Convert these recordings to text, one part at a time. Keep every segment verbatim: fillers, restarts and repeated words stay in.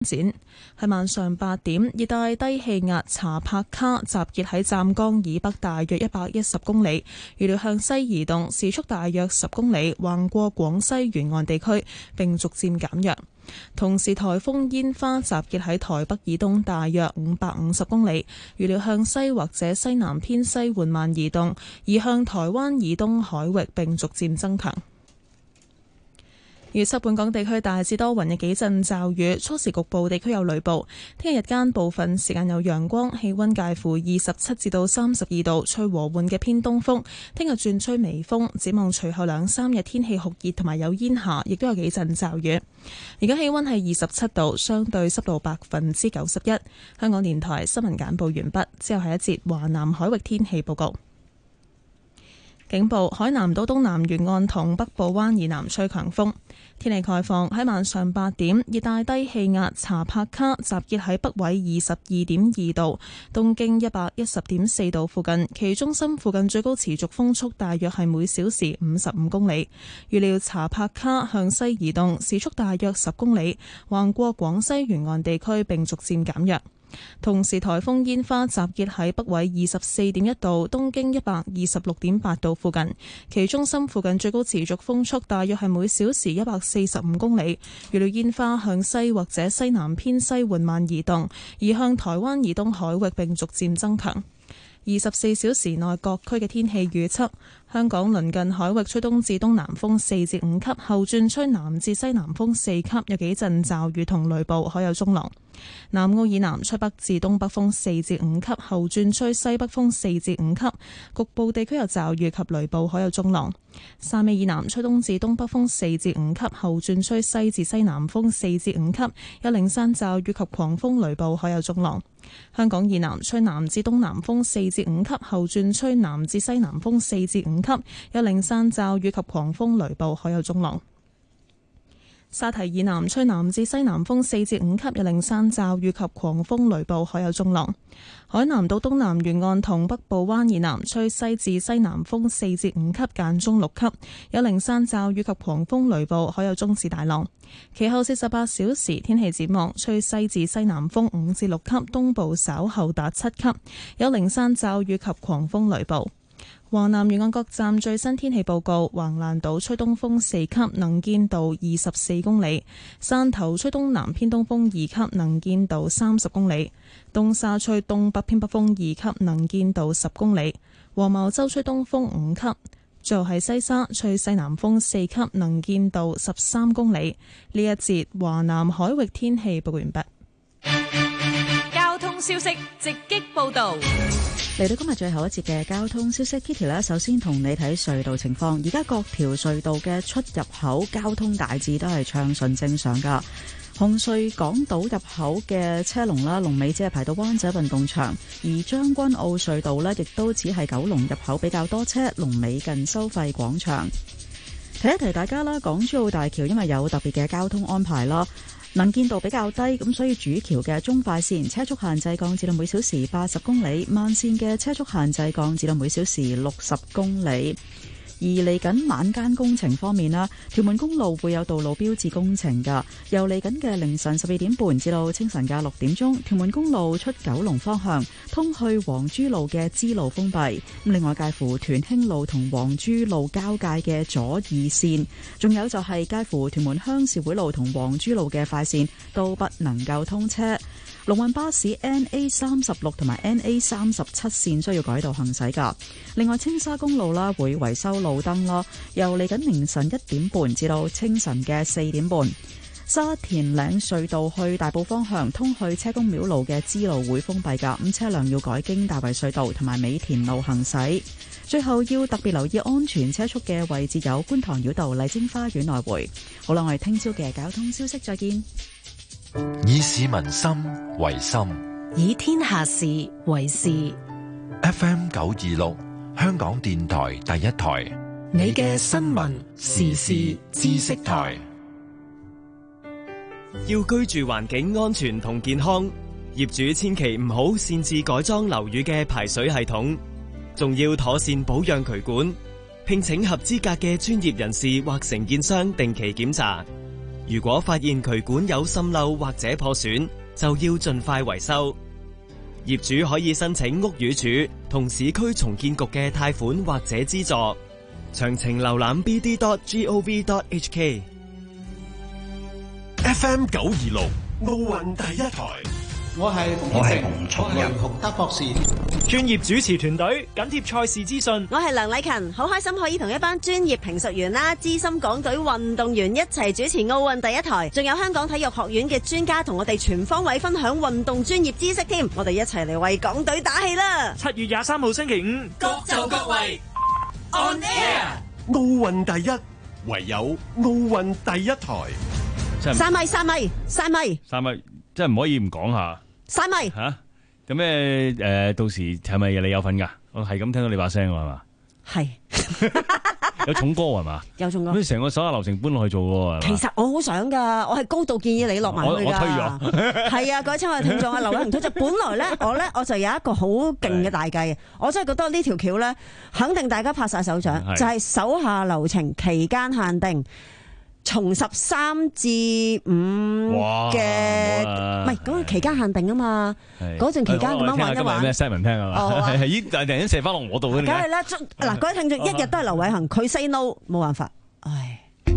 展喺晚上八點，熱帶低氣壓查帕卡集結喺湛江以北大約一百一十公里，預料向西移動，時速大約十公里，橫過廣西沿岸地區，並逐漸減弱。同時，颱風煙花集結喺台北以東大約五百五十公里，預料向西或者西南偏西緩慢移動，移向台灣以東海域，並逐漸增強。預測本港地區大致多雲嘅幾陣驟雨，初時局部地區有雷暴。聽日日間部分時間有陽光，氣溫介乎二十七至到三十二度，吹和緩嘅偏東風。聽日轉吹微風，展望隨後兩三日天氣酷熱同埋有煙霞，亦都有幾陣驟雨。而家氣溫係二十七度，相對濕度百分之九十一。香港電台新聞簡報完畢，之後係一節華南海域天氣報告。警報：海南島東南沿岸同北部灣以南吹強風。天氣概況：喺晚上八點，熱帶低氣壓查帕卡集結喺北緯二十二點二度、東經一百一十點四度附近，其中心附近最高持續風速大約係每小時五十五公里。預料查帕卡向西移動，時速大約十公里，橫過廣西沿岸地區並逐漸減弱。同時，颱風煙花集結喺北緯二十四點一度、東經一百二十六點八度附近，其中心附近最高持續風速大約係每小時一百四十五公里。預料煙花向西或者西南偏西緩慢移動，移向台灣以東海域，並逐漸增強。二十四小時內各區嘅天氣預測：香港鄰近海域吹東至東南風四至五級，後轉吹南至西南風四級，有幾陣驟雨同雷暴，海有中浪。南澳以南吹北至東北風四至五級，後轉吹西北風四至五級，局部地區有驟雨及雷暴，海有中浪。汕尾以南吹東至東北風四至五級，後轉吹西至西南風四至五級，有零散驟雨及狂風雷暴，海有中浪。香港以南吹南至東南風四至五級，後轉吹南至西南風四至五級，有零散驟雨及狂風雷暴，海有中浪。沙堤以南吹南至西南風四至五級，有零散驟雨及狂風雷暴，海有中浪。海南島東南沿岸同北部灣以南吹西至西南風四至五級，間中六級，有零散驟雨及狂風雷暴，海有中至大浪。其後四十八小時天氣展望：吹西至西南風五至六級，東部稍後達七級，有零散驟雨及狂風雷暴。華南沿岸各站最新天氣報告：橫瀾島吹東風四級，能見度二十四公里；汕頭吹東南偏東風二級，能見度三十公里；東沙吹東北偏北風二級，能見度十公里；黃茅洲吹東風五級；最後係西沙吹西南風四級，能見度十三公里。呢一節華南海域天氣報完畢。 交通消息直擊報道。 嚟到今日最後一節嘅交通消息 ，Kitty 咧，首先同你睇隧道情況。而家各條隧道嘅出入口交通大致都係暢順正常噶。紅隧港島入口嘅車龍啦，龍尾只係排到灣仔運動場；而將軍澳隧道呢，亦都只係九龍入口比較多車，龍尾近收費廣場。提一提大家啦，港珠澳大橋因為有特別嘅交通安排啦。能見度比較低，咁所以主橋嘅中快線車速限制降至到每小時八十公里，慢線嘅車速限制降至到每小時六十公里。而嚟緊晚間工程方面啦，屯門公路會有道路標誌工程㗎，由嚟緊嘅凌晨十二點半至到清晨嘅六點鐘，屯門公路出九龍方向通去黃珠路嘅支路封閉。咁另外介乎屯興路同黃珠路交界嘅左二線，仲有就係介乎屯門鄉事會路同黃珠路嘅快線都不能夠通車。龍運巴士 N A 三十六同埋 N A 三十七線需要改道行駛噶。另外青沙公路啦會維修路燈咯，由嚟緊凌晨一點半至到清晨嘅四點半。沙田嶺隧道去大埔方向通去車公廟路嘅支路會封閉噶，咁車輛要改經大圍隧道同埋美田路行駛。最後要特別留意安全車速嘅位置有觀塘繞道麗晶花園來回。好啦，我哋聽朝嘅交通消息再見。 以市民心為心， 以天下事為事。 F M 九二六，香港電台第一台， 你嘅新聞時事知識台。 要居住環境安全同健康，業主千祈唔好擅自改裝樓宇嘅排水系統，仲要妥善保養渠管，聘請合資格嘅專業人士或承建商定期檢查。 如果發現渠管有滲漏或者破損，就要盡快維修。業主可以申請屋宇署同市區重建局嘅貸款或者資助。詳情瀏覽 b d dot gov dot h k。 F M 九二六奧運第一台， 我係我係洪松仁， 洪德博士。 專業主持團隊緊貼賽事資訊。 我係梁禮勤，好開心可以同一班專業評述員啦、資深港隊運動員一齊主持奧運第一台，仲有香港體育學院嘅專家同我哋全方位分享運動專業知識添。我哋一齊嚟為港隊打氣啦！ 七月廿三號星期五， 各就各位 On Air。 奧運第一，唯有奧運第一台。 三米，三米，三米， 三米，真係唔可以唔講下。 三米吓，咁咩？誒，到時係咪你有份噶？我係咁聽到你把聲係嘛？ 係有重歌係嘛？ 有重歌。 咁成個手下流程搬落去做喎。 其實我好想噶，我係高度建議你落埋去噶。 我推咗。係啊，各位親愛聽眾啊，劉偉恒推就本來咧，我咧我就有一個好勁嘅大計，我真係覺得呢條橋咧，肯定大家拍晒手掌，就係手下留情，期間限定。從十三至五嘅，唔係嗰個期間限定啊嘛，嗰段期間咁樣玩一玩。 咩 Simon 聽啊嘛？係咦，突然間射翻落我度嘅。梗係啦，嗱，各位聽眾一日都係劉偉恒，佢 say no 冇辦法，唉。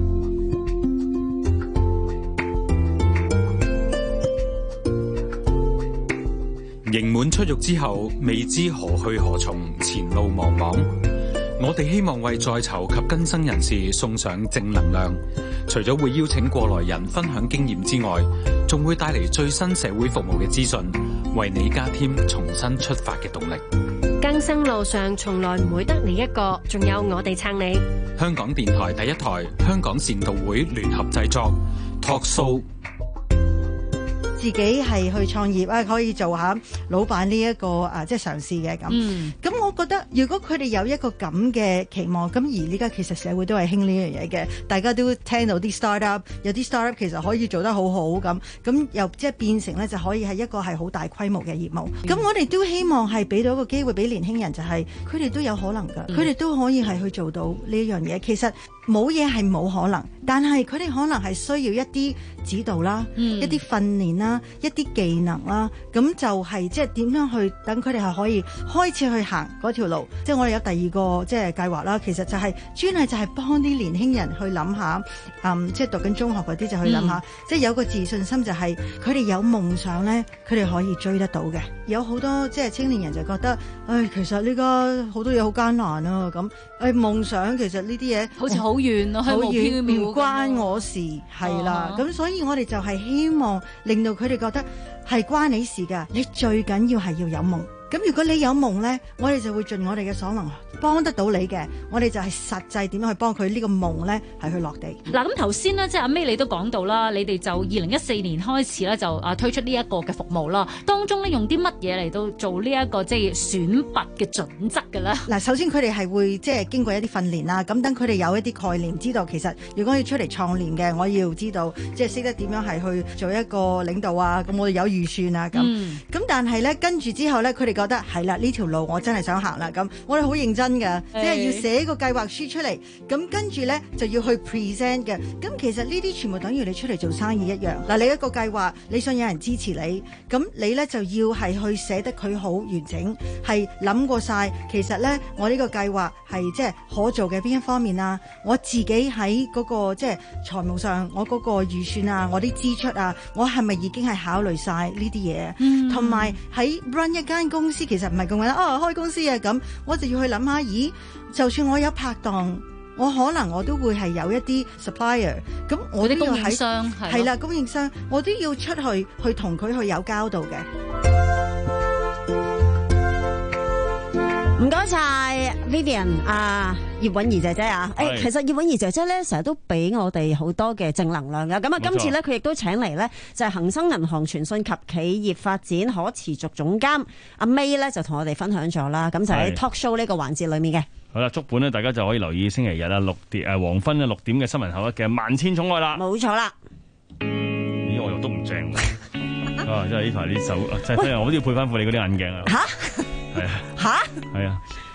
刑滿出獄之後，未知何去何從，前路茫茫。我哋希望為在囚及更生人士送上正能量，除咗會邀請過來人分享經驗之外，仲會帶嚟最新社會服務嘅資訊，為你加添重新出發嘅動力。 更生路上從來唔會得你一個，仲有我哋撐你。 香港電台第一台，香港善導會聯合製作 Talk Show。 自己係去創業啊，可以做下老闆呢一個啊，即係嘗試嘅咁。咁、嗯、我覺得，如果佢哋有一個咁嘅期望，咁而呢家其實社會都係興呢樣嘢嘅，大家都聽到啲 startup， 有啲 startup 其實可以做得好好咁，咁又即係變成咧就可以係一個係好大規模嘅業務。咁、嗯、我哋都希望係俾到一個機會俾年輕人，就係佢哋都有可能㗎，佢哋、嗯、都可以係去做到呢一樣嘢。其實冇嘢係冇可能，但係佢哋可能係需要一啲指導啦，嗯、一啲訓練啦。一啲技能啦，咁就係即係點樣去等佢哋係可以開始去行嗰條路。即係我哋有第二個即係計劃啦，其實就係專係就係幫啲年輕人去諗下，嗯，即係讀緊中學嗰啲就去諗下，嗯、即係有個自信心就係佢哋有夢想咧，佢哋可以追得到嘅。有好多即係青年人就覺得，唉，其實呢個好多嘢好艱難啊，咁，唉，夢想其實呢啲嘢好似好遠啊，虛無縹緲， 唔關我事，係啦。咁所以我哋就係希望令到佢哋覺得係關你事㗎，你最緊要係要有夢。咁如果你有夢呢，我哋就會盡我哋嘅所能幫得到你嘅，我哋就係實際點樣去幫佢呢個夢呢係去落地。 嗱，咁頭先呢，即係阿 May 你都講到啦，你哋就二零一四年開始咧就啊推出呢一個嘅服務啦，當中咧用啲乜嘢嚟到做呢一個即係選拔嘅準則嘅咧？ 嗱，首先佢哋係會即係經過一啲訓練啦，咁等佢哋有一啲概念，知道其實如果要出嚟創業嘅，我要知道即係識得點樣係去做一個領導啊，咁我哋有預算啊咁。咁、嗯、但係咧跟住之後咧，佢哋覺得係啦，呢條路我真係想行啦，咁我哋好認真㗎，即係要寫個計劃書出嚟，咁跟住咧就要去 present 嘅。咁其實呢啲全部等於你出嚟做生意一樣。嗱，你一個計劃，你想有人支持你，咁你咧就要係去寫得佢好完整，係諗過晒。其實咧，我呢個計劃係即係可做嘅邊一方面啊，我自己喺嗰個即係財務上，我嗰個預算啊，我啲支出啊，我係咪已經係考慮晒呢啲嘢？同埋喺 run 一間公司，其實唔係咁簡單啊，開公司啊咁，我就要去諗下，咦，就算我有拍檔，我可能我都會係有一啲 supplier， 咁我都要喺係啦，供應商，我都要出去去同佢去有交道嘅。 唔該晒 Vivian 啊，葉韻儀姐姐啊，誒，其實葉韻儀姐姐咧成日都俾我哋好多嘅正能量噶，咁啊，今次咧佢亦都請嚟咧就係恒生銀行傳訊及企業發展可持續總監阿 May 咧就同我哋分享咗啦，咁就喺 Talk Show 呢個環節裏面嘅。 好啦，足本咧大家就可以留意星期日啊六點誒黃昏啊六點嘅新聞後嘅萬千寵愛啦。 冇錯啦。 咦，我又都唔正喎，啊，真係呢排啲手，真係我好似要配翻副你嗰啲眼鏡啊。吓？係啊。吓？係啊。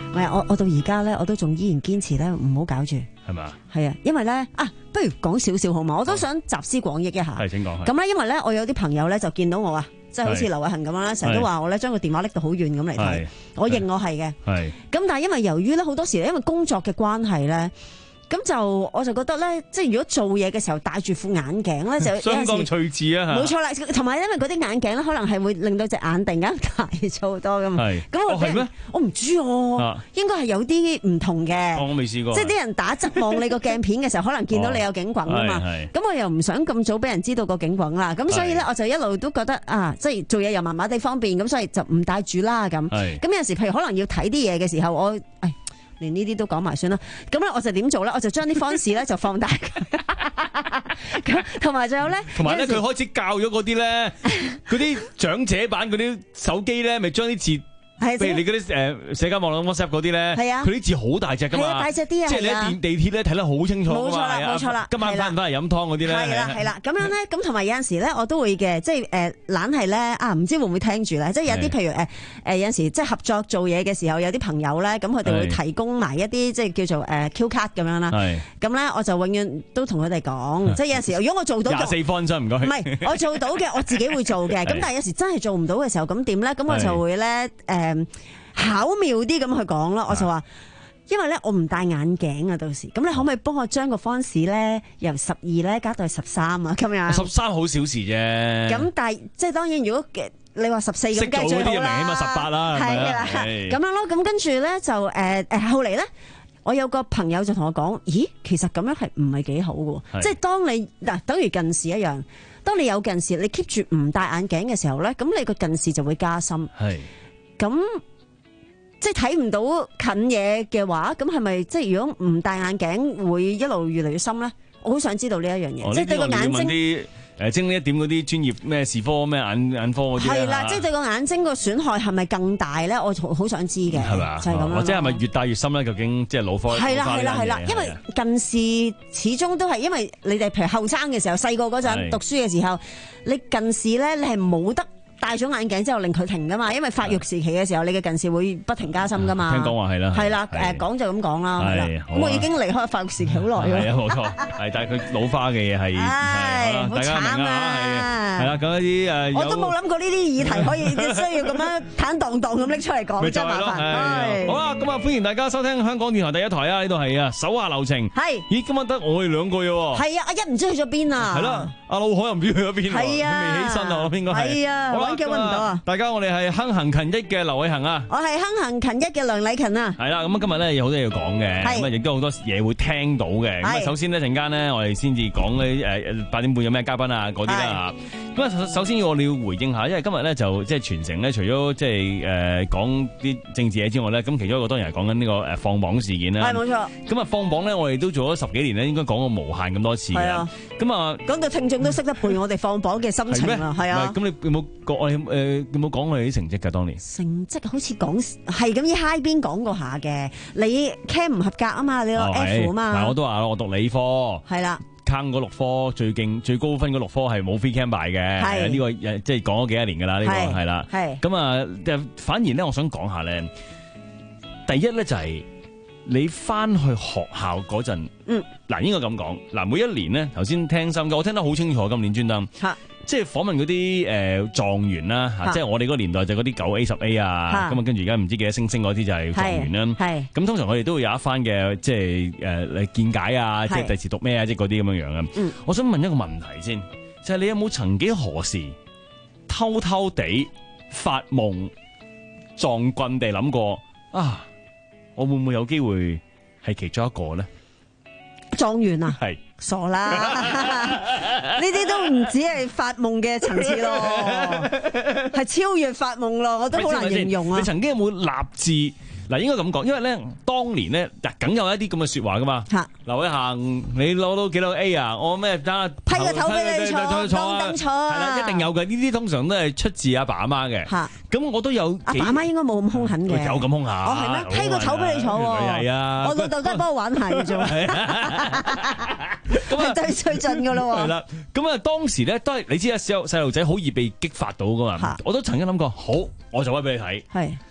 唔係我我到而家咧，我都仲依然堅持咧，唔好搞住。 係咪啊？ 係啊，因為咧啊，不如講少少好嘛？我都想集思廣益一下。 係，請講。 咁咧，因為咧，我有啲朋友咧就見到我啊，即係好似劉偉恒咁樣啦，成日都話我咧將個電話拎到好遠咁嚟睇。我認我係嘅。係。咁但係因為由於咧好多時因為工作嘅關係咧。咁就我就覺得咧，即係如果做嘢嘅時候戴住副眼鏡咧，就相當趣致啊！ 冇錯啦，同埋因為嗰啲眼鏡咧，可能係會令到隻眼突然間大咗好多噶嘛。係。咁我係咩？我唔知喎，應該係有啲唔同嘅。 我未試過。 即係啲人打側望你個鏡片嘅時候，可能見到你有警棍啊嘛。咁我又唔想咁早俾人知道個警棍啦。咁所以咧，我就一路都覺得啊，即係做嘢又麻麻地方便，咁所以就唔戴住啦咁。咁有時譬如可能要睇啲嘢嘅時候，我誒。連呢啲都講埋算啦，咁咧我就點做咧？我就將啲方士咧就放大佢，同埋仲有咧， 同埋咧佢開始教咗嗰啲咧，嗰啲長者版嗰啲手機咧，咪將啲字。譬如你嗰啲誒社交網絡 WhatsApp 嗰啲咧，佢啲字好大隻噶嘛， 大隻啲啊， 即係你喺電地鐵咧睇得好清楚。冇錯啦，冇錯啦。今晚翻唔翻嚟飲湯嗰啲咧？ 係啦，係啦。咁樣咧，咁同埋有陣時咧，我都會嘅，即係誒懶係咧啊，唔知會唔會聽住咧？即係有啲譬如誒誒有陣時即係合作做嘢嘅時候，有啲朋友咧，咁佢哋會提供埋一啲即係叫做誒 Q 卡咁樣啦。咁咧我就永遠都同佢哋講，即係有陣時如果我做到廿四分真唔該。 唔係我做到嘅，我自己會做嘅。咁但係有時真係做唔到嘅時候，咁點咧？咁我就會咧誒。巧妙啲咁去講咯，我就話，因為咧我唔戴眼鏡啊，到時咁你可唔可以幫我將個方士咧由十二咧加到十三啊？咁樣十三好小事啫。 咁但係即係當然，如果你話十四咁，梗係最好啦。 起碼十八啦， 係啦，咁樣咯。咁跟住咧就誒誒，後嚟咧我有個朋友就同我講，咦，其實咁樣係唔係幾好嘅？即係當你嗱，等於近視一樣，當你有近視，你 keep 住唔戴眼鏡嘅時候咧，咁你個近視就會加深。係咁。即係睇唔到近嘢嘅話，咁係咪即係如果唔戴眼鏡會一路越嚟越深咧？我好想知道呢一樣嘢，即係對個眼睛啲誒精靈一點嗰啲專業咩視科咩眼眼科嗰啲係啦，即係對個眼睛個損害係咪更大咧？我好想知嘅，係咪？就係咁樣， 或者係咪越戴越深咧？究竟即係腦科係啦係啦係啦，因為近視始終都係因為你哋譬如後生嘅時候，細個嗰陣讀書嘅時候，你近視咧，你係冇得。戴咗眼鏡之後令佢停噶嘛，因為發育時期嘅時候，你嘅近視會不停加深噶嘛。 聽講話係啦， 係啦，誒講就咁講啦。係咁我已經離開發育時期好耐啦。 係啊，冇錯，係，但係佢老花嘅嘢係，係，大家明啊，係啦，咁一啲誒， 我都冇諗過呢啲議題可以需要咁樣坦蕩蕩咁拎出嚟講，真麻煩。 好啦，咁啊歡迎大家收聽香港電台第一台啊，呢度係啊手下留情。係，咦，今晚得我哋兩個嘅喎。係啊，阿一唔知去咗邊啊。 係啦，阿老海又唔知去咗邊。係啊，佢未起身啊，我諗應該係。係啊。搵唔到啊！大家我哋係亨行勤益嘅劉偉恒啊， 我係亨行勤益嘅梁禮勤啊。 係啦，咁啊今日咧有好多嘢要講嘅，咁啊亦都好多嘢會聽到嘅。咁啊首先呢陣間呢，我哋先至講咧誒八點半有咩嘉賓啊嗰啲啦吓。咁啊首先我哋要回應下，因為今日咧就即係全城咧，除咗即係誒講啲政治嘢之外咧，咁其中一個當然係講緊呢個誒放榜事件啦。 係冇錯。咁啊放榜咧，我哋都做咗十幾年咧，應該講過無限咁多次嘅。係啊。咁啊講到聽眾都識得背我哋放榜嘅心情啦，係啊。 咁你有冇講我哋誒有冇講我哋啲成績㗎？當年成績好似講係咁，依嗨邊講過下嘅。你 Cam 唔合格啊嘛，你攞 F 啊嘛。 嗱，我都話我讀理科。係啦。Cam 嗰六科最勁最高分嗰六科係冇 free cam bài嘅。係呢個誒即係講咗幾多年㗎啦？呢個係啦。係。咁啊，反而咧，我想講下咧，第一咧就係你翻去學校嗰陣，嗯，嗱應該咁講，嗱每一年咧，頭先聽心嘅，我聽得好清楚，今年專登。嚇。即係訪問嗰啲誒狀元啦，即係我哋嗰個年代就嗰啲九 A 十 A 啊，咁啊跟住而家唔知幾多星星嗰啲就係狀元啦。係咁通常佢哋都會有一番嘅即係誒見解啊，即係第時讀咩啊，即係嗰啲咁樣樣啊。我想問一個問題先，就係你有冇曾幾何時偷偷地發夢撞棍地諗過啊？我會唔會有機會係其中一個咧？ 狀元啊？係。傻啦！呢啲都唔止係發夢嘅層次咯，係超越發夢咯，我都好難形容啊！ 你曾經有冇立志？嗱，應該咁講，因為咧，當年咧，梗有一啲咁嘅説話噶嘛。劉偉恒，你攞到幾多 A 啊？我咩得批個頭俾你坐，當凳坐啊！ 係啦，一定有嘅。呢啲通常都係出自阿爸阿媽嘅。嚇！咁我都有。阿爸阿媽應該冇咁兇狠嘅。 有咁兇下。 哦，係咩？批個頭俾你坐喎。 係啊。 我老豆都係幫我玩鞋嘅啫。咁啊，最最盡噶咯喎。係啦。 咁啊，當時咧都係你知啊，細細路仔好易被激發到噶嘛。我都曾經諗過，好，我就威俾你睇。係。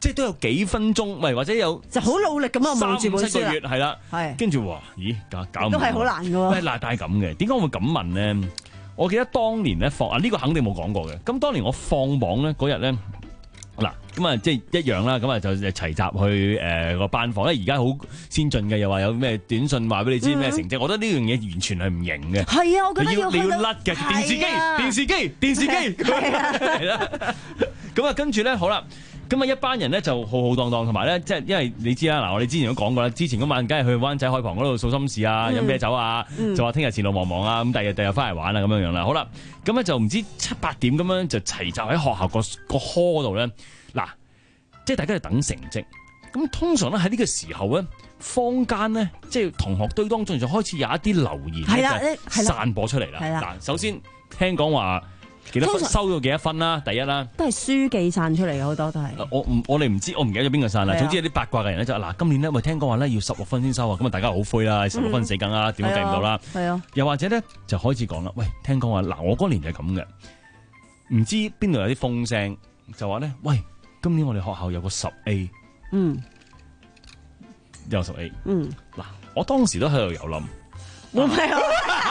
即係都有幾分鐘，唔係或者有就好努力咁啊望住本書啦， 三七個月係啦， 係跟住話咦搞搞唔都係好難㗎喎。 嗱，但係咁嘅，點解我會咁問咧？我記得當年咧放啊，呢、呢個肯定冇講過嘅。咁當年我放榜咧嗰日咧，嗱咁啊，即係一樣啦。咁啊就齊集去誒個班房，因為而家好先進嘅，又話有咩短信話俾你知咩成績。嗯、我覺得呢樣嘢完全係唔型嘅。係啊，我覺得要你要甩嘅電視機、電視機、電視機，係啦。咁啊，跟住咧好啦。咁啊，一班人咧就浩浩蕩蕩，同埋咧，即係因為你知啦，嗱，我哋之前都講過啦，之前嗰晚梗係去灣仔海旁嗰度掃心事啊，飲、嗯、啤酒啊，嗯、就話聽日前路茫茫啊，咁第日第日翻嚟玩啊，咁樣樣啦。好啦，咁咧就唔知七八點咁樣就齊集喺學校個個 hall 度咧，嗱，即係大家係等成績。咁通常咧喺呢個時候咧，坊間咧即係同學堆當中就開始有一啲留言係啦，散播出嚟啦。嗱，首先聽講話。幾多分收到幾多分啦？第一啦，都係書記散出嚟嘅，好多都係。我唔我哋唔知，我唔記得咗邊個散啦。總之有啲八卦嘅人咧就嗱，今年咧咪聽講話咧要十六分先收啊，咁啊大家好灰啦，十六分死梗啦，點都計唔到啦。係啊。又或者咧就開始講啦，喂，聽講話嗱，我嗰年就係咁嘅，唔知邊度有啲風聲就話咧，喂，今年我哋學校有個十 A， 嗯，有十 A， 嗯，嗱，我當時都喺度有諗。冇咩啊！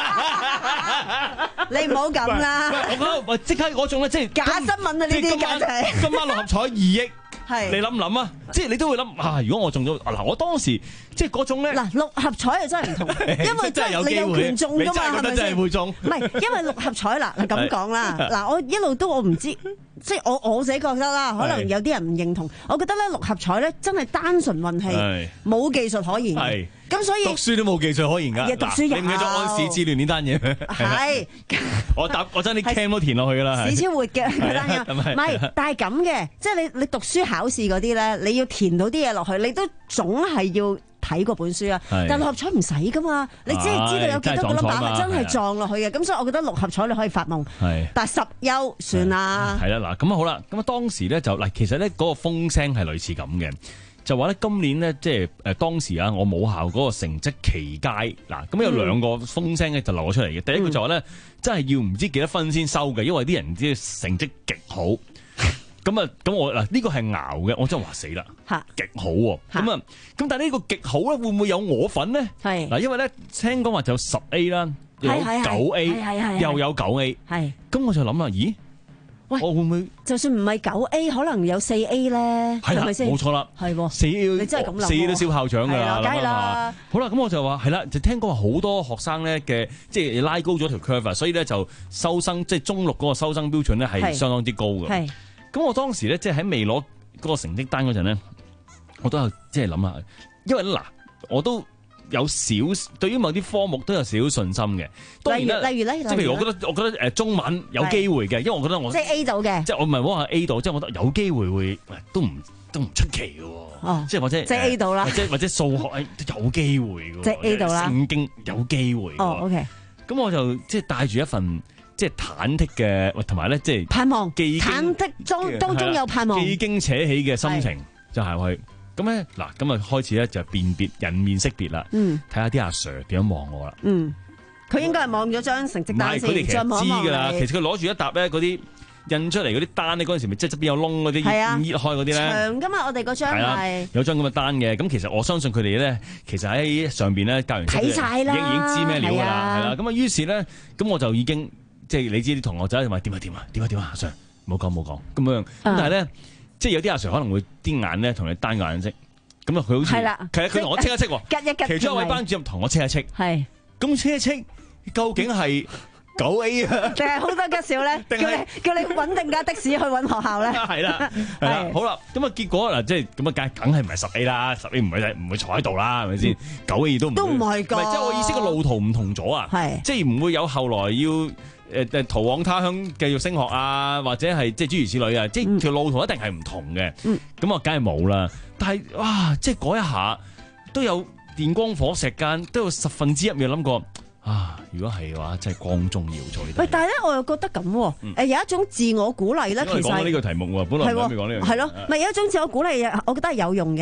你唔好咁啦！ 我覺得即刻嗰種咧，即係假新聞啊！呢啲簡直係今晚六合彩二億， 係你諗唔諗啊？即係你都會諗啊！如果我中咗嗱，我當時即係嗰種咧， 嗱六合彩又真係唔同，因為真係你有權中噶嘛，係咪先？ 真係會中？ 唔係，因為六合彩嗱咁講啦，嗱我一路都我唔知，即係我我自己覺得啦，可能有啲人唔認同。我覺得咧六合彩咧真係單純運氣，冇技術可言。係。咁所以讀書都冇技術可言噶，嗱，你唔記得安史之亂呢單嘢咩？係，我答我將啲 cam 都填落去噶啦，史超活嘅嗰單嘢，唔係，但係咁嘅，即係你你讀書考試嗰啲咧，你要填到啲嘢落去，你都總係要睇嗰本書啊。但六合彩唔使噶嘛，你只係知道有幾多個 number 係真係撞落去嘅，咁所以我覺得六合彩你可以發夢，但係十優算啦。係啦，嗱，咁啊好啦，咁啊當時咧就嗱，其實咧嗰個風聲係類似咁嘅。就話咧，今年咧，即係誒當時啊，我母校嗰個成績奇佳嗱，咁有兩個風聲咧就流咗出嚟嘅。第一個就話咧，嗯、真係要唔知幾多分先收嘅，因為啲人唔知成績極好。咁啊，咁我嗱呢個係熬嘅，我真係話死啦，極好喎。咁啊，咁但係呢個極好咧，會唔會有我份咧？係嗱，因為咧聽講話就有十 A 啦，又有九 A， 又有九 A。係，咁我就諗啦，咦？喂，我會唔會就算唔係九 A， 可能有四 A 咧？係咪先？冇錯啦，係四 A， 你真係咁諗，四 A 都燒校長㗎啦，梗係啦。好啦，咁我就話係啦，就聽講話好多學生咧嘅，即係拉高咗條 curve， 所以咧就收生即係中六嗰個收生標準咧係相當之高嘅。係，咁我當時咧即係喺未攞嗰個成績單嗰陣咧，我都有即係諗下，因為嗱我都。有少對於某啲科目都有少少信心嘅，例如例如咧，即係譬如我覺得我覺得誒中文有機會嘅，因為我覺得我即係 A 到嘅，即係我唔係話 A 到，即係我覺得有機會會都唔都唔出奇嘅喎，哦，即係或者即係 A 到啦，或者或者數學誒有機會嘅，即係 A 到啦，聖經有機會嘅，哦 OK，咁我就即係帶住一份即係忐忑嘅，同埋咧即係盼望，忐忑中當中有盼望，既驚且喜嘅心情就行去。咁咧嗱，咁啊開始咧就辨別人面識別啦，睇下啲阿 Sir 點樣望我啦。嗯，佢應該係望咗張成績單先，佢哋其實知噶啦。其實佢攞住一沓咧嗰啲印出嚟嗰啲單咧，嗰陣時咪即係側邊有窿嗰啲，搣開嗰啲咧。長噶嘛，我哋嗰張係有張咁嘅單嘅。咁其實我相信佢哋咧，其實喺上邊咧教完睇晒啦，已經已經知咩料噶啦，係啦。咁啊，於是咧，咁我就已經即係你知啲同學仔就話點啊點啊點啊點啊，阿 Sir 唔好講唔好講咁樣。咁但係咧。即係有啲阿 Sir 可能會啲眼咧同你單個眼色，咁啊佢好似係啦，其實佢同我戚一戚喎，吉一吉，其中一位班主任同我戚一戚，係咁戚一戚，究竟係九 A 啊，定係好多吉少咧？叫你叫你穩定架的士去揾學校咧？係啦，係啦，好啦，咁啊結果嗱，即係咁啊，梗梗係唔係十 A 啦，十 A 唔會唔會坐喺度啦，係咪先？九 A 都唔都唔係㗎，唔係即係我意思個路途唔同咗啊，係即係唔會有後來要。誒誒，逃往他鄉繼續升學啊，或者係即係諸如此類啊，即係條路途一定係唔同嘅。咁啊，梗係冇啦。但係哇，即係嗰一下都有電光火石間，都有十分之一秒諗過啊！如果係嘅話，真係光宗耀祖。喂，但係咧，我又覺得咁誒、嗯，有一種自我鼓勵咧。其實講呢個題目喎，本來唔諗住講呢樣。係咯，咪有一種自我鼓勵，我覺得係有用嘅。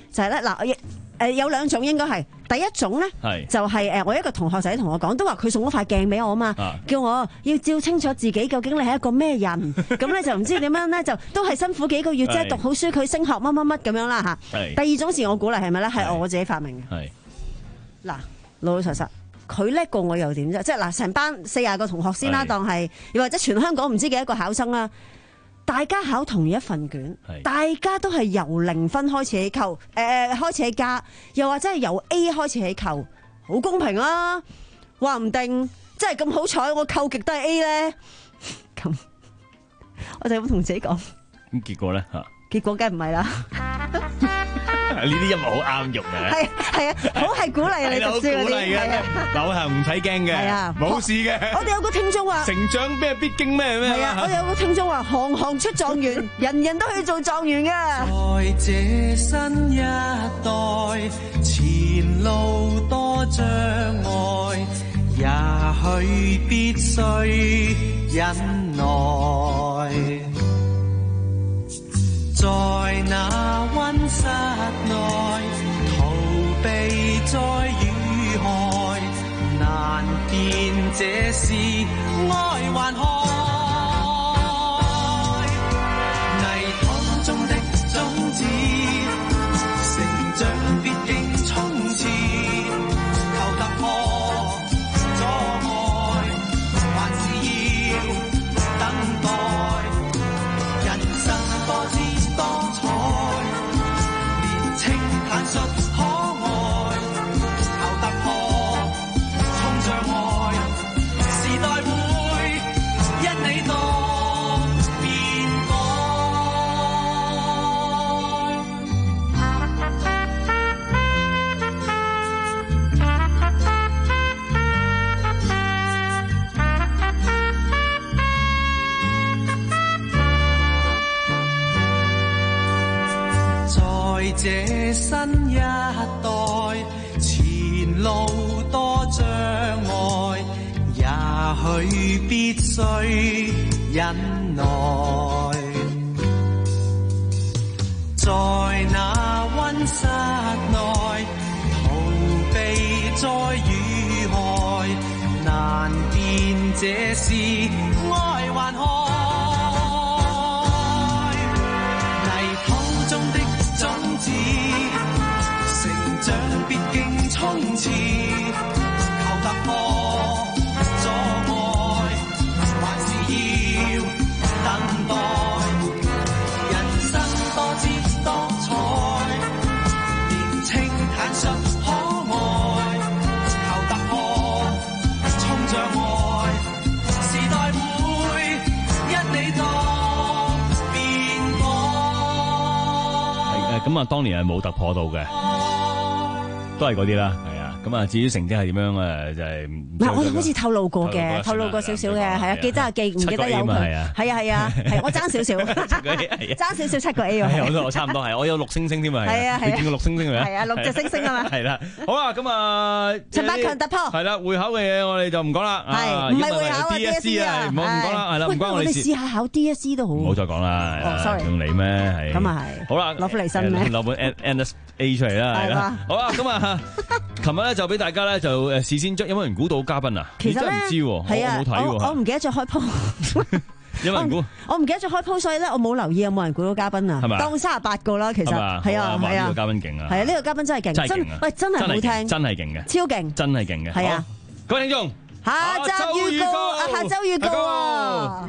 就係咧嗱，誒有兩種應該係，第一種咧就係誒我一個同學仔同我講，都話佢送咗塊鏡俾我啊嘛，叫我要照清楚自己究竟你係一個咩人，咁咧就唔知點樣咧，就都係辛苦幾個月啫，讀好書佢升學乜乜乜咁樣啦嚇。第二種是我鼓勵係咪咧？係我自己發明嘅。嗱，老老實實。佢叻過我又點啫？即係嗱，成班四廿個同學先啦，當係又或者全香港唔知幾多個考生啦，大家考同一份卷，大家都係由零分開始起扣，誒、呃、開始起加，又或者係由 A 開始起扣，好公平啊！話唔定真係咁好彩，我扣極都係 A 咧，咁我就咁同自己講。 咁結果咧嚇？ 結果梗係唔係啦。 呢啲音樂好啱用嘅， 係係啊，好係鼓勵你讀書嗰啲，係啊，流行唔使驚嘅，係啊，冇事嘅。我哋有個聽眾話，成長咩必經咩咩，係啊，我哋有個聽眾話，行行出狀元，人人都去做狀元㗎。在這新一代，前路多障礙，也許必須忍耐。在那溫室內，逃避在雨害，難辨這是愛還害。泥塘中的種子，成長必經衝刺，求突破阻礙，還是要等待。人生多姿多彩，年青坦率可愛，求突破衝障礙，時代會因你多變在這新一代，前路多障礙，也許必須忍耐。在那溫室內，逃避在雨害，難辨這是愛還害。種子成長必經衝刺，求突破阻礙，還是要等待。人生多姿多彩，年青坦率可愛，求突破衝障礙，時代會因你多。 咁啊，當年係冇突破到嘅，都係嗰啲啦，係啊。咁啊，至於成績係點樣誒，就係嗱，我哋好似透露過嘅，透露過少少嘅，係啊，記得啊記，唔記得有佢，係啊，係啊，係啊，係我爭少少，爭少少七個 A 喎， 我都我差唔多係，我有六星星添啊，係啊，你見過六星星未啊？ 係啊，六隻星星啊嘛， 係啦，好啦，咁啊， 陳百強突破， 係啦，會考嘅嘢我哋就唔講啦， 係唔係會考啊 D S E 啊？ 唔好唔講啦，係啦，唔關我哋事。 試下考 D S E 都好， 唔好再講啦， 哦 sorry， 用你咩？係咁啊係， 好啦， 攞翻嚟新咩？ 攞本 N S A 出嚟啦，係啦，好啦，咁啊，琴日咧就俾大家咧就誒事先將，有冇人估到嘉賓啊？ 其實咧， 唔知喎，我冇睇喎， 我唔記得咗開鋪。 有冇人估？ 我唔記得咗開鋪，所以咧我冇留意有冇人估到嘉賓啊。 係嘛？ 當三十八個啦，其實係啊係啊。 呢個嘉賓勁啊！ 係啊，呢個嘉賓真係勁，真喂真係好聽， 真係勁嘅， 超勁， 真係勁嘅。 係啊， 各位聽眾， 下集預告啊，下周預告啊！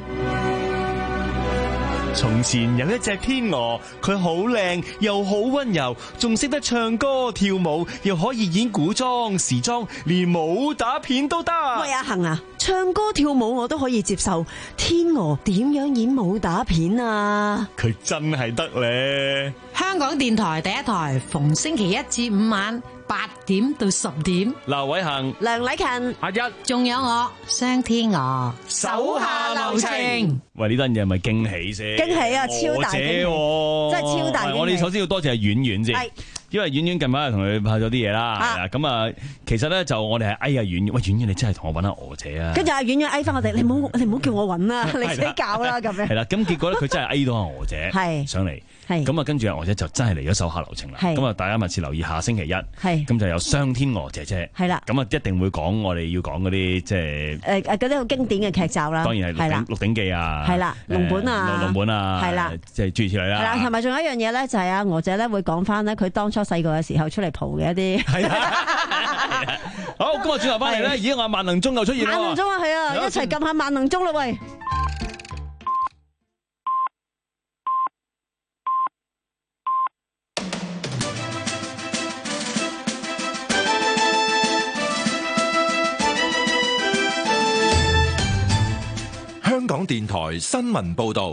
從前有一隻天鵝，佢好靚又好溫柔，仲識得唱歌跳舞，又可以演古裝時裝，連武打片都得。 喂，阿恒啊，唱歌跳舞我都可以接受，天鵝點樣演武打片啊？ 佢真係得咧！ 香港電台第一台，逢星期一至五晚八點到十點。 劉偉恒、 梁禮勤、 阿一， 仲有我雙天鵝， 手下留情。 喂，呢單嘢係咪驚喜先？ 驚喜啊！超大驚喜，真係超大驚喜。 我哋首先要多謝阿婉婉先。 因為婉婉近排同佢拍咗啲嘢啦，係啦，咁啊，其實咧就我哋係哎呀婉婉，喂婉婉你真係同我揾下娥姐啊！ 跟住阿婉婉哎翻我哋，你唔好你唔好叫我揾啦，你自己教啦咁樣。 係啦，咁結果咧佢真係哎到阿娥姐上嚟，咁啊跟住阿娥姐就真係嚟咗手下留情啦。咁啊大家密切留意下星期一，咁就有雙天娥姐姐，係啦，咁啊一定會講我哋要講嗰啲即係誒誒嗰啲好經典嘅劇集啦，當然係《鹿鼎記》啊，係啦，龍本啊，龍本啊，係啦，即係諸如此類啦。係啦，同埋仲有一樣嘢咧，就係阿娥姐咧會講翻咧佢當初細個嘅時候出嚟蒲嘅一啲。係啊， 好，咁啊轉頭翻嚟咧，咦我萬能鐘又出現啦，萬能鐘啊，係啊， 一齊撳下萬能鐘啦喂！ 香港電台新聞報道，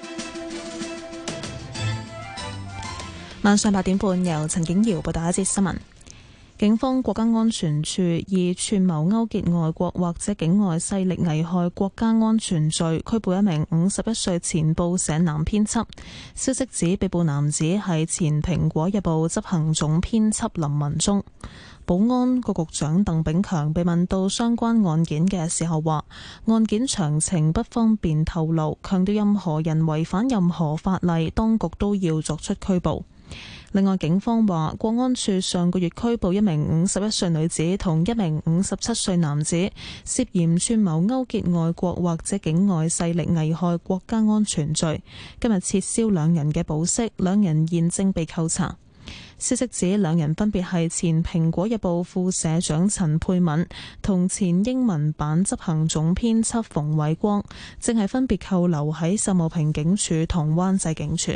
晚上八點半由陳景瑤報道一節新聞。警方國家安全處以串謀勾結外國或者境外勢力危害國家安全罪拘捕一名五十一歲前報社男編輯。消息指被捕男子係前蘋果日報執行總編輯林文忠。保安局局長鄧炳強被問到相關案件嘅時候話，案件詳情不方便透露，強調任何人違反任何法例，當局都要作出拘捕。另外，警方話，國安處上個月拘捕一名五十一歲女子同一名五十七歲男子，涉嫌串謀勾結外國或者境外勢力危害國家安全罪。今日撤銷兩人嘅保釋，兩人現正被扣查。消息指兩人分別係前蘋果日報副社長陳佩敏同前英文版執行總編輯馮偉光，正係分別扣留喺秀茂坪警署同灣仔警署。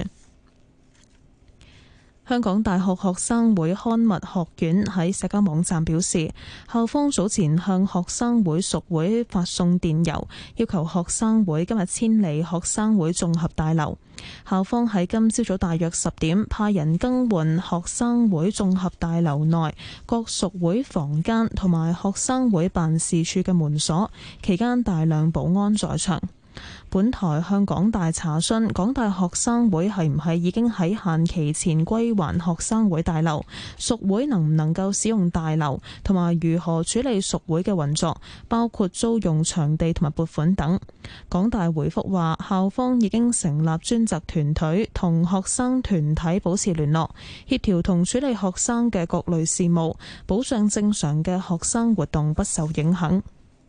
香港大學學生會刊物學院喺社交網站表示，校方早前向學生會屬會發送電郵，要求學生會今日遷離學生會綜合大樓。校方喺今朝早大約十點派人更換學生會綜合大樓內各屬會房間同埋學生會辦事處嘅門鎖，期間大量保安在場。本台向港大查詢，港大學生會係唔係已經喺限期前歸還學生會大樓，屬會能唔能夠使用大樓，同埋如何處理屬會嘅運作，包括租用場地同埋撥款等。港大回覆話，校方已經成立專責團隊，同學生團體保持聯絡，協調同處理學生嘅各類事務，保障正常嘅學生活動不受影響。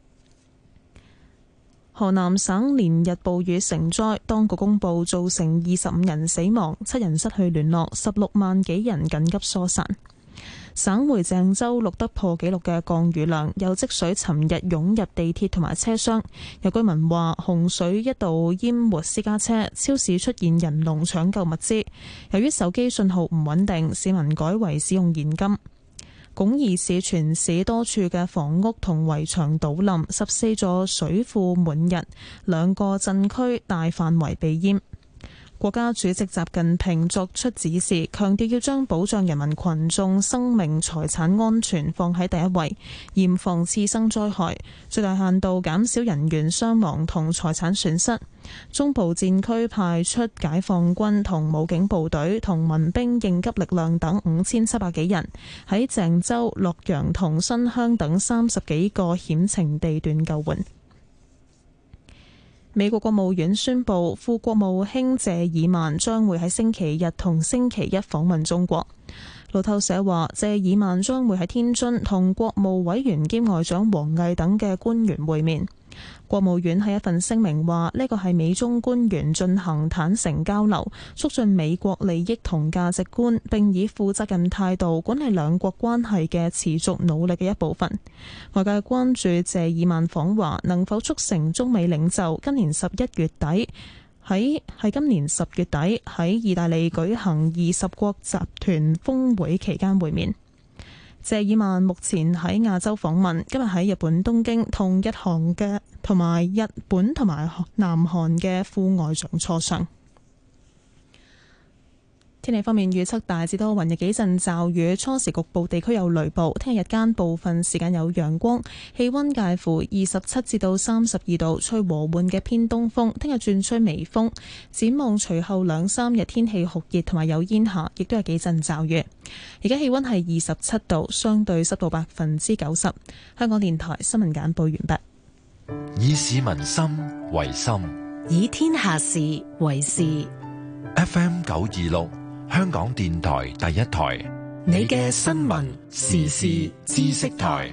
河南省連日暴雨成災，當局公布造成二十五人死亡，七人失去聯絡，十六萬幾人緊急疏散。省會鄭州錄得破紀錄嘅降雨量，有積水尋日湧入地鐵同埋車廂。有居民話洪水一度淹沒私家車，超市出現人龍搶救物資。由於手機信號唔穩定，市民改為使用現金。鞏義市全市多處嘅房屋同圍牆倒冧，十四座水庫滿溢，兩個鎮區大範圍被淹。國家主席習近平作出指示，強調要將保障人民群眾生命財產安全放喺第一位，嚴防次生災害，最大限度減少人員傷亡同財產損失。中部戰區派出解放軍同武警部隊同民兵應急力量等五千七百幾人，喺鄭州、洛陽同新鄉等三十幾個險情地段救援。美國國務院宣布，副國務卿謝爾曼將會喺星期日同星期一訪問中國。路透社話，謝爾曼將會喺天津同國務委員兼外長王毅等嘅官員會面。國務院喺一份聲明話，呢個係美中官員進行坦誠交流，促進美國利益同價值觀，並以負責任態度管理兩國關係嘅持續努力嘅一部分。外界關注謝爾曼訪華能否促成中美領袖今年十一月底喺係今年十月底喺意大利舉行二十國集團峰會期間會面。謝爾曼目前喺亞洲訪問，今日喺日本東京同日韓嘅同埋日本同埋南韓嘅副外長磋商。 天氣方面預測大致多雲，有幾陣驟雨，初時局部地區有雷暴。聽日日間部分時間有陽光，氣溫介乎二十七至到三十二度，吹和緩嘅偏東風。聽日轉吹微風。展望隨後兩三日天氣酷熱同埋有煙霞，亦都有幾陣驟雨。而家氣溫係二十七度，相對濕度百分之九十。香港電台新聞簡報完畢。 以市民心為心， 以天下事為事。 F M 九二六，香港電台第一台， 你嘅新聞時事知識台。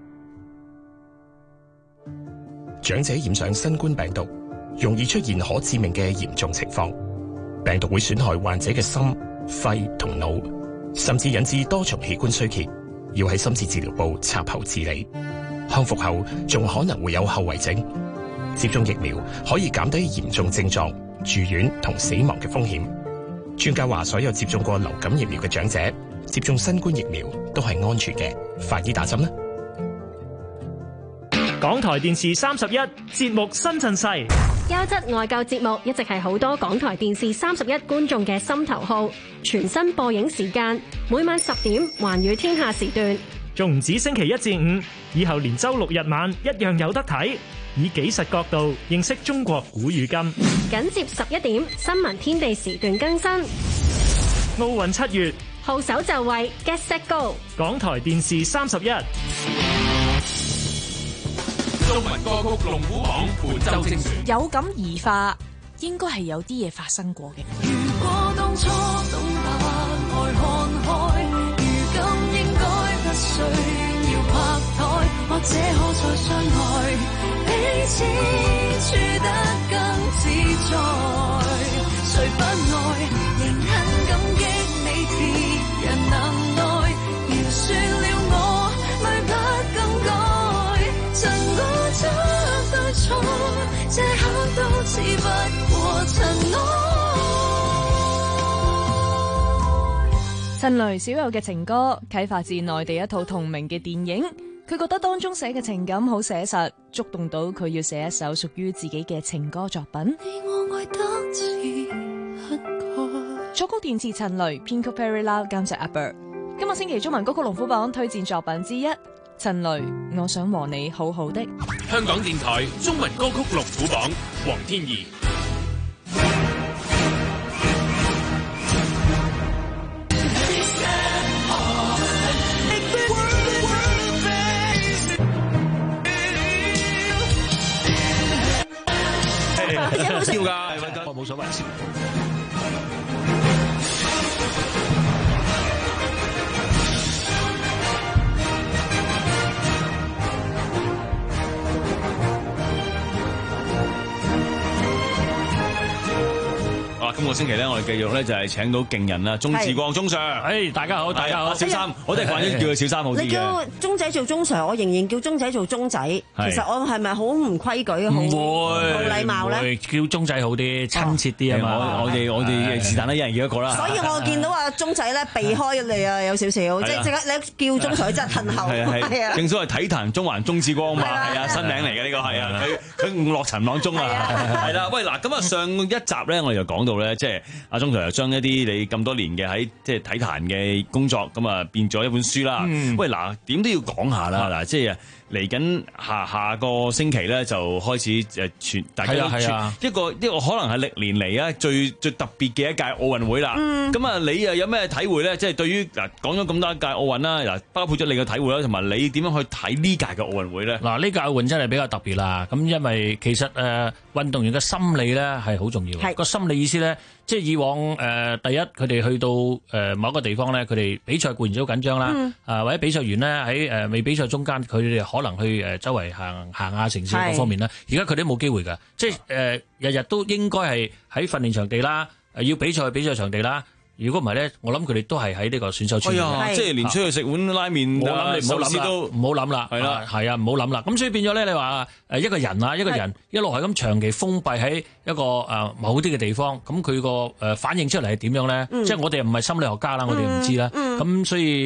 長者染上新冠病毒，容易出現可致命嘅嚴重情況。病毒會損害患者嘅心、肺同腦，甚至引致多重器官衰竭，要喺深切治療部插喉治理。康復後仲可能會有後遺症。接種疫苗可以減低嚴重症狀、住院同死亡嘅風險。專家話，所有接種過流感疫苗嘅長者接種新冠疫苗都係安全嘅，快啲打針啦！ 港台電視三十一節目新陣勢， 優質外購節目一直係好多港台電視三十一觀眾嘅心頭好。全新播映時間，每晚十點環宇天下時段， 仲唔止星期一至五，以後連周六日晚一樣有得睇。以紀實角度認識中國古語今。 緊接十一點新聞天地時段更新。 奧運七月， 號手就位 Get Set Go。 港台電視三十一。 中文歌曲龍虎榜本周精選。 有感而發，應該係有啲嘢發生過嘅。 如果當初懂得愛看開，如今應該不需要拍台，或者可再相愛，彼此處得更自在。誰不愛，仍很感激你別人能愛，饒恕了我，淚不更改，曾我錯對錯，這刻都只不過塵埃。 陳雷小友嘅情歌啟發自內地一套同名嘅電影，佢覺得當中寫嘅情感好寫實，觸動到佢要寫一首屬於自己嘅情歌作品。作曲填詞陳雷，編曲 Perry Lau， 監製阿 Bird。今個星期中文歌曲龍虎榜推薦作品之一，陳雷我想和你好好的。 香港電台中文歌曲龍虎榜，黃天怡。 笑㗎，我冇所謂笑。啊，今個星期咧，我哋繼續咧就係請到勁人啦，鍾志光鍾 Sir。誒，大家好，大家好，小三，我哋慣咗叫佢小三好啲嘅。 你叫鍾仔做鍾 Sir，我仍然叫鍾仔做鍾仔。其實我係咪好唔規矩、好冇禮貌咧？ 叫鍾仔好啲，親切啲啊嘛。 我哋我哋是但啦，一人叫一個啦。 所以我見到阿鍾仔咧避開你啊，有少少，即係即刻你叫鍾 Sir 真係褪後。 係啊，正所謂體壇中環鍾志光嘛，係啊，新名嚟嘅呢個係啊，佢佢五落塵朗中啊，係啦。喂嗱，咁啊上一集咧，我哋就講到咧，即係阿鍾 Sir 又將一啲你咁多年嘅喺即係體壇嘅工作咁啊變咗一本書啦。喂嗱，點都要講下啦嗱，即係嚟緊下下個星期咧就開始誒全大家都全一個一個可能係歷年嚟啊最最特別嘅一屆奧運會啦。咁啊，你又有咩體會咧？即係對於嗱講咗咁多一屆奧運啦，嗱包括咗你嘅體會啦，同埋你點樣去睇呢屆嘅奧運會咧？ 嗱，呢屆奧運真係比較特別啦。咁因為其實誒運動員嘅心理咧係好重要。個心理意思咧，即係以往誒第一佢哋去到誒某一個地方咧，佢哋比賽固然都好緊張啦。啊或者比賽員咧喺誒未比賽中間，佢哋可能去誒周圍行行下城市各方面啦。而家佢哋都冇機會㗎，即係誒日日都應該係喺訓練場地啦，誒要比賽去比賽場地啦。如果唔係咧，我諗佢哋都係喺呢個選手村。哎呀，即係連出去食碗拉麵， 我諗你唔好諗啦，唔好諗啦，係啦，係啊，唔好諗啦。咁所以變咗咧，你話誒一個人啊，一個人一路係咁長期封閉喺一個誒某啲嘅地方，咁佢個誒反應出嚟係點樣咧？即係我哋唔係心理學家啦，我哋唔知啦。咁所以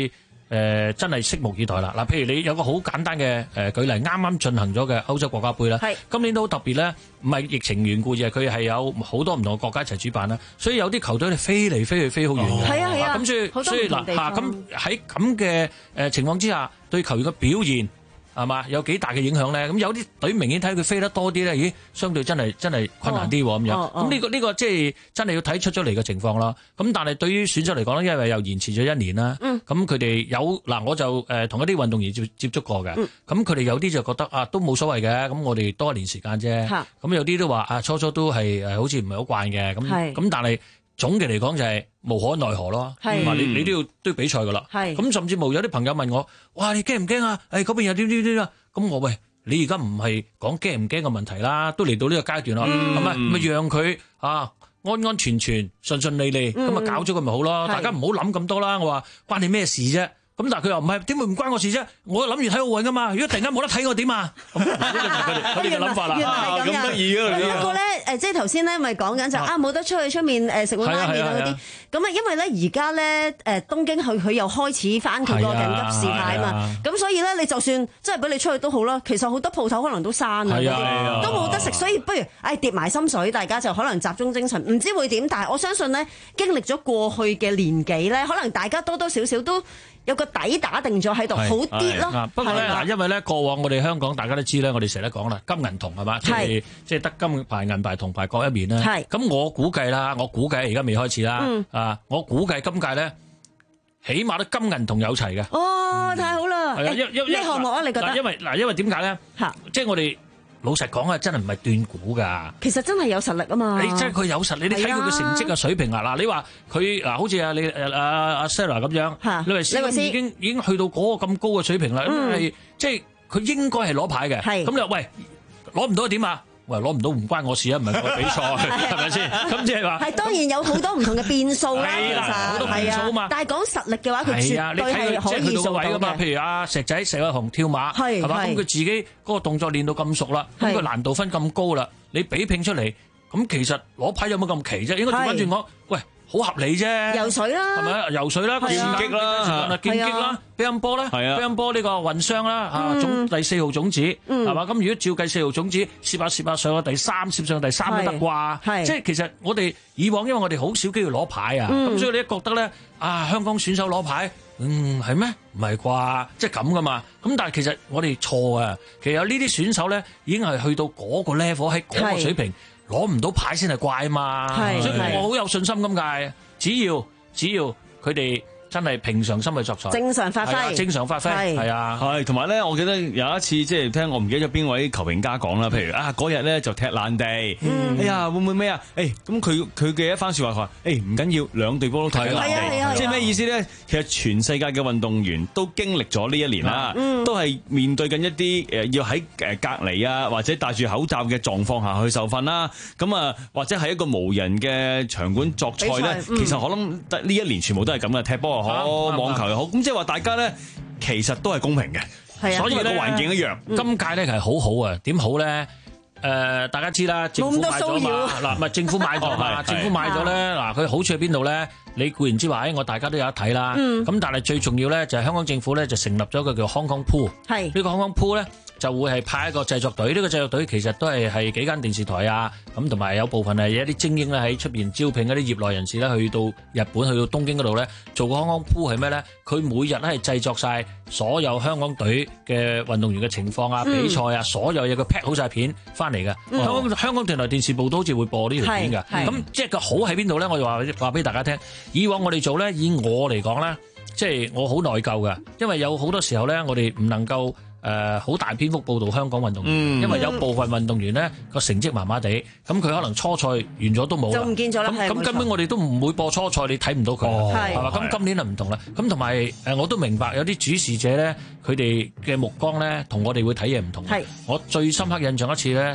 誒真係拭目以待啦。嗱，譬如你有個好簡單嘅誒舉例，啱啱進行咗嘅歐洲國家盃啦，今年都好特別咧，唔係疫情緣故，而係佢係有好多唔同嘅國家一齊主辦啦，所以有啲球隊咧飛嚟飛去飛好遠嘅。 係啊係啊， 咁所以所以嗱嚇咁喺咁嘅誒情況之下，對球員嘅表現係嘛有幾大嘅影響咧？咁有啲隊明顯睇佢飛得多啲咧，咦，相對真係真係困難啲喎咁樣。咁呢個呢個即係真係要睇出咗嚟嘅情況啦。咁但係對於選手嚟講咧，因為又延遲咗一年啦，咁佢哋有嗱我就誒同一啲運動員接接觸過嘅，咁佢哋有啲就覺得啊都冇所謂嘅，咁我哋多一年時間啫。咁有啲都話啊初初都係誒好似唔係好慣嘅，咁咁但係總嘅嚟講就係無可奈何咯。話你你都要都要比賽噶啦。咁甚至乎有啲朋友問我，哇你驚唔驚啊？誒嗰邊有啲啲啲啦。咁我喂，你而家唔係講驚唔驚嘅問題啦，都嚟到呢個階段啦，係咪咪讓佢啊安安全全順順利利，咁啊搞咗佢咪好咯？大家唔好諗咁多啦。我話關你咩事啫？咁但係佢又唔係，點會唔關我事啫？我諗住睇奧運噶嘛，如果突然間冇得睇我點啊？咁呢個就係佢哋佢哋嘅諗法啦。 咁得意啊！ 不過咧誒，即係頭先咧咪講緊就啊冇得出去出面誒食碗拉麵啊嗰啲。咁啊，因為咧而家咧誒東京佢佢又開始翻佢個緊急事態啊嘛。咁所以咧你就算即係俾你出去都好啦，其實好多鋪頭可能都閂啊，都冇得食。所以不如誒跌埋心水，大家就可能集中精神，唔知會點。但係我相信咧經歷咗過去嘅年紀咧，可能大家多多少少都有個底打定咗喺度，好啲咯。 不過咧嗱，因為咧過往我哋香港大家都知咧，我哋成日都講啦，金銀銅係嘛，即係即係得金牌銀牌銅牌各一面啦。咁我估計啦，我估計而家未開始啦。啊，我估計今屆咧，起碼都金銀銅有齊嘅。 哦，太好啦！ 係啊，因因咩項目啊？你覺得？ 因為嗱，因為點解咧？嚇，即係我哋。老實講啊，真係唔係斷估㗎。 其實真係有實力啊嘛。 你真係佢有實力，你睇佢嘅成績嘅水平啊！嗱，你話佢嗱，好似啊你誒阿阿 Sarah 咁樣，李慧詩已經已經去到嗰個咁高嘅水平啦。咁係即係佢應該係攞牌嘅。咁你話喂攞唔到點啊？喂，攞唔到唔關我事啊，唔係我比賽，係咪先？咁即係話係當然有好多唔同嘅變數啦，其實好多變數啊嘛。 但係講實力嘅話，佢絕對係可以做到嘅。 譬如阿石仔石偉雄跳馬，係嘛？咁佢自己嗰個動作練到咁熟啦，咁佢難度分咁高啦，你比拼出嚟，咁其實攞牌有冇咁奇啫？應該調翻轉講，喂。好合理啫， 游水啦， 係咪啊？游水啦，劍擊啦，劍擊啦，乒乓波啦，乒乓波呢個混雙啦，啊總第四號種子係嘛？咁如果照計四號種子，攝下攝下上個第三，攝上第三都得啩？即係其實我哋以往因為我哋好少機會攞牌啊，咁所以你一覺得咧啊香港選手攞牌，嗯係咩？唔係啩？即係咁噶嘛？咁但係其實我哋錯啊！其實有呢啲選手咧已經係去到嗰個 level 喺嗰個水平。攞唔到牌先係怪嘛，所以我好有信心咁解。只要只要佢哋真係平常心去作賽， 正常發揮， 正常發揮，係啊， 係同埋咧，我記得有一次即係聽我唔記得咗邊位球評家講啦，譬如啊嗰日咧就踢爛地，哎呀會唔會咩啊？誒咁佢佢嘅一番説話佢話誒唔緊要，兩隊波都踢爛地，即係咩意思咧？其實全世界嘅運動員都經歷咗呢一年啦，都係面對緊一啲誒要喺誒隔離啊，或者戴住口罩嘅狀況下去受訓啦。咁啊，或者係一個無人嘅場館作賽咧，其實我諗呢一年全部都係咁嘅，踢波又好，網球又好。咁即係話大家咧，其實都係公平嘅，所以個環境一樣。 今屆咧係好好啊，點好咧？誒，大家知啦，政府買咗嘛？嗱，唔係政府買咗嘛？政府買咗咧，嗱，佢好處喺邊度咧？你固然之話，誒，我大家都有得睇啦。咁但係最重要咧，就係香港政府咧就成立咗個叫 Hong Kong Pool。係呢個 Hong Kong Pool咧，就會係派一個製作隊。呢個製作隊其實都係係幾間電視台啊，咁同埋有部分係一啲精英咧喺出邊招聘一啲業內人士咧，去到日本去到東京嗰度咧做個 Hong Kong Pool係咩咧？佢每日咧係製作晒所有香港隊嘅運動員嘅情況啊、比賽啊，所有嘢佢 pack 好晒片翻嚟嘅。香港香港電台電視部都好似會播呢條片㗎。咁即係個好喺邊度咧？我就話話俾大家聽。以往我哋做咧，以我嚟講咧，即係我好內疚㗎，因為有好多時候咧，我哋唔能夠誒好大篇幅報導香港運動員，因為有部分運動員咧個成績麻麻地，咁佢可能初賽完咗都冇啦， 就唔見咗啦。 咁咁根本我哋都唔會播初賽，你睇唔到佢，係嘛？咁今年就唔同啦。咁同埋誒，我都明白有啲主事者咧，佢哋嘅目光咧，同我哋會睇嘢唔同。係我最深刻印象一次咧。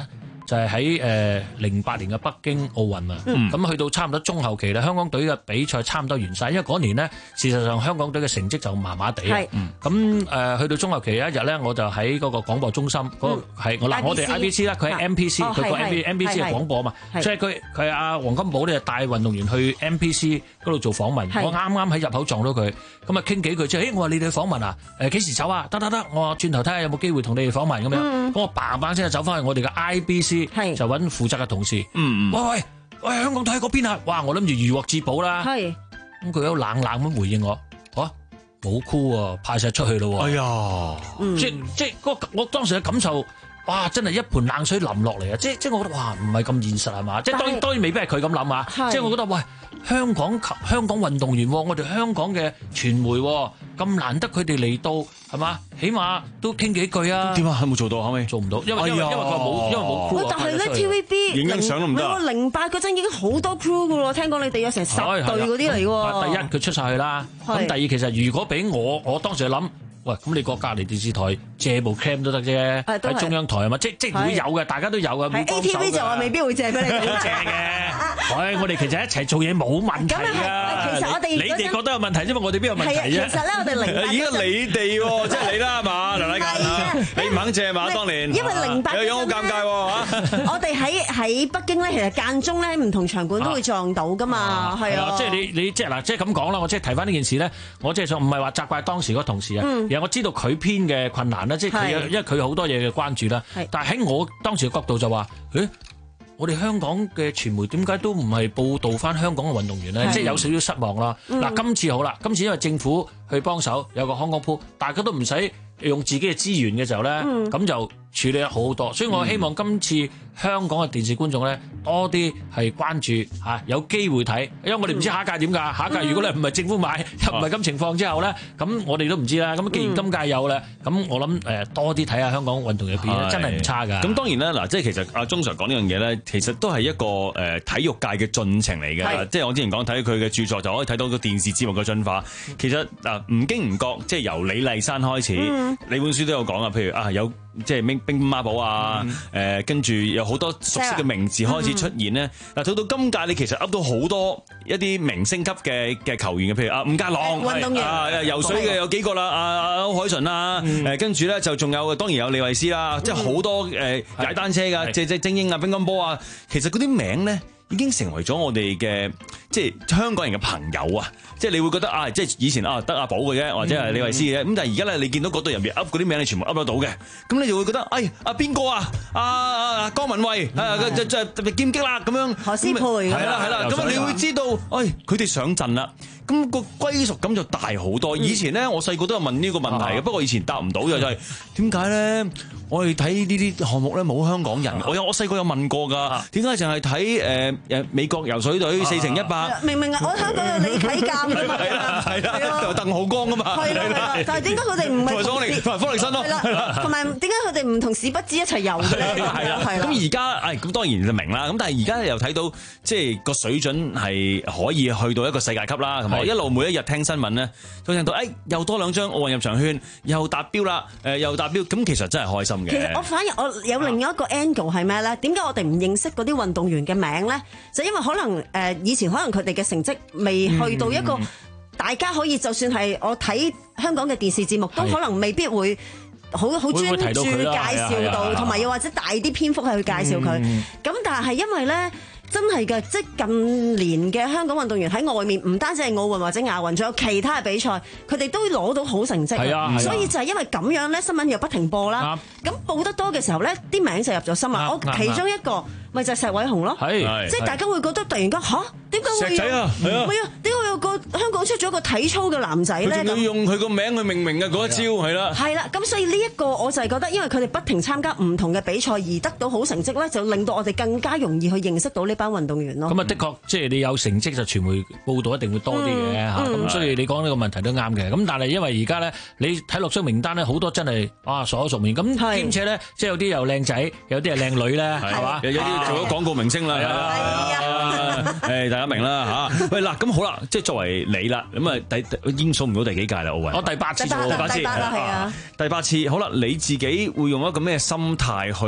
就係喺誒零八年嘅北京奧運啊。咁、嗯、去到差唔多中後期咧，香港隊嘅比賽差唔多完晒，因為嗰年呢，事實上香港隊嘅成績就麻麻地啊。咁誒、呃、去到中後期有一日咧，我就喺嗰個廣播中心嗰、那個係我嗱我哋 I B C 啦，佢係 M P C，佢個 M P C 係廣播啊嘛，所以佢佢阿黃金寶咧就帶運動員去 M P C 嗰度做訪問，我啱啱喺入口撞到佢，咁啊傾幾句之後，誒我話你哋去訪問啊，誒幾時走啊？得得得，我話轉頭睇下有冇機會同你哋訪問咁樣，咁、嗯、我嘭嘭聲就走翻去我哋嘅 I B C， 就揾負責嘅同事，嗯、喂喂喂，香港隊喺嗰邊啊！哇，我諗住如獲至寶啦，咁佢有冷冷咁回應我，啊冇酷喎，派晒出去咯喎，哎呀，嗯、即即嗰我當時嘅感受。哇！真係一盆冷水淋落嚟啊！即即我覺得哇，唔係咁現實係嘛？即當然當然未必係佢咁諗啊！即我覺得喂，香港香港運動員，我哋香港嘅傳媒咁難得佢哋嚟到係嘛？起碼都傾幾句啊！點啊？有冇做到後尾？做唔到，因為、哎、因為因為佢冇因為冇 crew。但係咧 T V B 影張相都唔得。零八嗰陣已經好多 crew 噶喎，聽講你哋有成十隊嗰啲嚟喎。第一佢出晒去啦，咁第二其實如果俾我，我當時諗。喂，咁你個隔離電視台借部 cam 都得啫，喺中央台係嘛？即即會有嘅，大家都有嘅。A T V 就話未必會借俾你。會借嘅，喂，我哋其實一齊做嘢冇問題啊。其實我哋你哋覺得有問題啫嘛，我哋邊有問題啫？其實咧，我哋零八而家你哋喎，即係你啦係嘛，梁禮勤，你唔肯借嘛？當年因為零八有樣好尷尬喎。我哋喺喺北京咧，其實間中咧唔同場館都會撞到噶嘛，係啊。即係你你即係嗱，即係咁講啦，我即係提翻呢件事咧，我即係想唔係話責怪當時嗰個同事啊。我知道佢編嘅困難啦，即係佢有，因為佢有好多嘢嘅關注啦。但係喺我當時嘅角度就話，誒，我哋香港嘅傳媒點解都唔係報導翻香港嘅運動員咧？即係有少少失望啦。嗱、嗯，今次好啦，今次因為政府去幫手，有個香港鋪，大家都唔使用自己嘅資源嘅時候咧，咁、嗯、就處理得好好多。所以我希望今次香港嘅電視觀眾咧，多啲係關注嚇，有機會睇，因為我哋唔知下一屆點㗎。下一屆如果你唔係政府買，又唔係咁情況之後咧，咁我哋都唔知啦。咁既然今屆有咧，咁我諗誒多啲睇下香港運動入邊真係唔差㗎。咁當然啦，嗱，即係其實阿鐘 Sir 講呢樣嘢咧，其實都係一個誒體育界嘅進程嚟嘅。即係我之前講睇佢嘅著作，就可以睇到個電視節目嘅進化。其實嗱，唔經唔覺，即係由李麗珊開始，嗯、你本書都有講啊。譬如啊，有即係乒乒乓球啊，誒、嗯，跟、呃、住有好多熟悉嘅名字開始出現咧。嗱、嗯，到到今屆你其實噏到好多一啲明星級嘅嘅球員嘅，譬如啊伍家朗，運動員啊游水嘅有幾個啦，阿阿歐鎧淳啦，誒跟住咧就仲有當然有李慧詩啦，嗯、即係好多誒踩單車㗎，即即精英啊，乒乓波啊，其實嗰啲名咧已經成為咗我哋嘅即係香港人嘅朋友啊！即係你會覺得啊，即係以前啊得阿寶嘅啫，或者係李慧詩嘅啫。咁、嗯、但係而家咧，你見到嗰隊入邊噏嗰啲名，你全部噏得到嘅。咁你就會覺得，哎啊邊個啊？阿阿江文蔚啊，就就劍擊啦咁樣。何詩蓓係啦係啦，咁你會知道，哎佢哋上陣啦。咁、個歸屬感就大好多。以前咧，我細個都有問呢個問題嘅、啊，不過以前答唔到嘅就係點解咧？我哋睇呢啲項目咧冇香港人。啊、我有我細個有問過㗎，點解淨係睇誒誒美國游水隊四乘一百？明明啊，我香港有李啟鑑㗎嘛，係啦係啦，就鄧浩光㗎嘛，係啦係啦。但係點解佢哋唔係同埋同埋方力申咯？係啦，同埋點解佢哋唔同史不知一齊遊嘅咧？係啦係啦。咁而家誒咁當然就明啦。咁但係而家又睇到即係個水準係可以去到一個世界級啦。咁我一路每一日聽新聞咧，都聽到誒又多兩張奧運入場券，又達標啦，誒又達標。咁其實真係開心。其實我反而我有另一個 angle 係咩咧？點解我哋唔認識嗰啲運動員嘅名咧？就因為可能誒以前可能佢哋嘅成績未去到一個大家可以就算係我睇香港嘅電視節目都可能未必會好好專注介紹到，同埋又或者大啲篇幅係去介紹佢。咁但係因為咧。真係嘅，即係近年嘅香港運動員喺外面，唔單止係奧運或者亞運，仲有其他嘅比賽，佢哋都攞到好成績。係啊，所以就係因為咁樣咧，新聞又不停播啦。咁報得多嘅時候咧，啲名就入咗心啊。我其中一個咪就係石偉雄咯。係，即係大家會覺得突然間吓，點解會有？係啊，係啊，點解有個香港出咗個體操嘅男仔咧？佢仲要用佢個名去命名嘅嗰一招，係啦。係啦，咁所以呢一個我就係覺得，因為佢哋不停參加唔同嘅比賽而得到好成績咧，就令到我哋更加容易去認識到呢班運動員咯。咁啊，的確即係你有成績就傳媒報導一定會多啲嘅嚇。咁、嗯、所以你講呢個問題都啱嘅。咁但係因為而家咧，你睇落張名單咧，好多真係啊熟口熟面。咁兼且咧，即係有啲又靚仔，有啲係靚女咧，係嘛？有啲做咗廣告明星啦。係啊，誒大家明啦嚇。喂嗱，咁好啦，即係作為你啦，咁啊第已經數唔到第幾屆啦奧運。我第八次，第八次，第八啦，係啊。第八次好啦，你自己會用一個咩心態去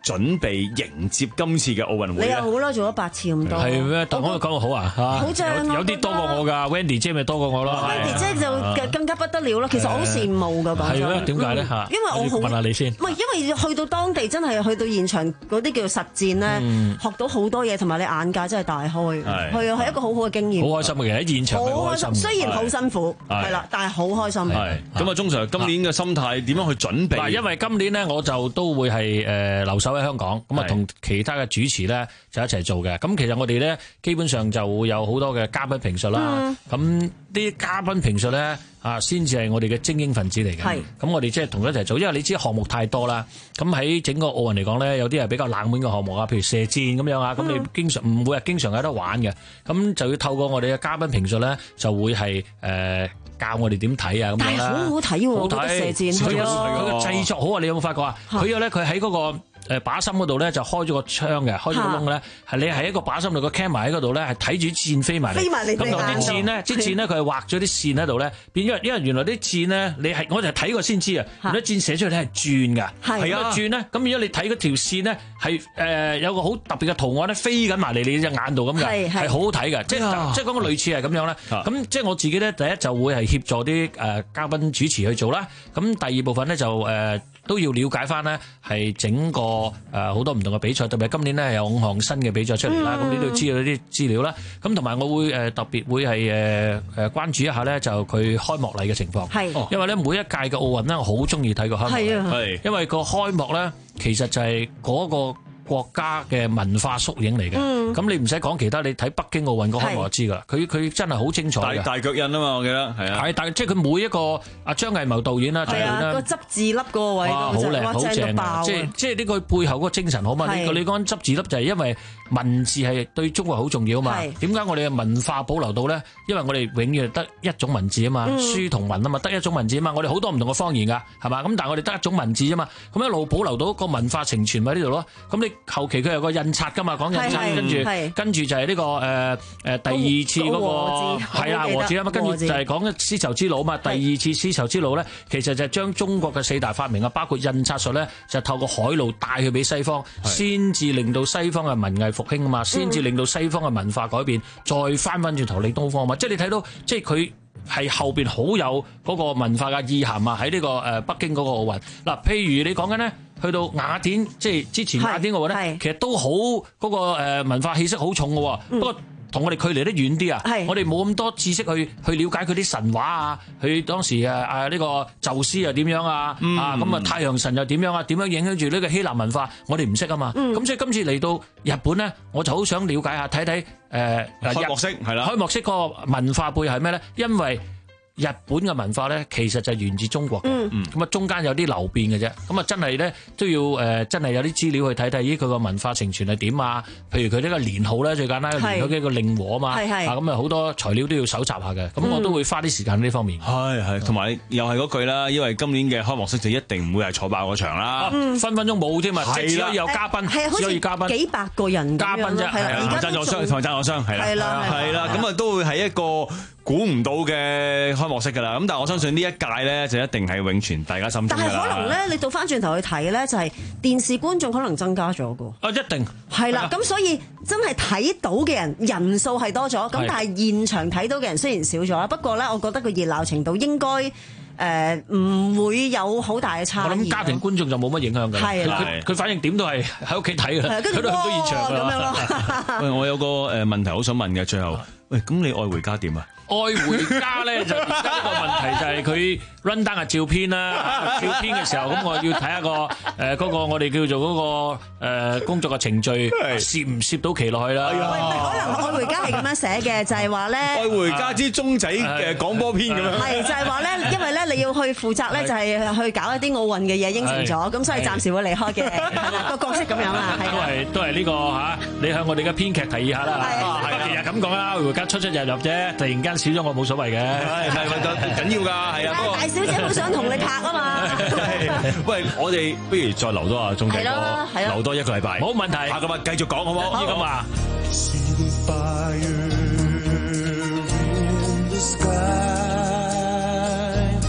準備迎接今次嘅奧運會？ 你又好啦，做咗八次咁多。 係咩？但我講到好啊， 好正啊！ 有啲多過我㗎 ，Wendy 姐咪多過我咯。 Wendy 姐就更加不得了啦。其實我好羨慕㗎，講真。 係咩？點解咧嚇？ 因為我好問下你先。 唔係，因為去到當地真係去到現場嗰啲叫做實戰咧，學到好多嘢，同埋你眼界真係大開。係啊，係一個好好嘅經驗。 好開心嘅，其實喺現場係好開心。 雖然好辛苦，係啦，但係好開心。 係咁啊，鍾 Sir，今年嘅心態點樣去準備？ 嗱，因為今年咧我就都會係誒留守喺香港，咁啊同其他嘅主持咧就一齊做嘅。咁其實我哋咧基本上就會有好多嘅嘉賓評述啦。咁啲嘉賓評述咧啊，先至係我哋嘅精英分子嚟嘅。係。咁我哋即係同佢一齊做，因為你知項目太多啦。咁喺整個奧運嚟講咧，有啲係比較冷門嘅項目啊，譬如射箭咁樣啊。咁你經常唔會係經常有得玩嘅。咁就要透過我哋嘅嘉賓評述咧，就會係誒。呃教我哋點睇啊咁樣啦， 但係好好睇喎，我覺得射箭係啊， 佢個製作好啊！你有冇發覺啊？佢有咧，佢喺嗰個誒靶心嗰度咧就開咗個窗嘅，開咗個窿咧，係你喺一個靶心度個 camera 喺嗰度咧，係睇住箭飛埋嚟， 飛埋嚟。 咁同啲箭咧，啲箭咧佢係畫咗啲線喺度咧，變因為因為原來啲箭咧，你係我就係睇過先知啊，原來箭射出嚟咧係轉㗎，係啊轉咧，咁如果你睇嗰條線咧係誒有個好特別嘅圖案咧飛緊埋嚟你隻眼度咁嘅，係好好睇嘅，即係即係講個類似係咁樣咧。咁即係我自己咧，第一就會係協助啲誒嘉賓主持去做啦。咁第二部分咧就誒。都要了解翻呢係整個誒好多唔同嘅比賽，特別今年呢有五項新嘅比賽出嚟啦，咁你都要知道啲資料啦。咁同埋我會誒特別會係誒誒關注一下呢，就佢開幕禮嘅情況。係，因為呢每一屆嘅奧運呢，我好中意睇個開幕禮。係，因為個開幕呢，其實就係嗰個國家嘅文化縮影嚟嘅，咁、嗯、你唔使講其他，你睇北京奧運個開幕就知噶啦。佢佢真係好精彩嘅，大大腳印啊嘛，我記得係啊。係，但係即係佢每一個阿張藝謀導演啦，係啊，個執字粒個位，哇，好靚，好正啊！即係即係呢個背後嗰個精神好嘛？你你講執字粒就係因為文字係對中國好重要啊嘛。點解我哋嘅文化保留到咧？因為我哋永遠得一種文字啊嘛，嗯、書同文啊嘛，得一種文字啊嘛。我哋好多唔同嘅方言噶，係嘛？咁但係我哋得一種文字啊嘛。咁一路保留到個文化承傳喺呢度咯。咁你後期佢有個印刷噶嘛，講印刷，跟住跟住就係呢、這個誒誒、呃、第二次嗰、那個係啊和字啊嘛，跟住就係講絲綢之路啊嘛。第二次絲綢之路咧，其實就係將中國嘅四大發明啊，包括印刷術咧，就透過海路帶去俾西方，先至令到西方嘅文藝復興啊嘛，先至令到西方嘅文化改變，再翻翻轉頭嚟東方啊嘛。即係你睇到，即係佢係後邊好有嗰個文化嘅意涵啊！喺呢個誒北京嗰個奧運嗱，譬如你講緊咧。去到雅典，即係之前雅典嘅話咧，其實都好嗰、那個誒、呃、文化氣息好重嘅、嗯，不過同我哋距離都遠啲啊。我哋冇咁多知識去去了解佢啲神話啊，佢當時誒誒呢個宙斯又點樣啊，嗯、啊咁啊太陽神又點樣啊，點樣影響住呢個希臘文化，我哋唔識啊嘛。咁、嗯、所以今次嚟到日本咧，我就好想了解下，睇睇誒開幕式係啦，開幕式嗰個文化背後係咩咧？因為日本嘅文化咧，其實就係源自中國嘅，咁、嗯、啊中間有啲流變嘅啫，咁啊真係咧都要誒、呃，真係有啲資料去睇睇，咦佢個文化承傳係點啊？譬如佢呢個年號咧，最簡單嘅年號嘅一個令和啊嘛，啊咁啊好多材料都要搜集下嘅，咁、嗯、我都會花啲時間喺呢方面。係係，同埋又係嗰句啦，因為今年嘅開幕式就一定唔會係坐爆嗰場啦、嗯，分分鐘冇添啊，只可以有嘉賓，只可以嘉賓幾百個人嘉賓啫，係啦，贊助商同贊助商係啦，係啦，係啦，咁啊都會係一個估唔到嘅開幕式㗎啦，咁但係我相信呢一屆咧就一定係永存大家心中㗎啦。但係可能咧，你倒翻轉頭去睇咧，就係電視觀眾可能增加咗㗎。啊，一定係啦。咁所以真係睇到嘅人人數係多咗，咁但係現場睇到嘅人雖然少咗啦，不過咧，我覺得個熱鬧程度應該誒唔、呃、會有好大嘅差異。我諗家庭觀眾就冇乜影響㗎。係佢佢反正點都係喺屋企睇㗎，佢都去到現場㗎咁樣咯。喂，我有個誒問題好想問嘅，最後喂，咁你愛回家點啊？愛回家咧就而家呢個問題就係佢 run down 嘅照片啦，照片嘅時候咁我要睇下個誒嗰個我哋叫做嗰個誒工作嘅程序攝唔攝到期落去啦。喂，可能愛回家係咁樣寫嘅，就係話咧愛回家之鐘仔嘅廣播篇咁樣。係就係話咧，因為咧你要去負責咧，就係去搞一啲奧運嘅嘢應承咗，咁所以暫時會離開嘅，係啦個角色咁樣啊。都係都係呢個嚇，你向我哋嘅編劇提議下啦。係其實咁講啦，愛回家出出入入啫，突然間。少咗我冇所謂嘅，係係係緊要㗎，係啊。大小姐好想同你拍啊嘛。喂，我哋不如再留多啊，鐘仔哥，留多一個禮拜，冇問題。下個禮拜繼續講好唔好？依咁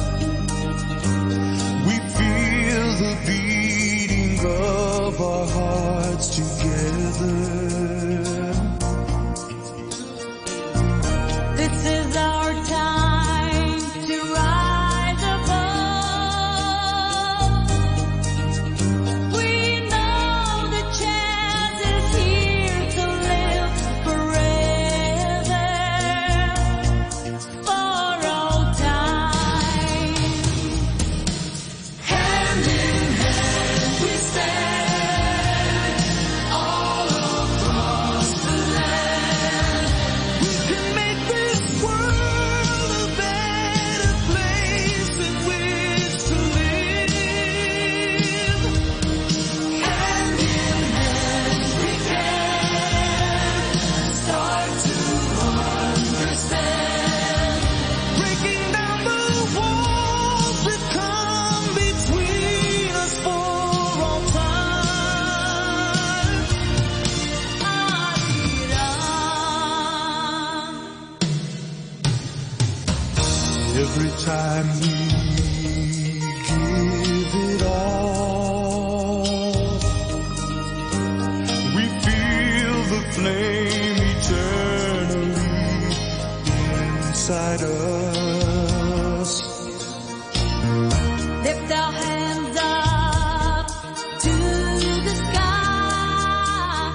啊。We feel the beating of our heart. Every time we give it all, we feel the flame eternally inside us. Lift our hands up to the sky.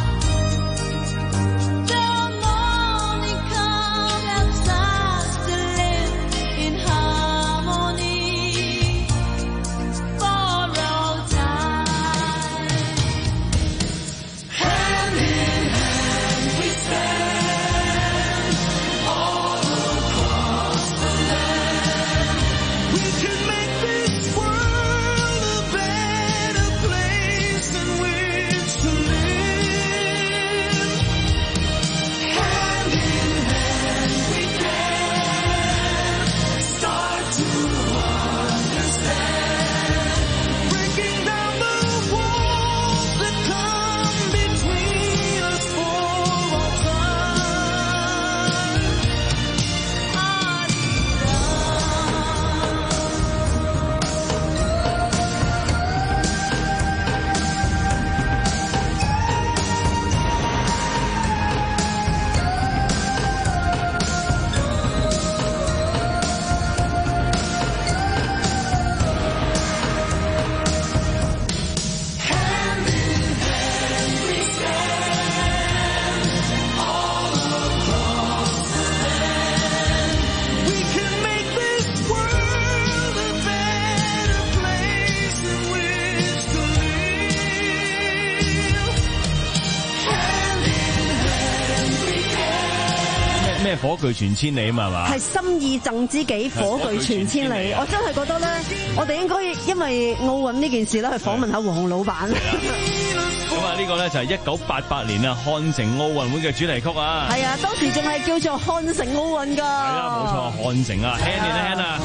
The morning comes helps us to live in harmony for all time. Hand in hand we stand all across the land. We can make this world a better place in which to live. Hand in hand we can start to understand, breaking down the walls that come between us for all time. Hand in hand we stand all across the land. We can make this world a better place in which to live. Hand in hand we can. 咩火炬傳千里啊嘛，係嘛？ 係心意贈知己，火炬傳千里。我真係覺得咧，我哋應該因為奧運呢件事咧，去訪問下黃老闆。 咁啊，呢個咧就係一九八八年啊漢城奧運會嘅主題曲啊。 係啊，當時仲係叫做漢城奧運㗎。係啊，冇錯，漢城啊 ，hand in hand 啊。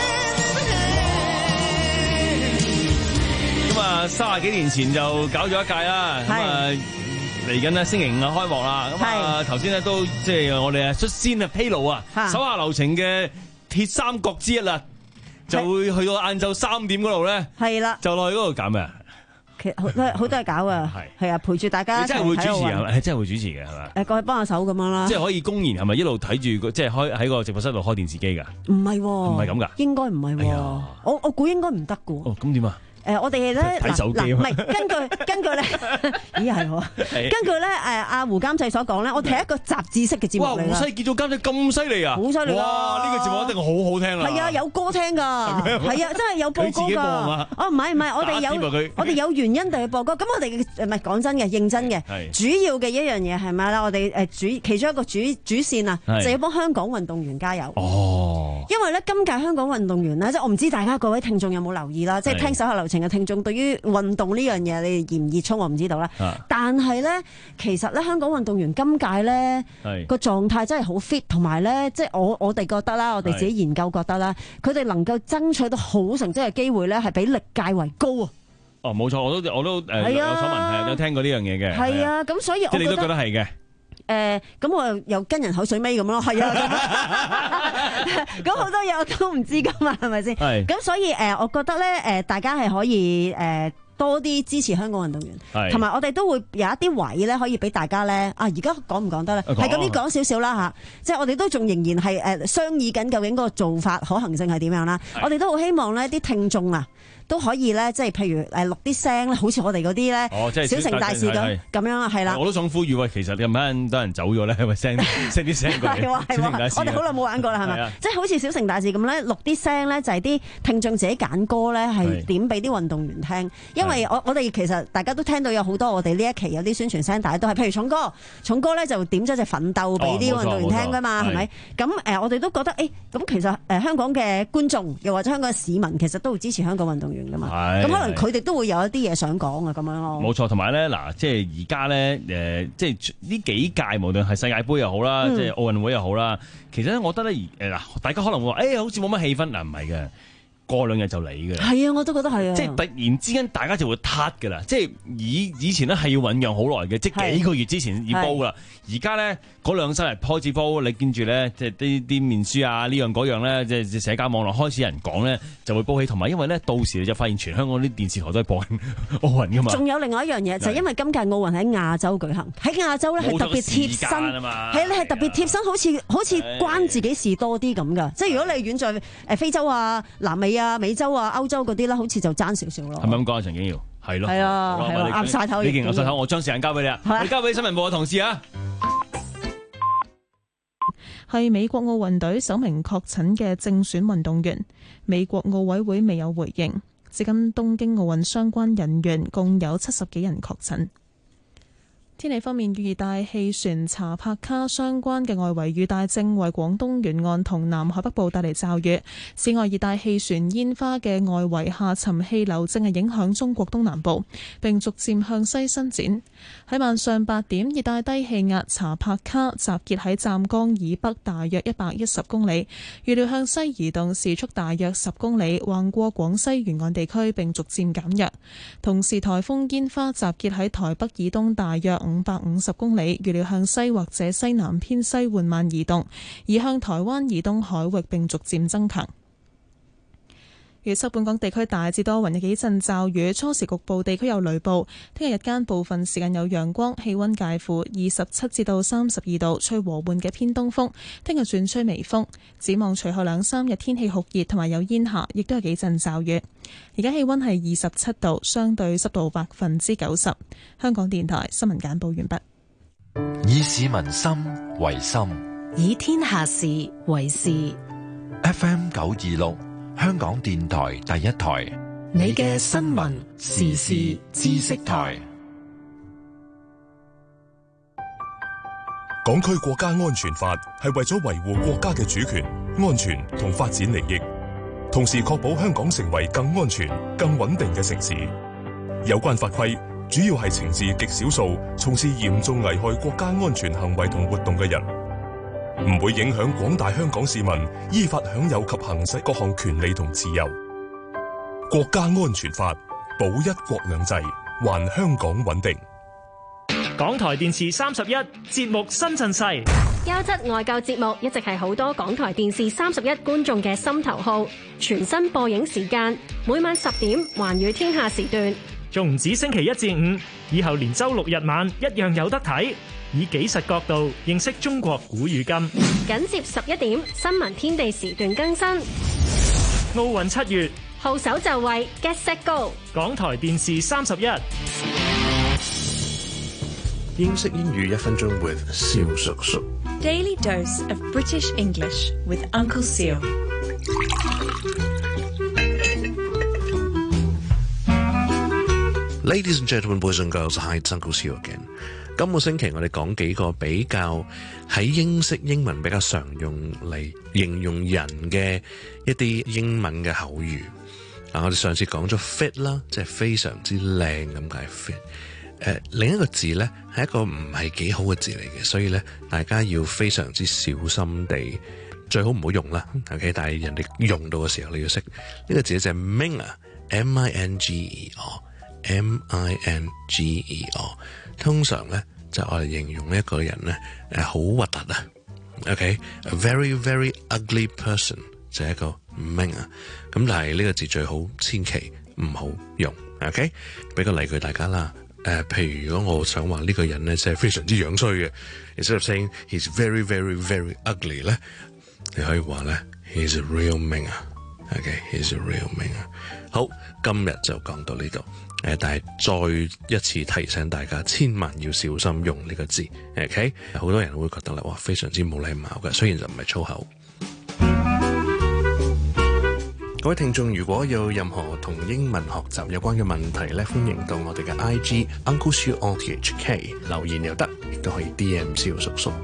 咁啊，三十幾年前就搞咗一屆啦。咁啊，嚟緊咧星期五啊開幕啦。咁啊，頭先咧都即係我哋啊率先啊披露啊，手下留情嘅鐵三角之一啦，就會去到晏晝三點嗰度咧。 係啦， 就落去嗰度搞咩啊？ 其實好多好多嘢搞啊，係啊，陪住大家一齊你真係會主持睇奧運係咪？你真係會主持嘅係嘛？ 誒，過去幫下手咁樣啦。 即係可以公然係咪一路睇住個即係開喺個直播室度開電視機㗎？ 唔係喎， 唔係咁㗎， 應該唔係喎。我我估應該唔得㗎喎。 哦，咁點啊？ 誒，我哋咧睇手機啊嗱，唔係根據根據咧，咦係喎，根據咧誒阿胡監製所講咧，我哋係一個雜誌式嘅節目哇！ 嚟㗎。 胡西傑做監製咁犀利啊！ 好犀利㗎！ 哇！呢個節目一定好好聽啦。 係啊，有歌聽㗎，係啊，真係有播歌佢自己播㗎。 係嘛哦，唔係唔係，我哋打碟啊有佢我哋有原因地去播歌。咁我哋嘅唔係講真嘅，認真嘅，主要嘅一樣嘢係咪啦？我哋誒主其中一個主主線啊， 係就要幫香港運動員加油。 哦， 因為咧今屆香港運動員咧，即係我唔知大家各位聽眾有冇留意啦，即係係聽手下留情嘅聽眾對於運動呢樣嘢，你哋熱唔熱衷我唔知道啦。 啊但係咧，其實咧香港運動員今屆咧係個狀態真係好 fit，同埋咧即係我我哋覺得啦，我哋自己研究覺得啦，佢哋能夠爭取到好成績嘅機會咧，係比歷屆為高啊！ 哦，冇錯，我都我都誒係啊有所聞係有聽過呢樣嘢嘅。 係啊，咁所以我即係你都覺得係嘅。 誒，咁我又又跟人口水尾咁咯，係啊，咁咁好多嘢我都唔知噶嘛，係咪先？ 係咁所以誒，我覺得咧誒，大家係可以誒。 多啲支持香港運動員，同埋我哋都會有一啲位咧可以俾大家咧啊！而家講唔講得咧？係咁啲講少少啦嚇，即係我哋都仲仍然係誒商議緊究竟嗰個做法可行性係點樣啦。我哋都好希望咧啲聽眾啊都可以咧，即係譬如誒錄啲聲咧，好似我哋嗰啲咧， 哦、即小城大事咁咁樣啊，係啦。 我都想呼籲喂，其實咁啱多人走咗咧，咪 send send 啲聲過嚟。係喎係喎， 我哋好耐冇玩過啦，係咪？即係好似小城大事咁咧，錄啲聲咧就係啲聽眾自己揀歌咧，係點俾啲運動員聽。因為我我哋其實大家都聽到有好多我哋呢一期有啲宣傳聲，但係都係譬如重歌，重歌咧就點咗隻奮鬥俾啲運動員聽㗎嘛，係咪？咁誒，我哋都覺得誒，咁其實誒香港嘅觀眾又或者香港嘅市民，其實都會支持香港運動員㗎嘛。咁可能佢哋都會有一啲嘢想講啊，咁樣咯。冇錯，同埋咧嗱，即係而家咧誒，即係呢幾屆無論係世界盃又好啦，嗯、即係奧運會又好啦，其實咧，我覺得咧誒嗱，大家可能會話誒、欸，好似冇乜氣氛嗱，唔係嘅。過兩日就嚟嘅， 係啊，我都覺得係啊， 即係突然之間大家就會撻㗎啦，即係以以前咧係要醖釀好耐嘅，即係幾個月之前要煲㗎啦，而家咧嗰兩三日開始煲，你見住咧即係啲啲面書啊呢樣嗰樣咧，即係社交網絡開始有人講咧就會煲起，同埋因為咧到時你就發現全香港啲電視台都係播緊奧運㗎嘛。 仲有另外一樣嘢就係因為今屆奧運喺亞洲舉行，喺亞洲咧係特別貼身，係你係特別貼身，好似好似關自己事多啲咁㗎，即係如果你遠在誒非洲啊、南美啊、美洲啊、歐洲嗰啲啦，好似就爭少少咯。係咪咁講啊，陳景耀？係咯，係啊，係啊，鴨晒頭。呢件鴨晒頭，我將時間交俾你啊，你交俾新聞部嘅同事啊。 係美國奧運隊首名確診嘅正選運動員，美國奧委會未有回應。至今東京奧運相關人員共有七十幾人確診。天氣方面，熱帶氣旋查帕卡相關嘅外圍雨帶正為廣東沿岸同南海北部帶嚟驟雨。此外，熱帶氣旋煙花嘅外圍下沉氣流正係影響中國東南部，並逐漸向西伸展。喺晚上八點，熱帶低氣壓查帕卡集結喺湛江以北大約一百一十公里，預料向西移動，時速大約十公里，橫過廣西沿岸地區並逐漸減弱。同時，颱風煙花集結喺台北以東大約五百五十公里，預料向西或者西南偏西緩慢移動，移向台灣以東海域並逐漸增強。預測本港地區大致多雲，有幾陣驟雨，初時局部地區有雷暴。聽日日間部分時間有陽光，氣溫介乎二十七至到三十二度，吹和緩嘅偏東風。聽日轉吹微風。展望隨後兩三日天氣酷熱，同埋有煙霞，亦都有幾陣驟雨。而家氣溫係二十七度，相對濕度百分之九十。香港電台新聞簡報完畢。 以市民心為心， 以天下事為事。 F M 九二六。香港電台第一台， 你嘅新聞時事知識台。 港區國家安全法係為咗維護國家嘅主權、安全同發展利益，同時確保香港成為更安全、更穩定嘅城市。有關法規主要係懲治極少數從事嚴重危害國家安全行為同活動嘅人，唔會影響廣大香港市民依法享有及行使各項權利同自由。國家安全法保一國兩制，還香港穩定。 港台電視三十一節目新陣勢， 優質外購節目一直係好多港台電視三十一觀眾嘅心頭號。全新播映時間，每晚十點環宇天下時段， 仲唔止星期一至五，以後連周六日晚一樣有得睇。以紀實角度認識中國古語今， 緊接十一點新聞天地時段更新。 奧運七月， 號手就位 Get Set Go。 港台電視三十一， 英式英語一分鐘 with 蕭叔叔。 Daily dose of British English with Uncle Seal。 Ladies and gentlemen, boys and girls, hi, it's Uncle Seal again。今個星期我哋講幾個比較喺英式英文比較常用嚟形容人嘅一啲英文嘅口語。啊，我哋上次講咗 fit 啦，即係非常之靚咁解 fit。誒，另一個字咧係一個唔係幾好嘅字嚟嘅，所以咧大家要非常之小心地，最好唔好用啦。OK， 但係人哋用到嘅時候你要識呢個字就係 minger，M I N G E R，M I N G E R。通常咧就我哋形容一個人咧誒好核突啊 ，OK，a very very ugly person 就係一個 minger，咁但係呢個字最好千祈唔好用 OK， 俾個例句大家啦。誒、呃，譬如如果我想話呢個人咧，即係非常之樣衰嘅 ，instead of saying he's very very very ugly 咧，你可以話咧 he's a real man 啊。OK，he's a real man 啊。好，今日就講到呢度。誒，但係再一次提醒大家，千萬要小心用呢個字。OK， 好多人會覺得啦，哇，非常之冇禮貌嘅，雖然就唔係粗口。各位聽眾，如果有任何同英文學習有關嘅問題咧，歡迎到我哋嘅 I G Uncle Siu O T H K 留言又得，亦都可以 D M 蕭叔叔。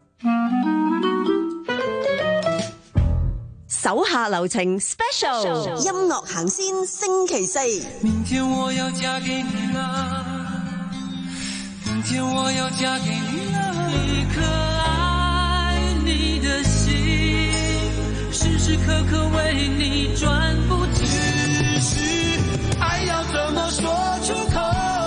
手下留情 Special 音樂行先星期四。 明天我要嫁給你了，明天我要嫁給你了，一顆愛你的心，時時刻刻為你轉不止，是愛要怎麼說出口，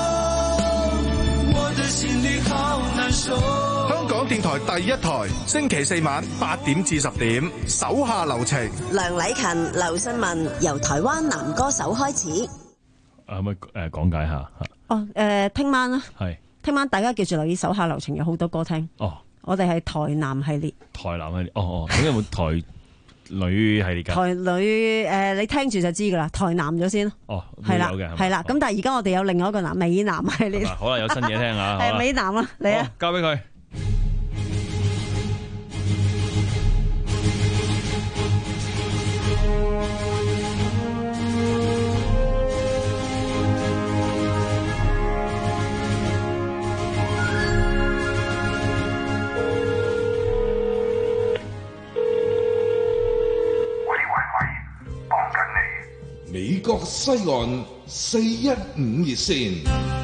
我的心裡好難受。 香港電台第一台，星期四晚八點至十點，手下留情。 梁禮勤、劉信文由台灣男歌手開始。 可唔可以誒講解下？ 哦，誒、呃，聽晚啦， 係聽晚大家記住留意手下留情，有好多歌聽。 哦， 我哋係台南系列。 台南系列，哦哦，咁有冇台女系列㗎？ 台女誒、呃，你聽住就知噶啦，台南咗先。 哦， 係啦， 係啦。咁但係而家我哋有另外一個男美男系列。 好啦，有新嘢聽啊！ 係美男啊，嚟啊， 交俾佢。 美國西岸四一五熱線，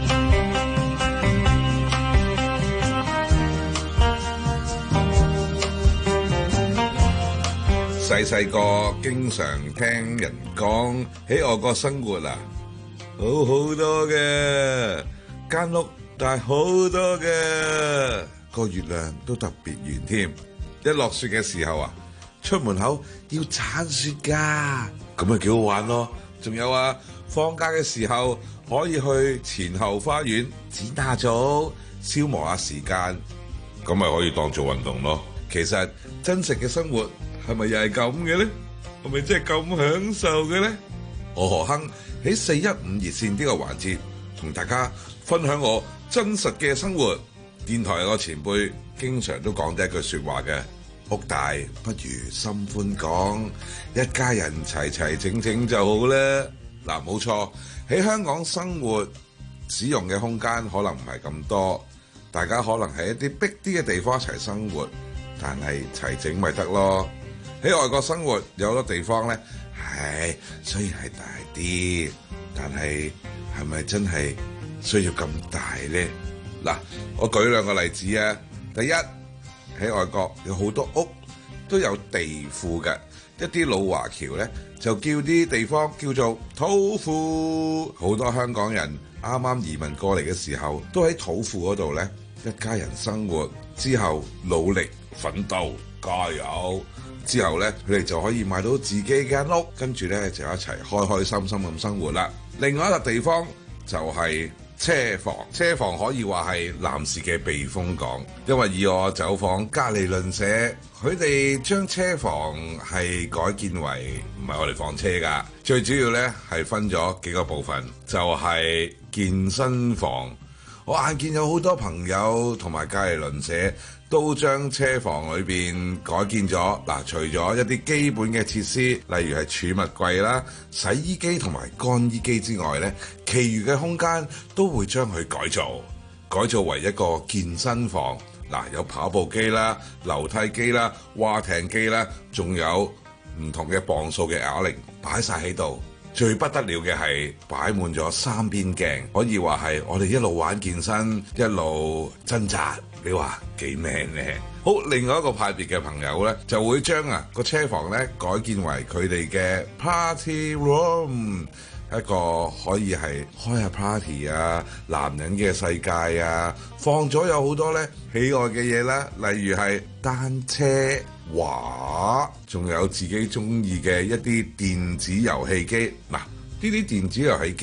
細細個經常聽人講喺外國生活啊，好好多嘅間屋大好多嘅，個月亮都特別圓添，一落雪嘅時候啊，出門口要鏟雪噶，咁咪幾好玩咯。仲有啊，放假嘅時候可以去前後花園剪下草，消磨下時間，咁咪可以當做運動咯。其實真實嘅生活係咪又係咁嘅咧？係咪真係咁享受嘅咧？我何亨喺四一五熱線呢個環節同大家分享我真實嘅生活。電台個前輩經常都講第一句說話嘅，屋大不如心寬廣，一家人齊齊整整就好啦。嗱，冇錯，喺香港生活使用嘅空間可能唔係咁多，大家可能喺一啲逼啲嘅地方一齊生活，但係齊整咪得咯。喺外國生活有好多地方呢，係雖然係大啲，但係係咪真係需要咁大呢？嗱，我舉兩個例子啊。第一，喺外國有好多屋都有地庫嘅，一啲老華僑呢，就叫啲地方叫做土庫。好多香港人啱啱移民過嚟嘅時候，都喺土庫嗰度呢，一家人生活之後努力奮鬥，加油之後呢，佢哋就可以買到自己間屋，跟住呢，就一齊開開心心咁生活啦。另外一個地方就係車房，車房可以話係男士嘅避風港，因為以我走訪隔離鄰舍，佢哋將車房係改建為唔係我哋放車㗎，最主要呢係分咗幾個部分，就係健身房。我眼見有好多朋友同埋隔離鄰舍都將車房裏邊改建咗，嗱，除咗一啲基本嘅設施，例如係儲物櫃啦、洗衣機同埋乾衣機之外呢，其餘嘅空間都會將佢改造，改造為一個健身房。嗱，有跑步機啦、樓梯機啦、划艇機啦，仲有唔同嘅磅數嘅啞鈴擺晒喺度。最不得了嘅係擺滿咗三邊鏡，可以話係我哋一路玩健身一路掙扎，你話幾 man 呢？好，另外一個派別嘅朋友呢，就會將啊個車房呢改建為佢哋嘅 party room，一個可以係開下 party 啊，男人嘅世界啊，放咗有好多呢喜愛嘅嘢啦，例如係單車、畫，仲有自己中意嘅一啲電子遊戲機。嗱，呢啲電子遊戲機呢，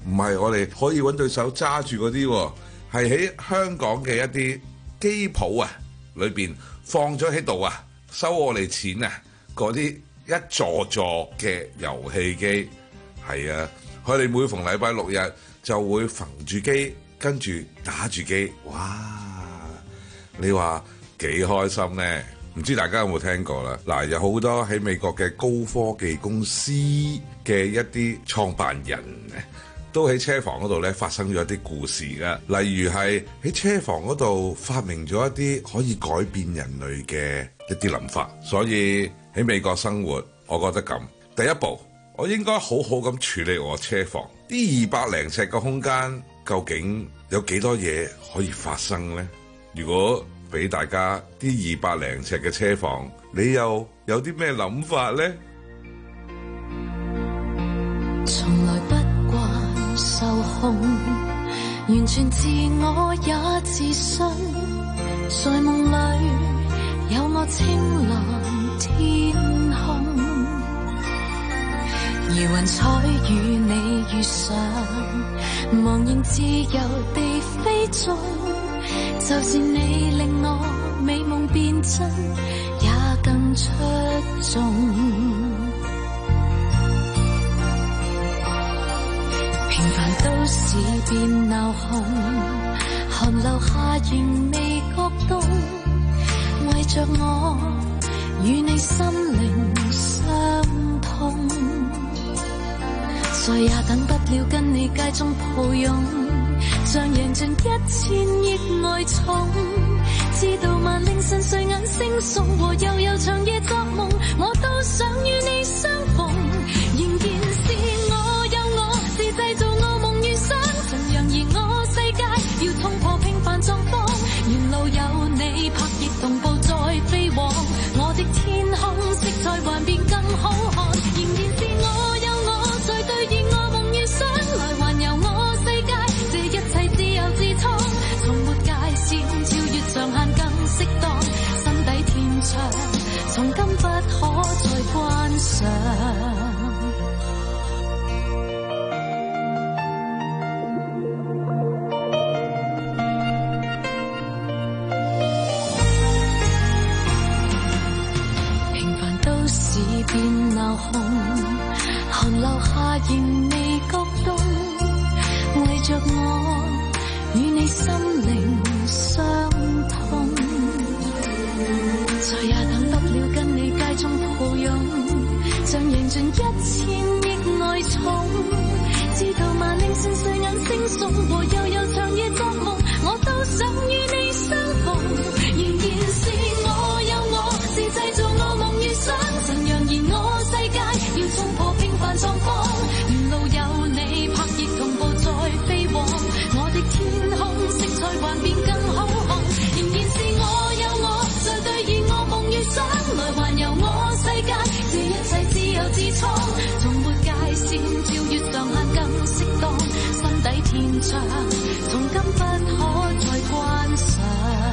唔係我哋可以揾對手揸住嗰啲，係喺香港嘅一啲機鋪啊裏邊放咗喺度啊，收我哋錢啊，嗰啲一座座嘅遊戲機，係啊，佢哋每逢禮拜六日就會揈住機，跟住打住機，哇！你話幾開心呢？唔知大家有冇聽過啦？嗱，有好多喺美國嘅高科技公司嘅一啲創辦人都喺車房嗰度咧發生咗一啲故事噶，例如係喺車房嗰度發明咗一啲可以改變人類嘅一啲諗法。所以喺美國生活，我覺得咁，第一步我應該好好咁處理我車房啲二百零尺嘅空間，究竟有幾多嘢可以發生呢？如果俾大家啲二百零尺嘅車房，你又有啲咩諗法呢？ 從來不慣受控，完全自我也自信，在夢裏有我青藍天空，如雲彩與你遇上，茫然自由地飛縱，就是你令我美夢變真，也更出眾。平凡都市變鬧哄，寒流下仍未覺凍，為着我與你心靈相通，再也等不了跟你街中抱擁，像贏盡一千億愛寵，知道萬令神睡眼惺忪，和悠悠長夜作夢，我都想與你相逢。仍然是我有我，是製造我夢與想，曾揚言我世界要衝破平凡狀況，沿路有你拍翼同步再飛往，我的天空色彩幻變更好看。仍然是我有我，在兌現我夢與想，來環遊我世界，這一切自由自創，從沒界線，超越上限更適當，心底天長，從今不可再關上。平凡都市變鬧哄，寒流下仍未覺凍，為着我與你心靈相通，再也等不了跟你街中抱擁，像贏盡一千億愛寵，知道萬令神睡眼惺忪，和悠悠長夜作夢，我都想與你相逢。仍然是我有我，是製造我夢與想，曾揚言我世界要衝破平凡狀況，沿路有你拍翼同步再飛往，我的天空色彩幻變更好看。仍然是我有我，在兌現我夢與想，來環遊我世界，這一切自由自創，從沒界線，超越上限更適當，心底天長，從今不可再關上。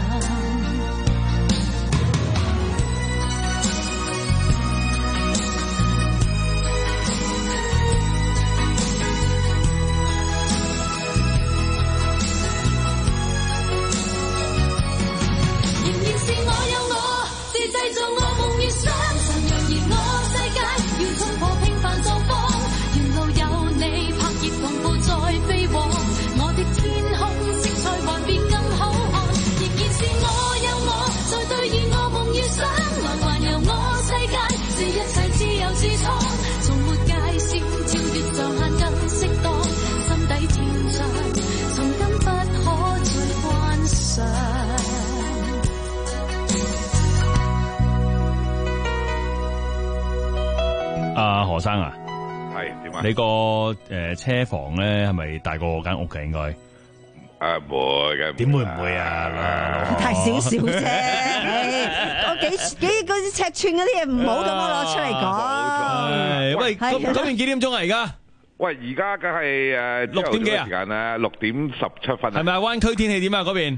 製造我夢與想，曾揚言我世界要衝破平凡狀況，沿路有你拍翼同步再飛往，我的天空色彩幻變更好看。仍然是我有我，在兌現我夢與想，來環遊我世界，這一切自由自創，從沒界線，超越上限更適當，心底天長，從今不可再關上。 阿何生啊， 係點啊？ 你個誒、呃、車房咧係咪大過間屋嘅？應該誒唔會嘅， 點會唔會啊？ 太少少啫，嗰幾幾嗰啲尺寸嗰啲嘢唔好咁樣攞出嚟講。 喂，嗰嗰邊幾點鐘啊？而家喂，而家梗係誒六點幾啊？ 時間咧，六點十七分。 係咪灣區天氣點啊？嗰邊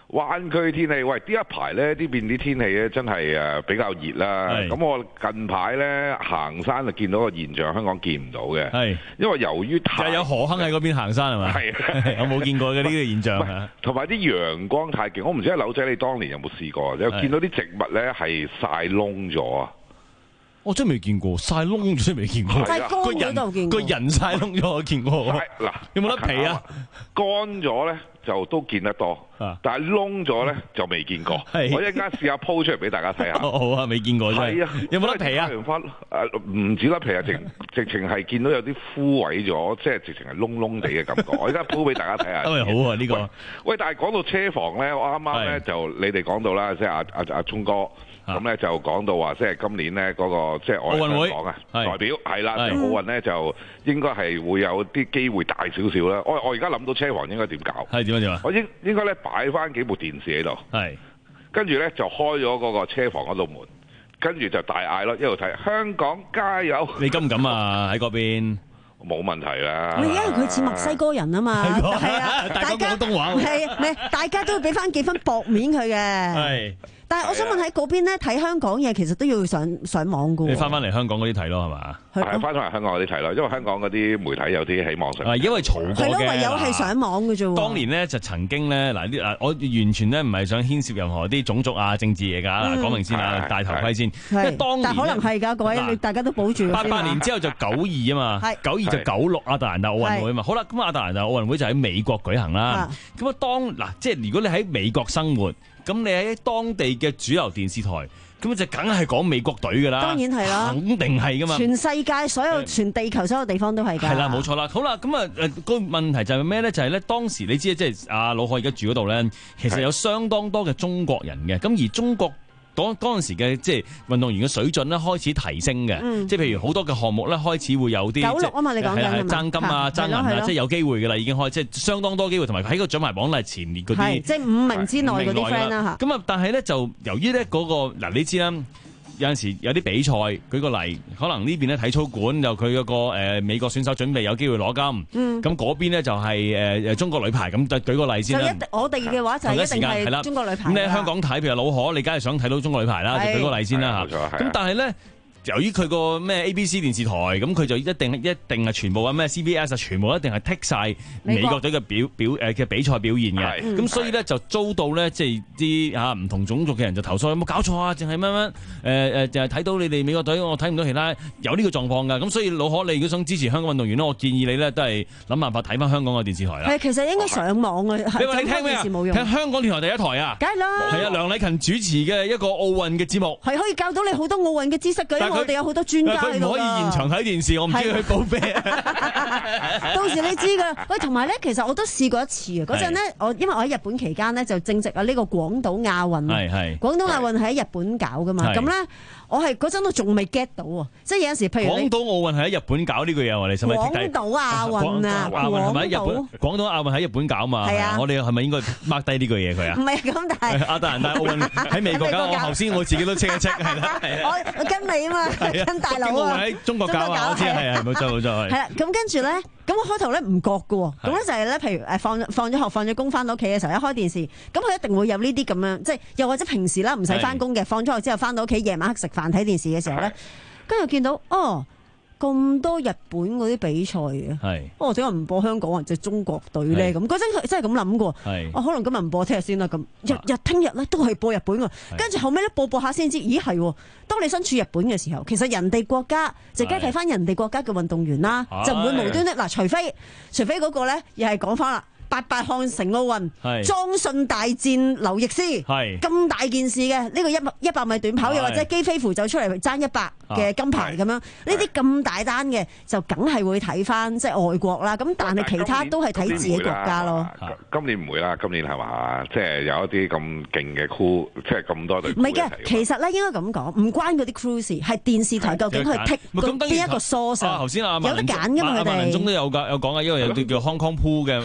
灣區天氣，喂，呢一排咧呢邊啲天氣咧真係誒比較熱啦。咁我近排咧行山就見到個現象，香港見唔到嘅。係，因為由於太就有河坑喺嗰邊行山係嘛？係，我冇見過嘅呢個現象。 同埋啲陽光太勁，我唔知阿柳仔你當年有冇試過？有見到啲植物咧係曬燶咗啊！ 我真係未見過曬燶咗，真係未見過。 曬乾嗰度見過。 個人曬燶咗我見過。 嗱， 有冇得皮啊？ 乾咗咧就都見得多，但係燶咗咧就未見過。我一陣間試下鋪出嚟俾大家睇下。 好啊，未見過真係。有冇得皮啊？ 誒唔止得皮啊，直直情係見到有啲枯萎咗，即係直情係燶燶地嘅感覺。我而家鋪俾大家睇下。 都係好啊呢個。 喂，但係講到車房咧，我啱啱咧就你哋講到啦，即係阿阿阿聰哥。咁咧就講到話，即係今年咧嗰個即係我哋香港啊代表係啦，奧運咧就應該係會有啲機會大少少啦。我我而家諗到車房應該點搞？ 係點啊點啊？ 我應應該咧擺翻幾部電視喺度，係跟住咧就開咗嗰個車房嗰度門，跟住就大嗌咯，一路睇香港加油！ 你敢唔敢啊？喺嗰邊？ 冇問題啦。 因為佢似墨西哥人啊嘛，係啊，大家廣東話係啊，係大家都會俾翻幾分薄面佢嘅。係。但係我想問喺嗰邊咧睇香港嘢，其實都要上上網㗎。 你翻翻嚟香港嗰啲睇咯，係嘛？ 係翻翻嚟香港嗰啲睇咯，因為香港嗰啲媒體有啲喺網上。 係因為嘈過嘅。 係咯，唯有係上網嘅啫。 當年咧就曾經咧嗱啲嗱，我完全咧唔係想牽涉任何啲種族啊、政治嘢㗎。嗱，講明先啊，戴頭盔先。因為當年但可能係㗎，各位大家都保住。 八八年之後就九二啊嘛，九二就九六亞特蘭大奧運會啊嘛。好啦，咁亞特蘭大奧運會就喺美國舉行啦。咁啊，當嗱即係如果你喺美國生活。咁你喺當地嘅主流電視台，咁就梗係講美國隊㗎啦。當然係啦， 肯定係㗎嘛。 全世界所有、全地球所有地方都係㗎。 係啦，冇錯啦。好啦，咁啊誒個問題就係咩咧？就係咧當時你知即係阿老海而家住嗰度咧，其實有相當多嘅中國人嘅。咁而中國嗰嗰陣時嘅即係運動員嘅水準咧開始提升嘅，嗯、即係譬如好多嘅項目咧開始會有啲九六啊嘛，你講緊爭金啊、爭銀啊，即係有機會㗎啦，已經開即係相當多機會，同埋喺個獎牌榜咧係前列嗰啲， 即係五名之內嗰啲 friend 啦嚇。 咁啊，但係咧就由於咧嗰個嗱，你知啦。有陣時有啲比賽，舉個例，可能呢邊咧體操館有佢嗰個誒美國選手準備有機會攞金，咁嗰邊咧就係誒誒中國女排，咁就舉個例先啦。就一我哋嘅話就一定係中國女排。咁你喺香港睇，譬如老可，你梗係想睇到中國女排啦，就舉個例先啦嚇。咁但係咧。由於佢個咩 A B C 電視台，咁佢就一定一定係全部啊咩 C B S 啊，全部一定係剔晒美國隊嘅表表誒嘅比賽表現嘅。咁、嗯、所以咧就遭到咧即係啲嚇唔同種族嘅人就投訴，有冇搞錯啊？淨係乜乜誒誒，淨係睇到你哋美國隊，我睇唔到其他有呢個狀況㗎。咁所以老可，你如果想支持香港運動員咧，我建議你咧都係諗辦法睇翻香港嘅電視台啦。 係其實應該上網啊。 你話你聽咩啊？聽香港電台第一台啊？ 梗係啦。 係啊，梁禮勤主持嘅一個奧運嘅節目， 係可以教到你好多奧運嘅知識嘅，因為我哋有好多專家。 佢唔可以現場睇電視，我唔知佢報咩。 到時你知噶。喂，同埋咧，其實我都試過一次啊。嗰陣咧，我因為我喺日本期間咧，就正值啊呢個廣島亞運。係係。廣島亞運係喺日本搞噶嘛？咁咧，我係嗰陣都仲未 get 到啊。即係有陣時，譬如廣島奧運係喺日本搞呢個嘢，我哋使唔使？ 廣島亞運啊， 亞運係咪喺日本？廣島亞運喺日本搞嘛？係啊。我哋係咪應該 mark 低呢個嘢佢啊？ 唔係咁，但係亞特蘭大奧運喺美國搞。我頭先我自己都清一清，係啦。 我我跟你啊嘛，跟大佬。 我喺中國搞啊，我知係啊，冇錯冇錯係。 係啦，咁跟住咧，咁我開頭咧唔覺嘅喎，咁咧就係咧，譬如誒放放咗學、放咗工翻到屋企嘅時候，一開電視，咁佢一定會有呢啲咁樣，即係又或者平時啦，唔使翻工嘅，放咗學之後翻到屋企，夜晚黑食飯睇電視嘅時候咧，跟住見到哦。咁多日本嗰啲比賽嘅，係，哦點解唔播香港或者中國隊咧？咁嗰陣真係咁諗過，係，哦可能今日唔播，聽日先啦。咁日日聽日咧都係播日本㗎，跟住後尾咧播播下先知，咦係，當你身處日本嘅時候，其實人哋國家就梗係睇翻人哋國家嘅運動員啦，就唔會無端端嗱，除非除非嗰個咧又係講翻啦。八八漢城奧運，莊信大戰劉易斯，咁大件事嘅呢、這個一一百米短跑，又或者姬飛虎就出嚟爭一百嘅金牌咁樣，呢啲咁大單嘅就梗係會睇翻即係外國啦。咁但係其他都係睇自己國家咯。 今年唔會啦，今年係嘛？即係有一啲咁勁嘅 crew，即係咁多隊。唔係嘅， 其實咧應該咁講，唔關嗰啲 crew 事，係電視台究竟去剔邊一個 source。 頭先阿有得揀㗎嘛？佢哋文中都有㗎，有講啊，因為有啲叫 Hong Kong Pool 嘅嘅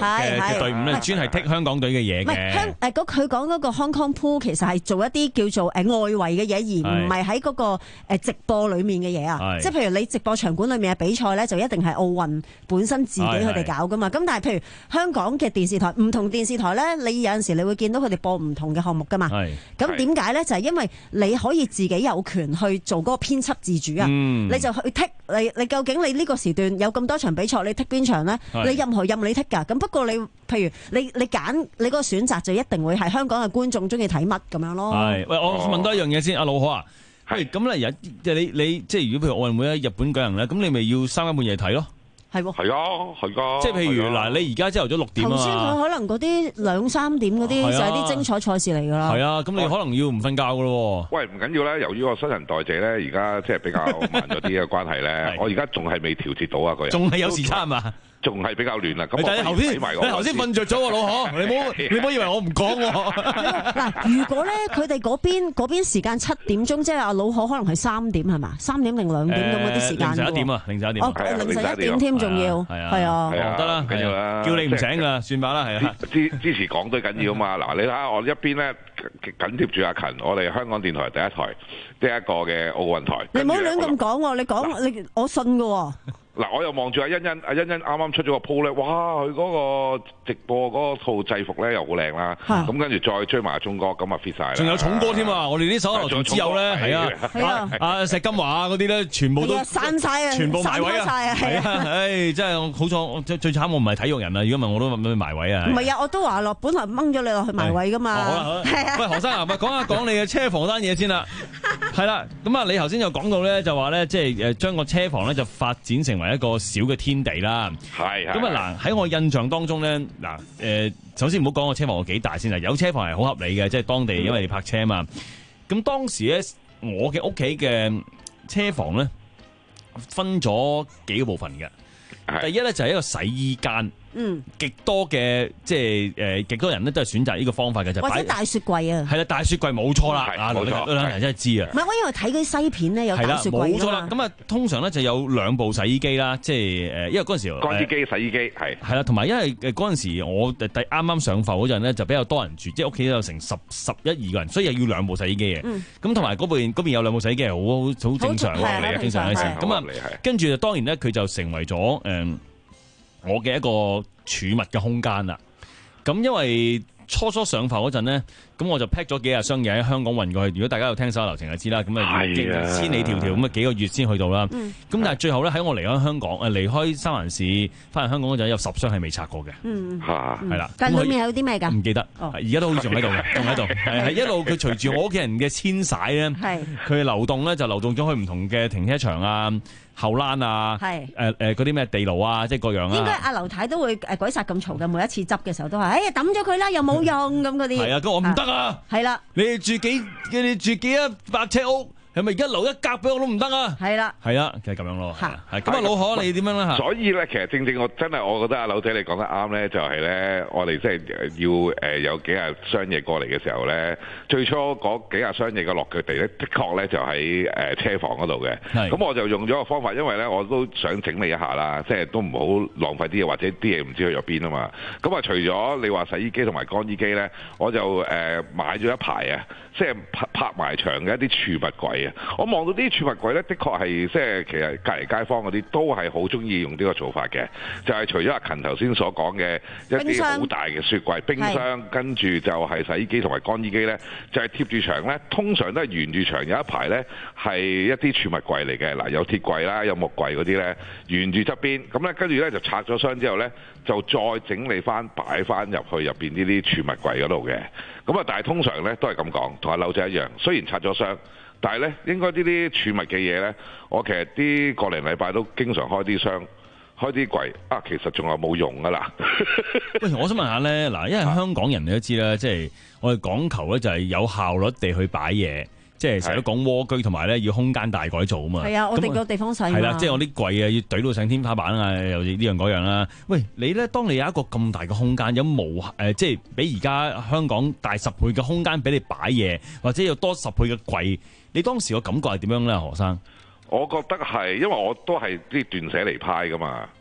嘅隊伍咧，專係剔香港隊嘅嘢嘅。 唔係香誒，嗰佢講嗰個 Hong Kong Pool 其實係做一啲叫做誒外圍嘅嘢，而唔係喺嗰個誒直播裡面嘅嘢啊。即係譬如你直播場館裡面嘅比賽咧，就一定係奧運本身自己佢哋搞噶嘛。咁但係譬如香港嘅電視台，唔同電視台咧，你有陣時你會見到佢哋播唔同嘅項目噶嘛。咁點解咧？就係因為你可以自己有權去做嗰個編輯自主啊。嗯、你就去剔你你究竟你呢個時段有咁多場比賽，你剔邊場咧？你任何任你剔㗎。咁不過你譬如你你揀你嗰個選擇就一定會係香港嘅觀眾中意睇乜咁樣咯。係，喂，我問多一樣嘢先，阿老可啊，係咁咧，即係你你即係如果譬如奧運會喺日本舉行咧，咁你咪要三更半夜睇咯。係喎， 係啊，係噶。 即係譬如嗱，你而家朝頭早六點啊嘛。頭先佢可能嗰啲兩三點嗰啲就係啲精彩賽事嚟㗎啦。 係啊，咁你可能要唔瞓覺㗎咯。 喂，唔緊要啦，由於我新陳代謝咧，而家即係比較慢咗啲嘅關係咧，我而家仲係未調節到啊個人。 仲係有時差嘛？ 仲係比較亂啦。咁你頭先，你頭先瞓着咗喎，老可，你唔好你唔好以為我唔講喎。 嗱，如果咧佢哋嗰邊嗰邊時間七點鐘，即係阿老可可能係三點係嘛？三點定兩點咁嗰啲時間。 凌晨一點啊，凌晨一點。 哦，凌晨一點添，仲要。 係啊， 係啊， 得啦，緊要啦，叫你唔醒㗎，算吧啦，係啊。 支支持港隊緊要嘛？嗱，你睇下我一邊咧緊貼住阿勤，我哋香港電台第一台，即係一個嘅奧運台。 你唔好亂咁講喎，你講你我信㗎喎。 嗱，我又望住阿欣欣，阿欣欣啱啱出咗個 po 咧，哇！佢嗰個直播嗰套制服咧又好靚啦，咁跟住再追埋中國，咁啊 fit 晒。仲有重歌添啊！我哋啲手頭之友咧，係啊，啊啊石金華嗰啲咧，全部都散晒啊， 全部埋位啊， 係啊， 唉，真係好彩，最最慘我唔係體育人啊，如果唔係我都問佢埋位啊。 唔係啊，我都話落，本來掹咗你落去埋位噶嘛。 好啦好啦，喂何生啊，咪講下講你嘅車房單嘢先啦。係啦，咁啊，你頭先就講到咧，就話咧，即係誒將個車房咧就發展成為一個小嘅天地啦。係咁啊嗱，喺我印象當中咧，嗱誒，首先唔好講個車房有幾大先啦，有車房係好合理嘅，即係當地因為你泊車啊嘛。咁當時咧，我嘅屋企嘅車房咧分咗幾個部分嘅。第一咧就係一個洗衣間。嗯，極多嘅即係誒，極多人咧都係選擇呢個方法嘅，就或者大雪櫃啊， 係啦，大雪櫃冇錯啦，啊，冇錯，兩人真係知啊。 唔係，我因為睇嗰啲西片咧有大雪櫃啊嘛。冇錯啦， 咁啊，通常咧就有兩部洗衣機啦，即係誒，因為嗰陣時乾衣機、洗衣機係係啦，同埋因為誒嗰陣時我第啱啱上埠嗰陣咧就比較多人住，即係屋企有成十十一二個人，所以又要兩部洗衣機嘅。咁同埋嗰邊嗰邊有兩部洗衣機係好好正常嘅，經常嘅事。咁啊，跟住當然咧佢就成為咗誒。我嘅一個儲物嘅空間啦，咁因為初初上埠嗰陣咧，咁我就 pack 咗幾廿箱嘢喺香港運過去。如果大家有聽手流程就知啦，咁啊千里迢迢咁啊幾個月先去到啦。咁、嗯、但係最後咧喺我離開香港誒離開三藩市翻嚟香港嗰陣，有十箱係未拆過嘅。嗯係啦。 但係裏面有啲咩㗎？唔記得。而家都好似仲喺度嘅，仲喺度。係係一路佢隨住我屋企人嘅遷徙咧，佢流動咧就流動咗去唔同嘅停車場啊。後欄啊，係誒誒嗰啲咩地牢啊，即係各樣啊。 應該阿劉太都會誒鬼殺咁嘈嘅，每一次執嘅時候都係，哎呀抌咗佢啦，又冇用咁嗰啲。 係啊，咁我唔得啊。係啦，你哋住幾你哋住幾一百尺屋？係咪而家留一格俾我都唔得啊？係啦，係啊，就係咁樣咯。係咁啊，老可你點樣咧？ 所以咧，其實正正我真係我覺得阿劉仔你講得啱咧，就係咧，我哋即係要誒有幾廿箱嘢過嚟嘅時候咧，最初嗰幾廿箱嘢嘅落腳地咧，的確咧就喺誒車房嗰度嘅。咁我就用咗個方法，因為咧我都想整理一下啦，即係都唔好浪費啲嘢，或者啲嘢唔知去咗邊啊嘛。咁啊，除咗你話洗衣機同埋乾衣機咧，我就誒買咗一排啊，即係拍拍埋牆嘅一啲儲物櫃。我望到啲儲物櫃咧，的確係即係其實隔離街坊嗰啲都係好中意用呢個做法嘅，就係、是、除咗阿勤頭先所講嘅一啲好大嘅雪櫃、冰箱，跟住就係洗衣機同埋乾衣機咧，就係、是、貼住牆咧，通常都係沿住牆有一排咧係一啲儲物櫃嚟嘅，嗱有鐵櫃啦，有木櫃嗰啲咧，沿住側邊，咁咧跟住咧就拆咗箱之後咧，就再整理翻擺翻入去入邊呢啲儲物櫃嗰度嘅，咁啊但係通常咧都係咁講，同阿劉仔一樣，雖然拆咗箱。但係咧，應該呢啲儲物嘅嘢咧，我其實啲個零禮拜都經常開啲箱、開啲櫃啊，其實仲有冇用噶啦？ 喂，我想問下咧，嗱，因為香港人你都知啦，即係我哋講求咧就係有效率地去擺嘢，即係成日都講蝸居，同埋咧要空間大改造啊嘛。係啊， 我哋個地方細。係啦，即係我啲櫃啊，要懟到上天花板啊，又呢樣嗰樣啦。喂，你咧，當你有一個咁大嘅空間，有無誒、呃，即係比而家香港大十倍嘅空間俾你擺嘢，或者有多十倍嘅櫃。你當時個感覺係點樣咧，何生？ 我覺得係，因為我都係啲斷捨離派噶嘛，啊、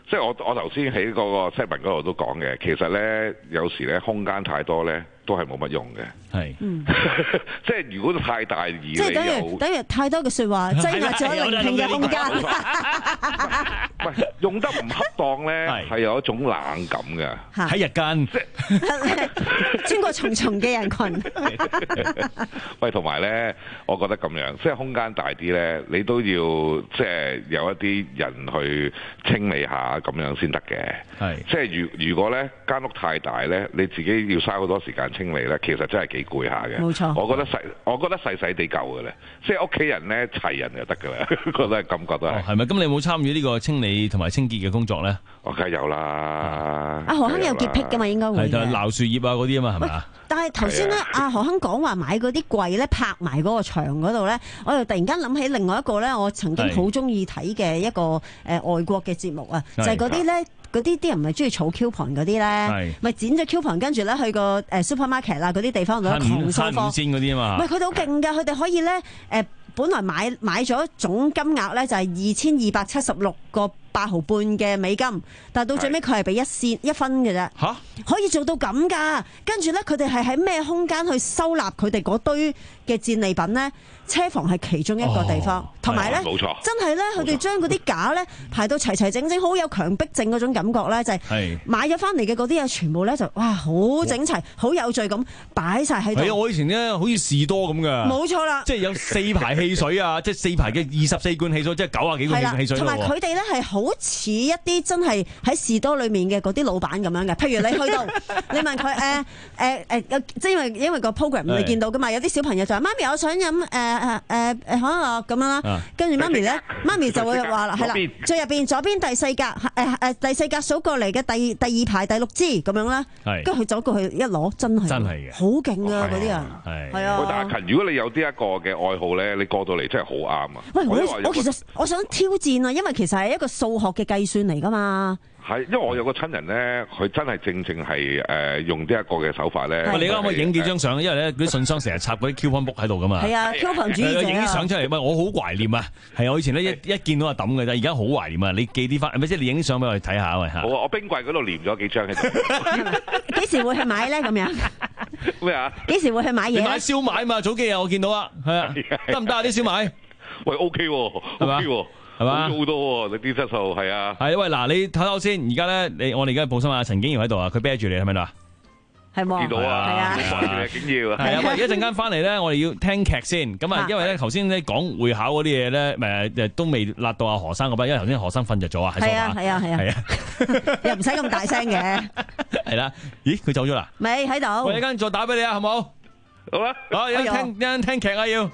即係我我頭先喺嗰個 segment 嗰度都講嘅，其實咧有時咧空間太多咧都係冇乜用嘅。 係， 嗯、 即係如果太大而你即係等於等於太多嘅説話擠壓咗聆聽嘅空間。 喂，用得唔恰當咧，係有一種冷感嘅。 喺日間， 穿過重重嘅人群。 喂，同埋咧，我覺得咁樣，即係空間大啲咧，你都要即係有一啲人去清理下咁樣先得嘅。 係， 即係如如果咧間屋太大咧，你自己要嘥好多時間清理咧，其實真係幾攰下嘅。 冇錯， 我覺得細，我覺得細細地夠嘅咧，即係屋企人咧齊人就得㗎啦。覺得感覺都係。 係咪？咁你有冇參與呢個清理同埋清潔嘅工作咧？ 我梗係有啦。 阿何亨有潔癖㗎嘛，應該會。 係就係鬧樹葉啊嗰啲啊嘛，係咪啊？ 但係頭先咧，阿何亨講話買嗰啲櫃咧，拍埋嗰個牆嗰度咧，我又突然間諗起另外一個咧，我曾經好中意睇嘅一個誒、呃、外國嘅節目啊，就係嗰啲咧。嗰啲啲人唔係中意儲 coupon 嗰啲咧，咪剪咗 coupon 跟住咧去個誒 supermarket 啦嗰啲地方度狂掃貨先嗰啲啊嘛， 唔係佢哋好勁㗎，佢哋可以咧誒、呃，本來買買咗總金額咧就係二千二百七十六個八毫半嘅美金，但係到最尾佢係俾一仙一分嘅啫。嚇，可以做到咁㗎？跟住咧，佢哋係喺咩空間去收納佢哋嗰堆嘅戰利品咧？車房係其中一個地方，同埋咧，冇錯，真係咧，佢哋將嗰啲架咧排到齊齊整整，好有強迫症嗰種感覺咧，就係、是、買咗翻嚟嘅嗰啲嘢，全部咧就哇好整齊，好有序咁擺晒喺度。 係啊，我以前咧好似士多咁㗎， 冇錯啦， 即係有四排汽水啊，即係四排嘅二十四罐汽水，即係九啊幾罐汽水。 同埋佢哋咧係好似一啲真係喺士多裏面嘅嗰啲老闆咁樣嘅。譬如你去到，你問佢誒誒誒，即係因為因為個 program 你見到㗎嘛，有啲小朋友就話媽咪，我想飲誒。呃誒誒誒，可能咁樣啦，跟住媽咪咧，媽咪就會話啦，係啦，最入邊左邊第四格，誒誒第四格數過嚟嘅第第二排第六支咁樣啦，跟住佢走過去一攞，真係真係嘅，好勁啊！嗰啲人係係啊。 但係阿勤，如果你有呢一個嘅愛好咧，你過到嚟真係好啱啊！ 喂，我我其實我想挑戰啊，因為其實係一個數學嘅計算嚟㗎嘛。 係，因為我有個親人咧，佢真係正正係誒用呢一個嘅手法咧。 你啱啱影幾張相，因為咧嗰啲信箱成日插嗰啲 coupon book 喺度噶嘛。 係啊 ，coupon 主義者啊。 影啲相出嚟，喂，我好懷念啊！係我以前咧一一見到就抌嘅啫，而家好懷念啊！你寄啲翻，係咪即係你影啲相俾我哋睇下喂嚇？ 好啊，我冰櫃嗰度黏咗幾張喺度。 幾時會去買咧？咁樣咩啊？ 幾時會去買嘢？ 你買燒賣嘛？早幾日我見到啊，係啊，得唔得啊？啲燒賣？ 喂 ，OK 喎，係嘛？係嘛？好多喎，你啲質素係啊。 係喂，嗱，你睇下先。而家咧，你我哋而家報新聞，陳景堯喺度啊，佢啤住你係咪啊？ 係冇？ 見到啊，係啊，緊要啊。 係啊，喂，一陣間翻嚟咧，我哋要聽劇先。咁啊，因為咧頭先咧講會考嗰啲嘢咧，誒誒都未辣到阿何生嗰班，因為頭先何生瞓着咗啊。 係啊，係啊，係啊，係啊，又唔使咁大聲嘅。 係啦，咦，佢走咗啦？ 未喺度。 喂，一陣再打俾你啊，好冇？ 好啊。 好，一陣聽一陣聽劇啊，要。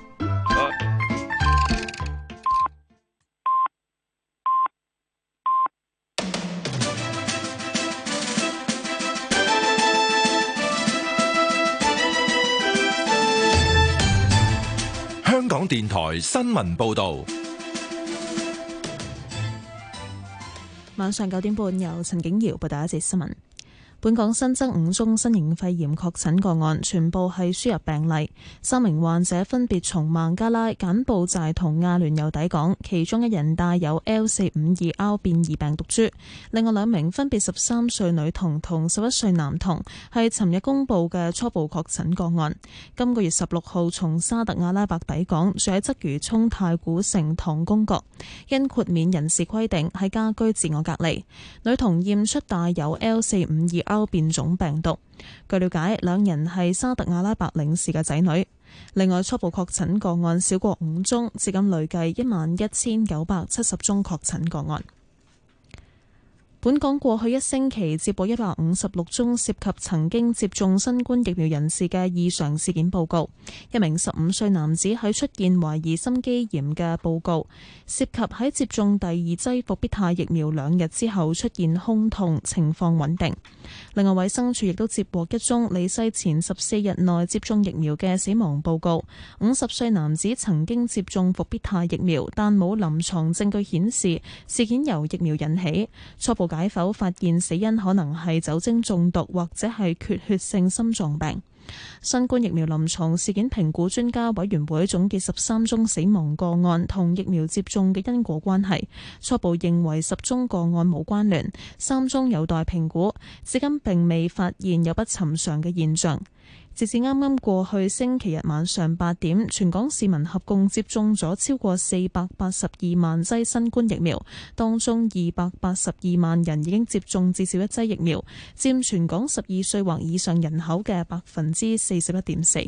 香港電台新聞報道， 晚上九點半由陳景堯報道一節新聞。本港新增五宗新型肺炎確診個案，全部係輸入病例。三名患者分別從孟加拉、柬埔寨同阿聯酋抵港，其中一人帶有 L 四五二 R 變異病毒株。另外兩名分別十三歲女童同十一歲男童，係尋日公布嘅初步確診個案。今個月十六號從沙特阿拉伯抵港，住喺鰂魚涌太古城唐宮閣，因豁免人士規定喺家居自我隔離。女童驗出帶有 L 四五二 R 變種病毒。據了解，兩人係沙特阿拉伯領事嘅仔女。另外，初步確診個案少過五宗，至今累計一萬一千九百七十宗確診個案。本港過去一星期接獲一百五十六宗涉及曾經接種新冠疫苗人士嘅異常事件報告。一名十五歲男子喺出現懷疑心肌炎嘅報告，涉及喺接種第二劑復必泰疫苗兩日之後出現胸痛，情況穩定。另外，衛生署亦都接獲一宗離世前十四日內接種疫苗嘅死亡報告。五十歲男子曾經接種復必泰疫苗，但冇臨床證據顯示事件由疫苗引起。初步解剖發現死因可能係酒精中毒或者係缺血性心臟病。 新冠疫苗臨床事件評估專家委員會總結十三宗死亡個案同疫苗接種嘅因果關係，初步認為十宗個案冇關聯，三宗有待評估，至今並未發現有不尋常嘅現象。截至啱啱過去星期日晚上八點，全港市民合共接種咗超過四百八十二萬劑新冠疫苗，當中二百八十二萬人已經接種至少一劑疫苗，佔全港十二歲或以上人口嘅百分之四十一點四。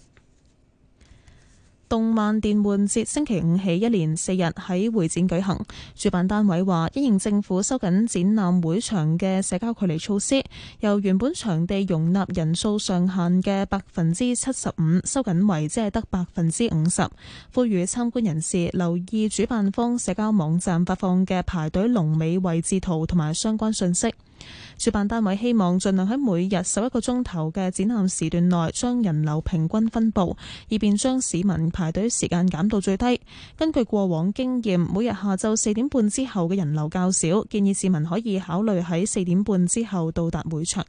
動漫電玩節星期五起一連四日喺會展舉行，主辦單位話，因應政府收緊展覽會場嘅社交距離措施，由原本場地容納人數上限嘅百分之七十五收緊為只係得百分之五十，呼籲參觀人士留意主辦方社交網站發放嘅排隊龍尾位置圖同埋相關信息。主辦單位希望盡量喺每日十一個鐘頭嘅展覽時段內將人流平均分佈，以便將市民排隊時間減到最低。根據過往經驗，每日下晝四點半之後嘅人流較少，建議市民可以考慮喺四點半之後到達會場。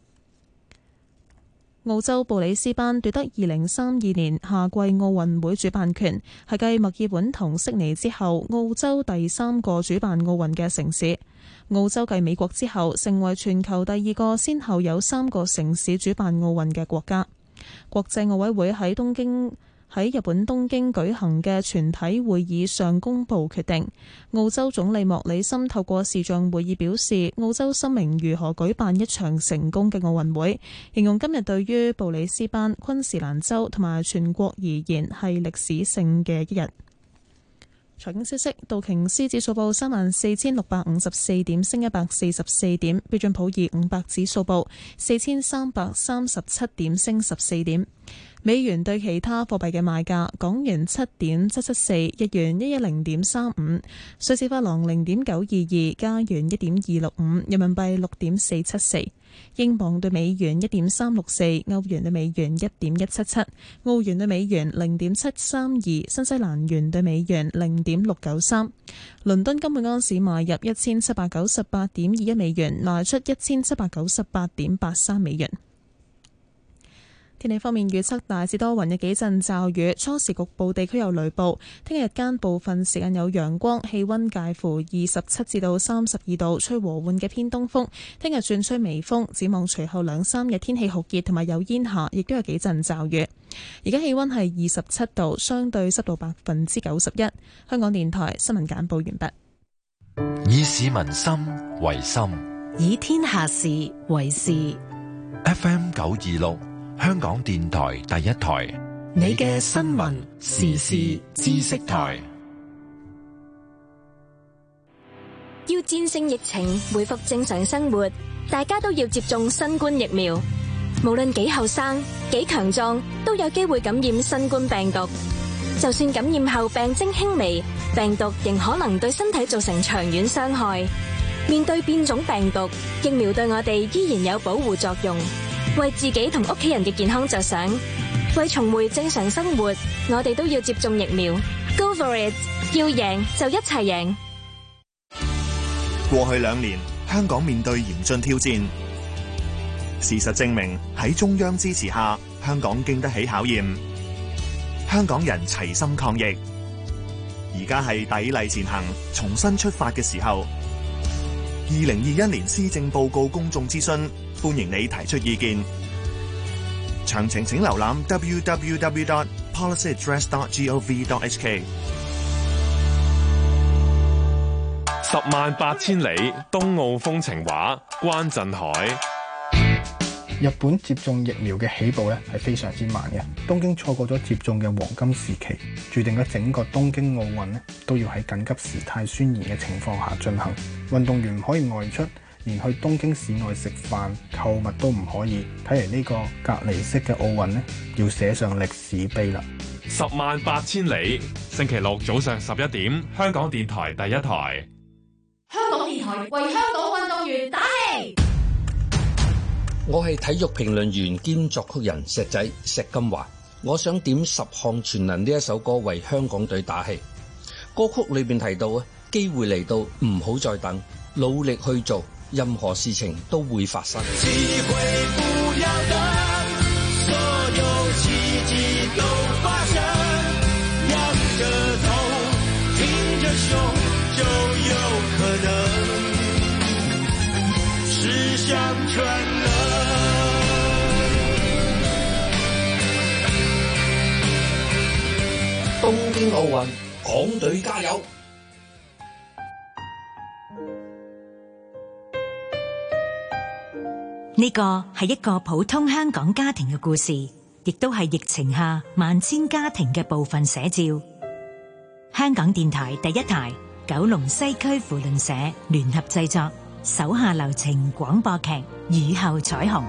澳洲布里斯班奪得二零三二年夏季奧運會主辦權，係繼墨爾本同悉尼之後，澳洲第三個主辦奧運嘅城市。澳洲繼美國之後，成為全球第二個先後有三個城市主辦奧運嘅國家。國際奧委會喺東京喺日本東京舉行嘅全體會議上公布決定。澳洲總理莫里森透過視像會議表示，澳洲深明如何舉辦一場成功嘅奧運會，形容今日對於布里斯班、昆士蘭州同埋全國而言係歷史性嘅一日。財經消息：道瓊斯指數報三萬四千六百五十四點，升一百四十四點；標準普爾五百指數報四千三百三十七點，升十四點。美元對其他貨幣嘅賣價：港元七點七七四，日元一一零點三五，瑞士法郎零點九二二，加元一點二六五，人民幣六點四七四。英鎊對美元一點三六四，歐元對美元一點一七七，澳元對美元零點七三二，新西蘭元對美元零點六九三。倫敦金每安士買入一千七百九十八點二一美元，賣出一千七百九十八點八三美元。天氣方面預測大致多雲，有幾陣驟雨，初時局部地區有雷暴。聽日日間部分時間有陽光，氣溫介乎二十七至到三十二度，吹和緩嘅偏東風。聽日轉吹微風，展望隨後兩三日天氣酷熱同埋有煙霞，亦都有幾陣驟雨。而家氣溫係二十七度，相對濕度百分之九十一。香港電台新聞簡報完畢。以市民心為心， 以天下事為事。 F M 九二六。香港電台第一台， 你嘅新聞時事知識台。 要戰勝疫情，恢復正常生活，大家都要接種新冠疫苗。無論幾後生、幾強壯，都有機會感染新冠病毒。就算感染後病徵輕微，病毒仍可能對身體造成長遠傷害。面對變種病毒，疫苗對我哋依然有保護作用。為自己同屋企人嘅健康着想，為重回正常生活，我哋都要接種疫苗。Go for it！ 要贏就一齊贏。 過去兩年，香港面對嚴峻挑戰。事實證明，喺中央支持下，香港經得起考驗。香港人齊心抗疫，而家係砥礪前行、重新出發嘅時候。二零二一年施政報告公眾諮詢，歡迎你提出意見。詳情請瀏覽 w w w dot policy address dot gov dot h k。 十萬八千里，東澳風情畫，關震海。 日本接種疫苗嘅起步咧係非常之慢嘅，東京錯過咗接種嘅黃金時期，注定咗整個東京奧運咧都要喺緊急事態宣言嘅情況下進行。運動員唔可以外出，連去東京市內食飯、購物都唔可以。睇嚟呢個隔離式嘅奧運咧，要寫上歷史碑啦！ 十萬八千里，星期六早上十一點，香港電台第一台。 香港電台為香港運動員打氣。 我係體育評論員兼作曲人石仔石金華，我想點十項全能呢一首歌為香港隊打氣。歌曲裏邊提到啊，機會嚟到唔好再等，努力去做，任何事情都會發生。 機會不要等，所向轉了。 東京奧運，港隊加油！ 呢個係一個普通香港家庭嘅故事，亦都係疫情下萬千家庭嘅部分寫照。香港電台第一台、九龍西區扶輪社聯合製作，手下留情廣播劇《雨後彩虹》。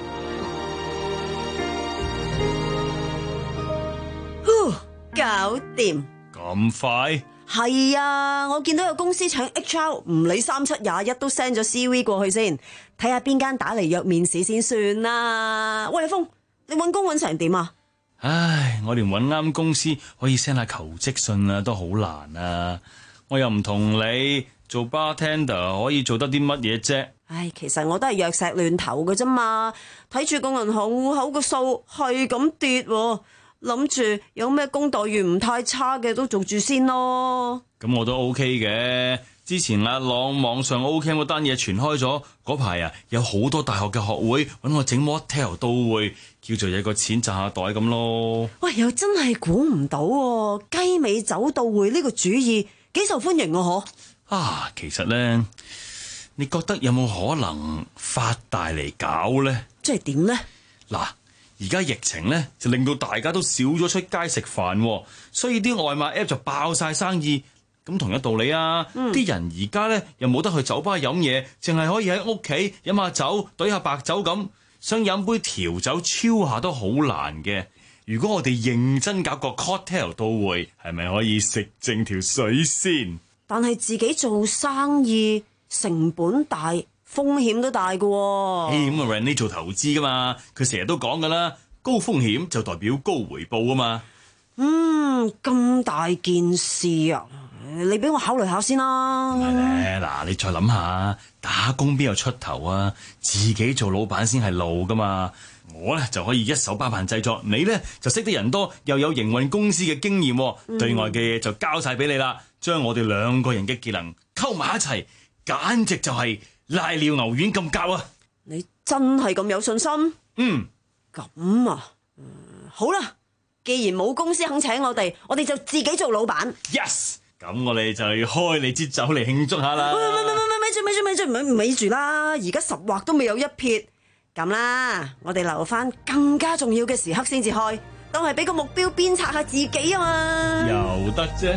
搞掂咁快？ 係啊，我見到有公司請 H R， 唔理三七廿一都 send 咗 C V 過去先，睇下邊間打嚟約面試先算啦。喂，阿峰，你搵工搵成點啊？ 唉，我連搵啱公司可以 send 下求職信啊，都好難啊！我又唔同你做 bartender 可以做得啲乜嘢啫？ 唉，其實我都係藥石亂投嘅啫嘛，睇住個銀行戶口個數係咁跌，諗住有咩工待遇唔太差嘅都做住先咯。 咁我都 OK 嘅。之前阿朗網上 O-Camp 嗰單嘢傳開咗，嗰排啊有好多大學嘅學會搵我整 motel 到會，叫做有個錢賺下袋咁咯。 喂，又真係估唔到喎，雞尾酒到會呢個主意幾受歡迎啊！嗬啊，其實咧，你覺得有冇可能發大嚟搞咧？ 即係點咧？ 嗱。而家疫情咧就令到大家都少咗出街食飯，所以啲外賣 app 就爆晒生意。咁同一道理啊，啲、嗯、人而家咧又冇得去酒吧飲嘢，淨係可以喺屋企飲下酒、兌下白酒咁，想飲杯調酒超下都好難嘅。如果我哋認真搞個 cocktail 到會，係咪可以食正條水先？ 但係自己做生意成本大，風險都大㗎喎。 誒，咁啊 Randy 做投資噶嘛，佢成日都講噶啦，高風險就代表高回報啊嘛。 嗯，咁大件事啊，你俾我考慮下先啦。 係咧，嗱，你再諗下，打工邊有出頭啊？自己做老闆先係路噶嘛。我咧就可以一手包辦製作，你咧就識得人多，又有營運公司嘅經驗，嗯、對外嘅嘢就交晒俾你啦。將我哋兩個人嘅技能溝埋一齊，簡直就係、是。瀨尿牛丸咁夾啊！ 你真係咁有信心？ 嗯， 咁啊，嗯，好啦，既然冇公司肯請我哋，我哋就自己做老闆。 Yes， 咁我哋就要開你支酒嚟慶祝下啦。 喂喂喂喂喂，咪住咪住咪住咪咪住啦！而家十劃都未有一撇，咁啦，我哋留翻更加重要嘅時刻先至開，當係俾個目標鞭策下自己啊嘛。 又得啫。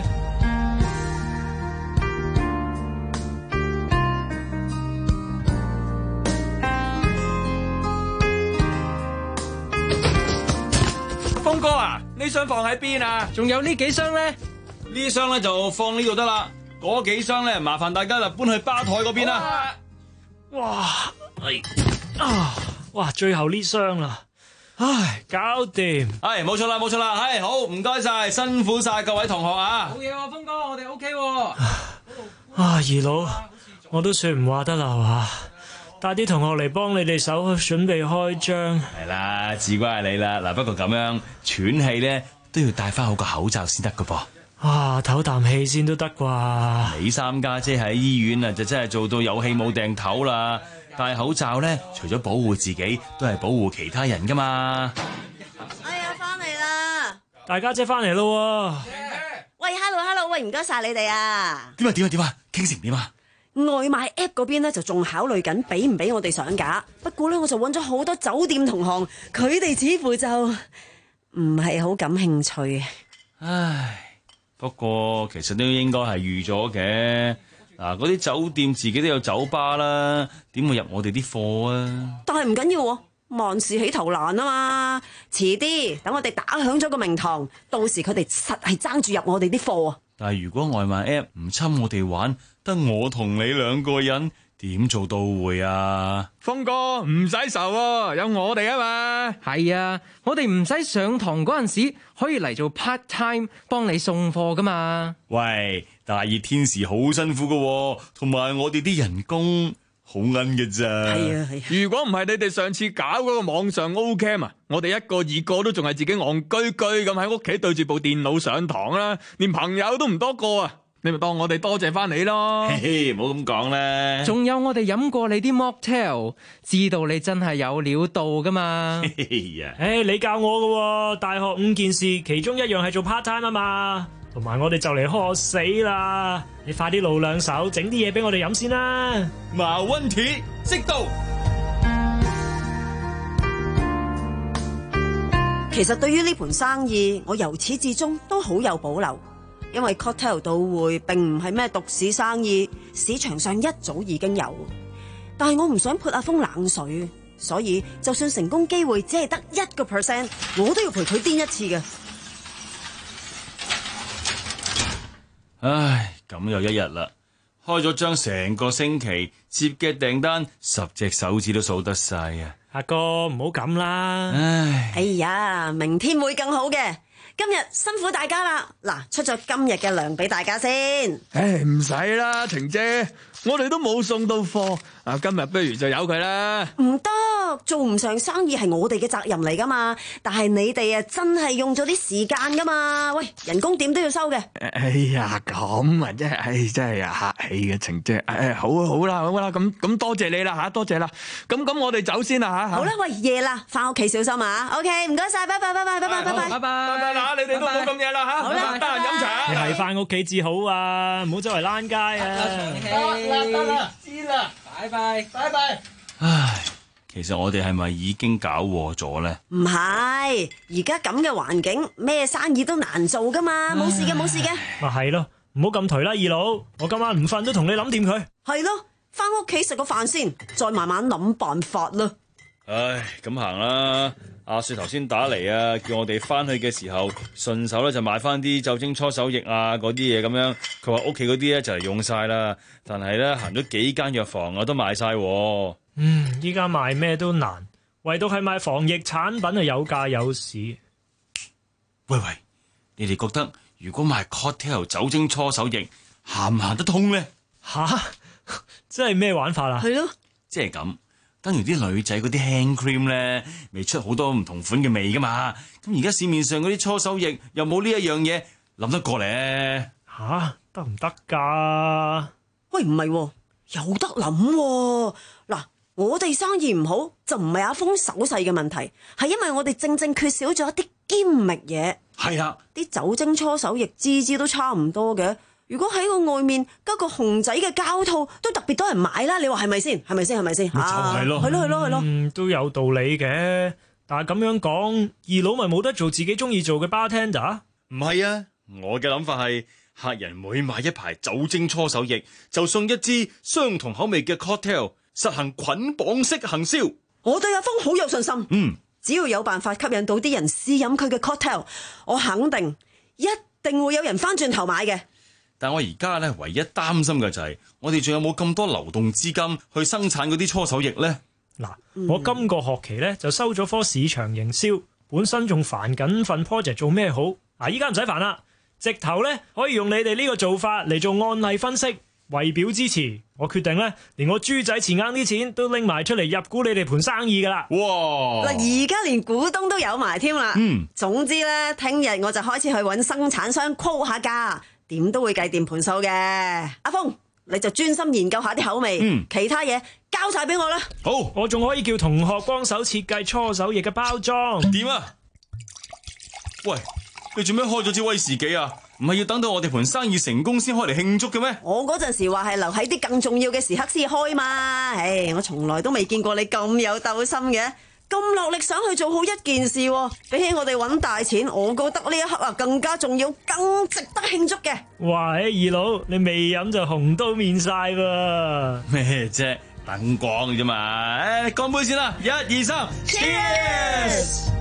峰哥啊，呢箱放喺邊啊？仲有呢幾箱咧？ 呢箱咧就放呢度得啦。嗰幾箱咧，麻煩大家就搬去吧台嗰邊啦。 哇，係啊，哇，最後呢箱啦，唉，搞掂。 係，冇錯啦，冇錯啦，係好，唔該晒，辛苦晒各位同學啊。 好嘢喎，峰哥，我哋 O K 喎。 啊，二佬，我都算唔話得啦啊！帶啲同學嚟幫你哋手準備開張。 係啦，至關係你啦。嗱，不過咁樣喘氣咧都要戴翻好個口罩先得噶噃。 啊，唞啖氣先都得啩。 你三家姐喺醫院啊，就真係做到有氣冇掟唞啦。戴口罩咧，除咗保護自己，都係保護其他人噶嘛。 哎呀，翻嚟啦！ 大家姐翻嚟咯。 喂 ，hello hello， 喂，唔該晒你哋啊。 點啊點啊點啊，傾成點啊？ 外賣 app 嗰邊咧就仲考慮緊俾唔俾我哋上架，不過咧我就揾咗好多酒店同行，佢哋似乎就唔係好感興趣。 唉，不過其實都應該係預咗嘅。嗱，嗰啲酒店自己都有酒吧啦，點會入我哋啲貨啊？ 但係唔緊要，萬事起頭難啊嘛。遲啲等我哋打響咗個名堂，到時佢哋實係爭住入我哋啲貨啊。 但係如果外賣 app 唔侵我哋玩，得我同你兩個人點做到會啊？ 峰哥唔使愁喎，有我哋啊嘛。係啊，我哋唔使上堂嗰陣時可以嚟做 part time 幫你送貨噶嘛。 喂，大熱天時好辛苦噶，同埋我哋啲人工好奀嘅咋。 係啊係啊， 如果唔係你哋上次搞嗰個網上 O-Camp 啊，我哋一個二個都仲係自己戇居居咁喺屋企對住部電腦上堂啦，連朋友都唔多個啊。 你咪當我哋多謝翻你咯。 嘿嘿，唔好咁講咧。 仲有我哋飲過你啲 mocktail，知道你真係有料到噶嘛。 誒、hey, 你教我噶，大學五件事其中一樣係做 part time 啊嘛。同埋我哋就嚟渴死啦，你快啲露兩手，整啲嘢俾我哋飲先啦。 茅溫鐵即到。 其實對於呢盤生意，我由始至終都好有保留，因為 cocktail 到會並唔係咩獨市生意，市場上一早已經有。但係我唔想潑阿峰冷水，所以就算成功機會只係得一個 percent，我都要陪佢癲一次嘅。 唉，咁又一日啦，開咗張成個星期接嘅訂單，十隻手指都數得晒啊！ 阿哥唔好咁啦， 唉， 哎呀，明天會更好嘅。今日辛苦大家啦，嗱，出咗今日嘅糧俾大家先。 唉，唔使啦，婷姐，我哋都冇送到貨，啊，今日不如就由佢啦。 唔得，做唔上生意係我哋嘅責任嚟噶嘛，但係你哋啊真係用咗啲時間噶嘛，喂，人工點都要收嘅。 哎呀，咁啊，真係，唉，真係啊，客氣嘅婷姐，誒，好啊，好啦，好啦，咁咁多謝你啦吓，多謝啦，咁咁我哋走先啦吓。 好啦，喂，夜啦，翻屋企小心啊。OK， 唔該晒，拜拜，拜拜，拜拜，拜拜， 拜拜，拜拜啦，你哋都冇咁夜啦吓，好啦，得閒飲茶。 你係翻屋企至好啊，唔好周圍躝街啊。 得啦，得啦，知啦，拜拜，拜拜。 唉，其實我哋係咪已經搞禍咗咧？ 唔係，而家咁嘅環境，咩生意都難做噶嘛，冇事嘅，冇事嘅。 咪係咯，唔好咁頹啦，二佬，我今晚唔瞓都同你諗掂佢。 係咯，翻屋企食個飯先，再慢慢諗辦法啦。 唉，咁行啦。阿雪頭先打嚟啊，叫我哋翻去嘅時候順手咧就買翻啲酒精搓手液啊嗰啲嘢咁樣。佢話屋企嗰啲咧就係用晒啦，但係咧行咗幾間藥房啊都賣晒。 嗯，依家賣咩都難，唯獨係賣防疫產品係有價有市。 喂喂，你哋覺得如果賣 cocktail 酒精搓手液行唔行得通咧？ 吓，真係咩玩法啊？ 係咯， 即係咁。等於啲女仔嗰啲 hand cream 咧，未出好多唔同款嘅味噶嘛。咁而家市面上嗰啲搓手液又冇呢一樣嘢，諗得過咧？ 吓，得唔得噶？ 喂，唔係，有得諗。嗱，我哋生意唔好就唔係阿峰手勢嘅問題，係因為我哋正正缺少咗一啲堅密嘢。 係啊， 啲酒精搓手液支支都差唔多嘅。如果喺個外面加個熊仔嘅膠套，都特別多人買啦。你話係咪先？係咪先？係咪先？ 咪就係咯， 係咯，係咯，係咯。 嗯，都有道理嘅。但係咁樣講，二佬咪冇得做自己中意做嘅 bartender？ 唔係啊，我嘅諗法係，客人每買一排酒精搓手液，就送一支相同口味嘅 cocktail， 實行捆綁式行銷。 我對阿峰好有信心。 嗯， 只要有辦法吸引到啲人試飲佢嘅 cocktail， 我肯定一定會有人翻轉頭買嘅。 但我而家咧唯一擔心嘅就係、是，我哋仲有冇咁多流動資金去生產嗰啲搓手液咧？ 嗱，我今個學期咧就收咗科市場營銷，本身仲煩緊份 project 做咩好？嗱，依家唔使煩啦，直頭咧可以用你哋呢個做法嚟做案例分析，為表支持。我決定咧，連我豬仔錢罌啲錢都拎埋出嚟入股你哋盤生意噶啦。 哇！ 嗱，而家連股東都有埋添啦。 嗯， 總之咧，聽日我就開始去揾生產商 call 下價。點都會計掂盤數嘅，阿峰你就專心研究下啲口味，嗯、其他嘢交晒俾我啦。 好，我仲可以叫同學幫手設計搓手液嘅包裝。 點啊？喂，你做咩開咗支威士忌啊？唔係要等到我哋盤生意成功先開嚟慶祝嘅咩？我嗰陣時話係留喺啲更重要嘅時刻先開嘛。唉，我從來都未見過你咁有鬥心嘅。咁落力想去做好一件事，比起我哋揾大錢，我覺得呢一刻啊更加重要，更值得慶祝嘅。 哇！二佬，你未飲就紅都面晒喎。 咩啫？燈光啫嘛。誒，乾杯先啦！一二三 ，Cheers！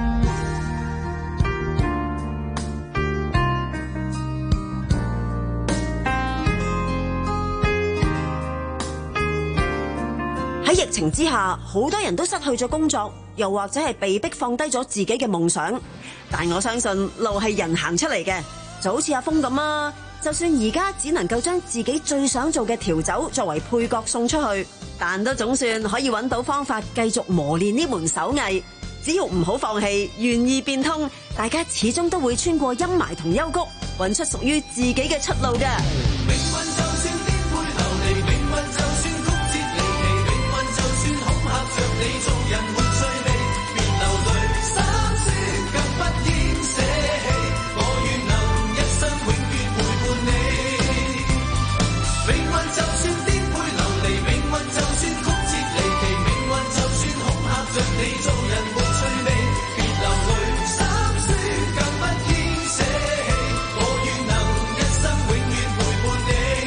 喺疫情之下，好多人都失去咗工作，又或者係被迫放低咗自己嘅夢想。但我相信路係人行出嚟嘅，就好似阿峰咁啊！就算而家只能夠將自己最想做嘅調酒作為配角送出去，但都總算可以揾到方法繼續磨練呢門手藝。只要唔好放棄，願意變通，大家始終都會穿過陰霾同幽谷， 揾出屬於自己嘅出路㗎。 命運就算顛沛流離，命運就算曲折離奇，命運就算恐嚇着你，做人沒趣味，別流淚，心酸更不應捨棄，我願能一生永遠陪伴你。命運就算顛沛流離，命運就算曲折離奇，命運就算恐嚇着你，做人沒趣味，別流淚，心酸更不應捨棄，我願能一生永遠陪伴你。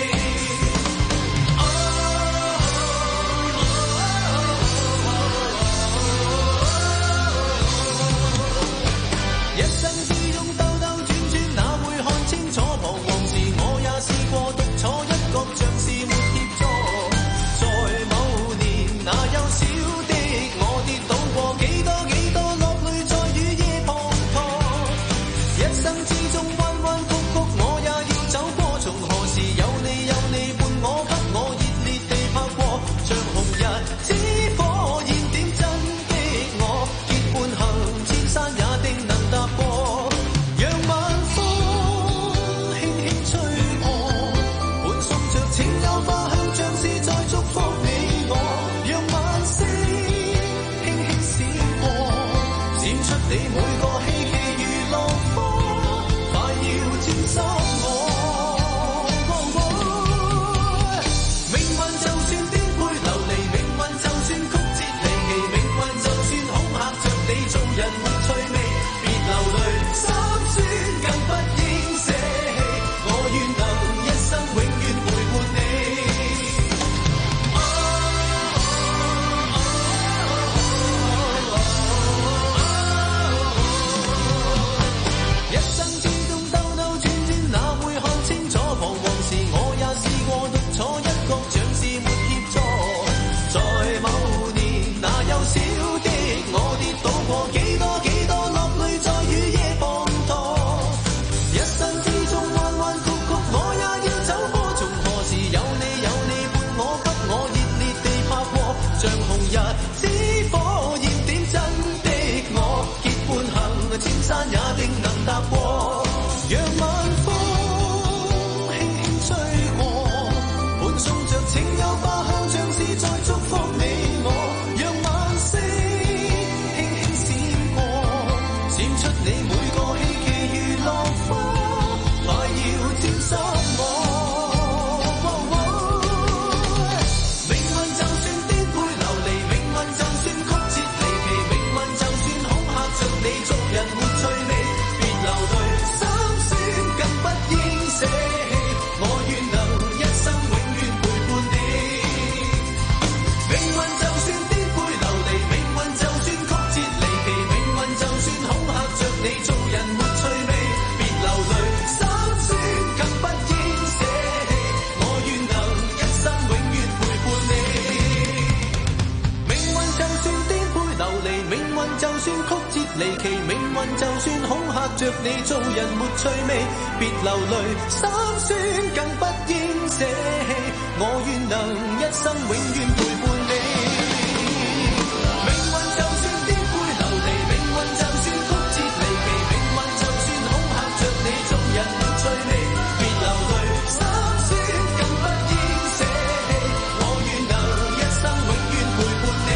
一生之中兜兜轉轉，哪會看清楚彷徨時，我也試過獨坐一角，像是沒協助。在某年，那幼小的我跌倒過幾多幾多，落淚在雨夜滂沱。一生之中彎彎曲曲，我也要走過，從何時有你有你伴我，給我熱烈地拍過，像紅日之火燃點真的我，結伴行千山也定能踏過，讓晚風輕輕吹過，伴送着情有花香，像是在祝福你我，讓晚星輕輕閃過，閃出你每個希冀如浪花，快要沾濕我。命運就算顛沛流離，命運就算曲折離奇，命運就算恐嚇着你，做人沒趣味，別流淚，心酸更不應捨棄，我願能一生永遠陪伴你。一生之中兜兜轉轉，哪會看清楚彷徨時，我也試過獨坐一角，像是沒協助。在某年，那幼小的我跌倒過幾多幾多，落淚在雨夜滂沱。一生之中彎彎曲曲，我也要走過，從何時有你有你伴我，給我熱烈地拍過，像紅日之火燃點真的我，結伴行千山也定能踏過，讓晚風輕輕吹過，伴送着情有花香，像是在祝福你我，讓晚星輕輕閃過，閃出你每個希冀如浪花，快要沾濕我。命運就算顛沛流離，命運就算曲折離奇，命運就算恐嚇着你，做人沒趣味，別流淚，心酸更不應捨棄，我願能一生永遠陪伴你。命運就算顛沛流離，命運就算曲折離奇，命運就算恐嚇着你，做人沒趣味，別流淚，心酸更不應捨棄，我願能一生永遠陪伴你。命運就算顛沛流離，命運就算曲折離奇，命運就算恐嚇着你，做人沒趣味，別流淚，心酸更不應捨棄，我願能一生永遠陪伴你。命運就算顛沛流離，命運就算曲折離奇，命運就算恐嚇着你，做人沒趣味，別流淚，心酸更不應捨棄，我願能一生永遠陪伴你。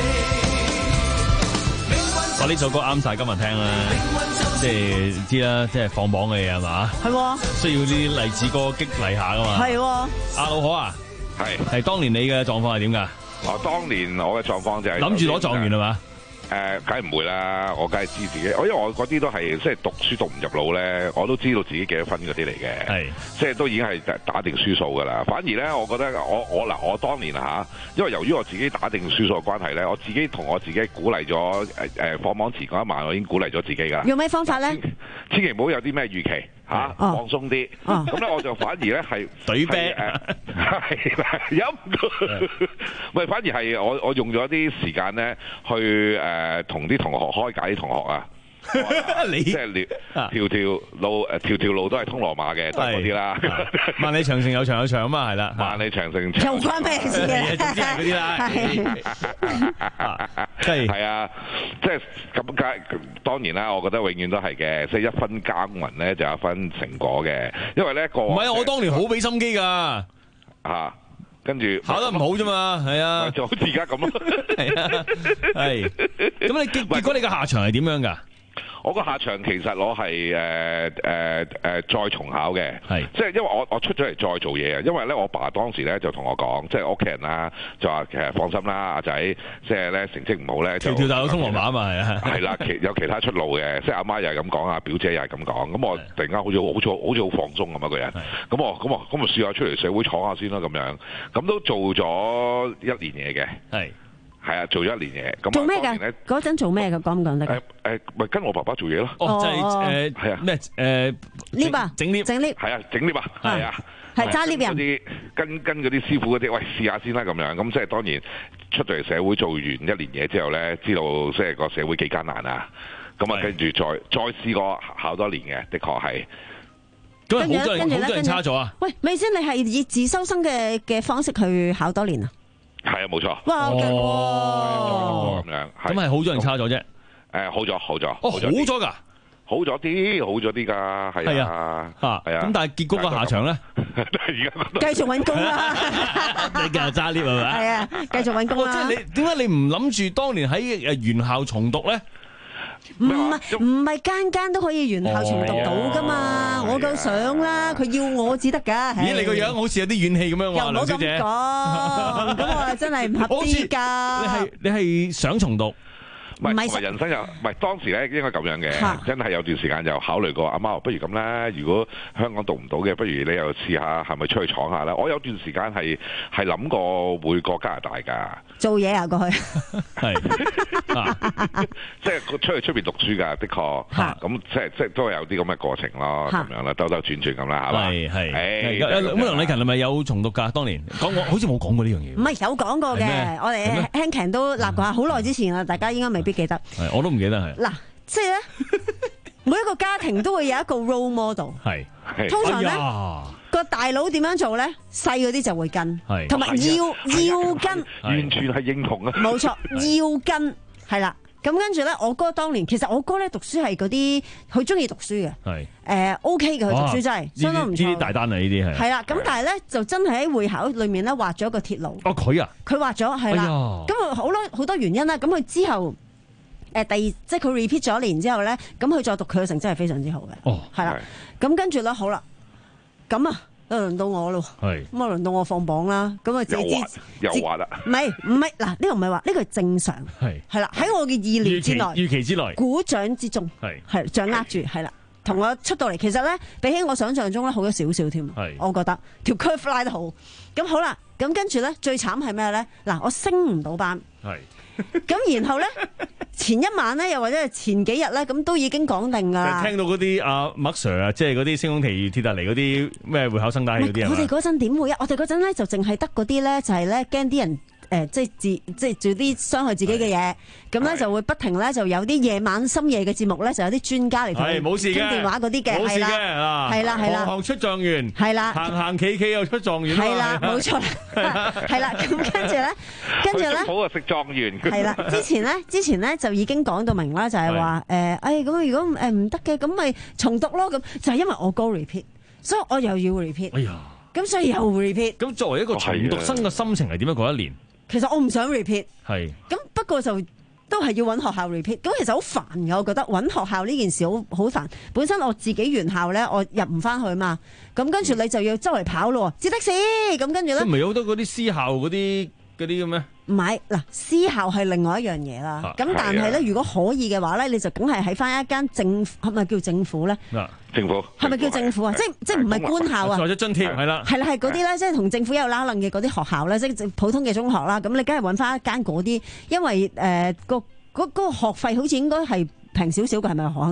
哇！呢首歌啱晒今日聽啦，即係知啦，即係放榜嘅嘢係嘛？ 係喎， 需要啲勵志歌激勵下噶嘛？ 係喎。 阿老可啊， 係係當年你嘅狀況係點㗎？ 我當年我嘅狀況就係諗住攞狀元係嘛？ 誒，梗係唔會啦！我梗係知自己，我因為我嗰啲都係即係讀書讀唔入腦咧，我都知道自己幾多分嗰啲嚟嘅，係即係都已經係打定輸數㗎啦。反而咧，我覺得我我嗱，我當年嚇，因為由於我自己打定輸數嘅關係咧，我自己同我自己鼓勵咗誒誒放榜前嗰一晚，我已經鼓勵咗自己㗎啦。 用咩方法咧？ 千祈唔好有啲咩預期嚇，啊哦、放鬆啲。咁咧、哦、我就反而咧係水啤誒， 係飲，唔係反而係我我用咗啲時間咧去誒同啲同學開解啲同學啊。 你即係條條路誒條條路都係通羅馬嘅，都係嗰啲啦。 萬里長城有長有長啊嘛，係啦。 萬里長城又關咩事嘅？ 總之係嗰啲啦。係係啊，即係咁解。當然啦，我覺得永遠都係嘅，即係一分耕耘咧就有一分成果嘅。因為咧個唔係啊，我當年好俾心機㗎嚇。跟住考得唔好啫嘛，係啊， 就好似而家咁咯， 係啊，係。咁你結結果你嘅下場係點樣㗎？ 我個下場其實我係誒誒誒再重考嘅，係即係因為我我出咗嚟再做嘢啊，因為咧我爸當時咧就同我講，即係屋企人啦，就話其實放心啦，阿仔即係咧成績唔好咧， 條條大路通羅馬啊嘛，係啊， 係啦，其有其他出路嘅，即係阿媽又係咁講啊，表姐又係咁講，咁我突然間好似好似好似好放鬆咁啊個人，咁我咁我咁我試下出嚟社會闖下先啦咁樣，咁都做咗一年嘢嘅，係。係啊，做咗一年嘢。咁做咩㗎？嗰陣做咩㗎？講唔講得？誒誒，咪跟我爸爸做嘢咯。 哦，即係誒，係啊，咩誒 lift 啊， 整 lift， 整 lift。 係啊，整 lift 啊，係啊， 係揸 lift 人。 啲跟跟嗰啲師傅嗰啲，喂試下先啦咁樣。咁即係當然出到嚟社會做完一年嘢之後咧，知道即係個社會幾艱難啊。咁啊，跟住再再試過考多年嘅，的確係。 咁好多人好多人差咗啊！ 喂，咪先，你係以自修生嘅嘅方式去考多年啊？ 係啊，冇錯。 哇，好勁喎！咁樣， 咁係好多人差咗啫。 誒，好咗，好咗。 哦，好咗㗎， 好咗啲，好咗啲㗎，係啊， 嚇， 係啊。 咁但係結果個下場咧， 繼續揾工啦。 你繼續揸 lift 係咪？ 係啊，繼續揾工啦。 即係你點解你唔諗住當年喺誒原校重讀咧？ 唔係唔係間間都可以原校重讀到㗎嘛？我夠想啦，佢要我至得㗎。 咦，你個樣好似有啲怨氣咁樣喎，梁小姐。 又唔好咁講，咁我真係唔合資格。 你係你係想重讀？ 唔係，同埋人生又唔係當時咧應該咁樣嘅，真係有段時間就考慮過。阿媽，不如咁啦，如果香港讀唔到嘅，不如你又試下係咪出去闖下啦？我有段時間係係諗過會過加拿大㗎。 做嘢啊，過去係， 即係出去出邊讀書㗎，的確。咁即係即係都係有啲咁嘅過程咯，咁樣啦，兜兜轉轉咁啦，係嘛？ 係係。咁梁禮勤係咪有重讀㗎？當年講我好似冇講過呢樣嘢。 唔係有講過嘅，我哋輕強都立過下，好耐之前啦，大家應該未必記得。 係，我都唔記得係。嗱， 即係咧，每一個家庭都會有一個 role model。 係， 通常咧個大佬點樣做咧，細嗰啲就會跟，同埋要要跟， 完全係認同啊！ 冇錯，要跟係啦。咁跟住咧，我哥當年其實我哥咧讀書係嗰啲佢中意讀書嘅，係誒 OK 嘅，佢讀書真係相當唔錯。 呢啲大單啊，呢啲係係啦。咁但係咧就真係喺會考裏面咧畫咗一個鐵路。 哦，佢啊， 佢畫咗係啦。咁啊好多好多原因啦。咁佢之後。誒第二即係佢 repeat 咗一年之後咧，咁佢再讀佢嘅成績係非常之好嘅。哦，係啦。咁跟住咧，好啦，咁啊，又輪到我咯。係。咁啊，輪到我放榜啦。咁啊，自己知又滑啦。 唔係唔係嗱，呢個唔係話，呢個係正常。係。係啦，喺我嘅意料之內， 預期之內， 鼓掌之中。係。係掌握住，係啦。同我出到嚟，其實咧比起我想象中咧好咗少少添。係。我覺得條 curve 拉得好。咁好啦，咁跟住咧最慘係咩咧？嗱，我升唔到班。係。咁然後咧，前一晚咧，又或者係前幾日咧，咁都已經講定噶。 聽到嗰啲阿麥 Sir 啊，即係嗰啲星空奇鐵達尼嗰啲咩會考生帶嗰啲啊。 我哋嗰陣點會啊？我哋嗰陣咧就淨係得嗰啲咧，就係咧驚啲人。誒，即係自即係做啲傷害自己嘅嘢，咁咧就會不停咧就有啲夜晚深夜嘅節目咧，就有啲專家嚟同你傾電話嗰啲嘅，係啦，係啦，係啦， 行行出狀元， 係啦， 行行企企又出狀元， 係啦，冇錯，係啦，咁跟住咧，跟住咧， 好啊，食狀元， 係啦，之前咧，之前咧就已經講到明啦，就係話誒，誒咁如果誒唔得嘅，咁咪重讀咯，咁就係因為我高 repeat，所以我又要 repeat，哎呀，咁所以又 repeat， 咁作為一個重讀生嘅心情係點樣過一年？ 其實我唔想 repeat， 係咁不過就都係要揾學校 repeat，咁其實好煩嘅，我覺得揾學校呢件事好好煩。本身我自己原校咧，我入唔翻去嘛，咁跟住你就要周圍跑咯，接的士，咁跟住咧， 唔係有好多嗰啲私校嗰啲嗰啲嘅咩？ 唔係嗱，私校係另外一樣嘢啦。咁、啊、但係咧，如果可以嘅話咧，你就梗係喺翻一間政府，係咪叫政府咧？ 政府係咪叫政府啊？即係即係唔係官校啊？ 或者津貼係啦， 係啦，係嗰啲咧，即係同政府有拉楞嘅嗰啲學校咧，即係普通嘅中學啦。咁你梗係揾翻一間嗰啲，因為誒、呃、個嗰嗰個學費好似應該係平少少嘅，係咪學生？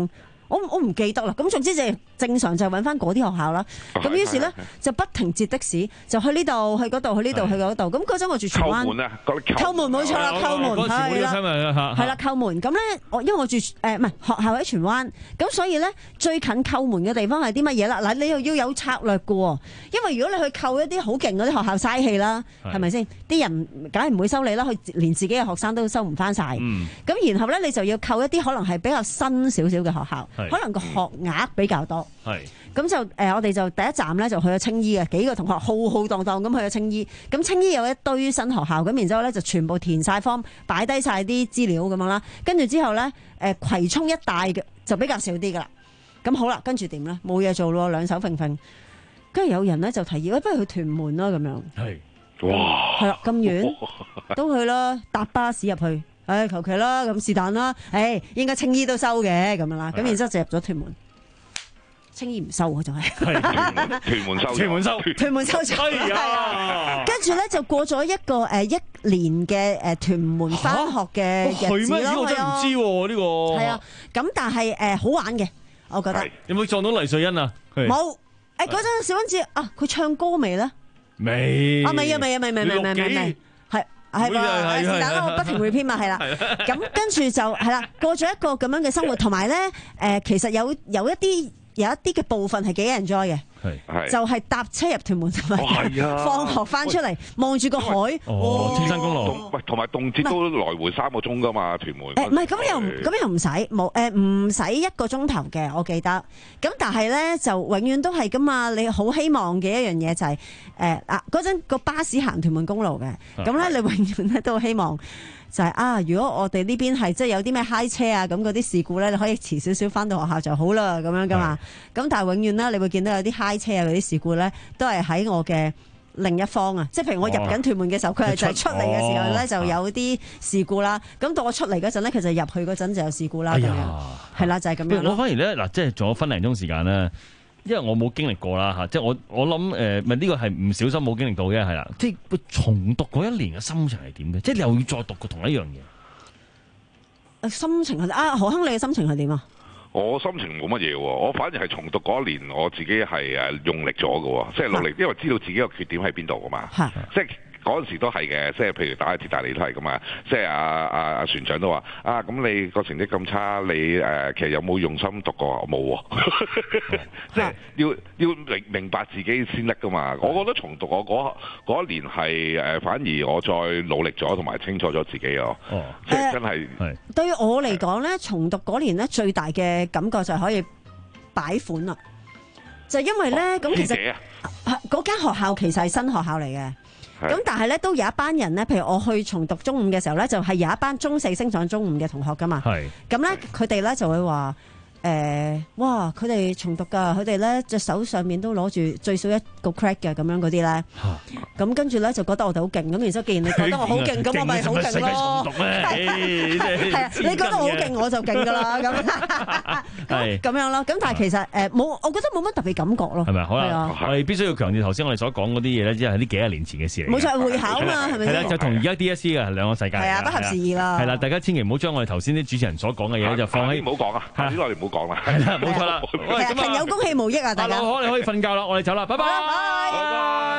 我我唔記得啦。咁總之就正常就揾翻嗰啲學校啦。咁於是咧就不停接的士，就去呢度去嗰度去呢度去嗰度。咁嗰陣我住荃灣。 叩門啊！ 叩門冇錯啦，叩門係啦，係啦叩門。咁咧我因為我住誒唔係學校喺荃灣，咁所以咧最近叩門嘅地方係啲乜嘢啦？嗱，你又要有策略嘅喎，因為如果你去叩一啲好勁嗰啲學校嘥氣啦，係咪先？啲人梗係唔會收你啦，佢連自己嘅學生都收唔翻晒。咁、嗯、然後咧你就要叩一啲可能係比較新少少嘅學校，可能個學額比較多。咁就誒、呃，我哋就第一站咧就去咗青衣嘅，幾個同學浩浩蕩蕩咁去咗青衣。咁青衣有一堆新學校，咁然之後咧就全部填晒 form，擺低晒啲資料咁樣啦。跟住之後咧，誒、呃、葵涌一帶嘅就比較少啲噶啦。咁好啦，跟住點咧？冇嘢做咯，兩手揈揈。跟住有人咧就提議，喂，不如去屯門啦咁樣。係，哇，係啦，咁遠都去啦，搭巴士入去，唉，求其啦，咁是但啦，唉，應該青衣都收嘅咁樣啦。咁然之後就入咗屯門。青衣唔收啊，仲係屯門收， 屯門收，屯門收咗。係啊，跟住咧就過咗一個誒一年嘅誒屯門返學嘅日子咯。係咩？我真係唔知喎呢個。係啊，咁但係誒好玩嘅，我覺得。 有冇撞到黎瑞恩啊？ 冇。誒嗰陣小温子啊，佢唱歌未咧？ 未。 啊未啊未啊未未未未未未。係係喎，是但啦，我不停 repeat 嘛，係啦。咁跟住就係啦，過咗一個咁樣嘅生活，同埋咧誒，其實有有一啲。有一啲嘅部分係幾 enjoy 嘅，就係搭車入屯門同埋放學翻出嚟望住個海， 哦，青山公路， 喂，同埋動輒都來回三個鐘噶嘛，屯門。 誒唔係咁又咁又唔使冇誒唔使一個鐘頭嘅，我記得。咁但係咧就永遠都係噶嘛，你好希望嘅一樣嘢就係誒嗱嗰陣個巴士行屯門公路嘅，咁咧你永遠咧都希望。就係、是、啊！如果我哋呢邊係即係有啲咩嗨車啊咁嗰啲事故咧，你可以遲少少翻到學校就好啦咁樣噶嘛。咁但係永遠咧，你會見到有啲嗨車啊嗰啲事故咧，都係喺我嘅另一方啊。即係譬如我入緊屯門嘅時候，佢係就係出嚟嘅時候咧就有啲事故啦。咁到我出嚟嗰陣咧，其實入去嗰陣就有事故啦。咁、哎、樣係啦，就係、是、咁樣。 我反而咧嗱，即係仲有分零鐘時間咧。因為我冇經歷過啦嚇，即係我我諗誒，咪呢個係唔小心冇經歷到嘅係啦。即係重讀嗰一年嘅心情係點嘅？即係又要再讀過同一樣嘢。 心情係啊，何亨你嘅心情係點啊？ 我心情冇乜嘢喎，我反而係重讀嗰一年，我自己係誒用力咗嘅，即係努力，因為知道自己個缺點喺邊度㗎嘛。即係。嗰陣時都係嘅，即係譬如打鐵達尼都係咁啊！即係阿阿阿船長都話：啊，咁你個成績咁差，你誒、呃、其實有冇用心讀過？冇喎，即係要要明明白自己先得噶嘛。我覺得重讀我嗰嗰一年係誒，反而我再努力咗，同埋清楚咗自己咯。哦，即係真係。 係對於我嚟講咧，重讀嗰年咧最大嘅感覺就係可以擺款啦。就因為咧，咁、哦、其實嗰間學校其實係新學校嚟嘅。咁但係咧都有一班人咧，譬如我去重讀中五嘅時候咧，就係、是、有一班中四升上中五嘅同學噶嘛。係。咁咧佢哋咧就會話。誒、呃，哇！佢哋重讀噶，佢哋咧隻手上面都攞住最少一個 crack 嘅咁樣嗰啲咧。咁跟住咧就覺得我哋好勁，咁然之後既然你覺得我好勁，咁我咪好勁咯。係啊，你覺得我好勁，我就勁噶啦。咁咁樣咯。咁但係其實誒冇，我覺得冇乜特別感覺咯。係咪？好啦，我哋必須要強調頭先我哋所講嗰啲嘢咧，即係呢幾廿年前嘅事嚟。冇錯，會考嘛，係咪？係啦，就同而家 D S E 嘅兩個世界。係啊，不合時宜啦。係啦，大家千祈唔好將我哋頭先啲主持人所講嘅嘢就放喺。唔好講啊！下次我哋唔好。講啦，係啦，冇錯啦。朋友公器無益啊，大家。好，你可以瞓覺啦，我哋走啦，拜拜。拜拜。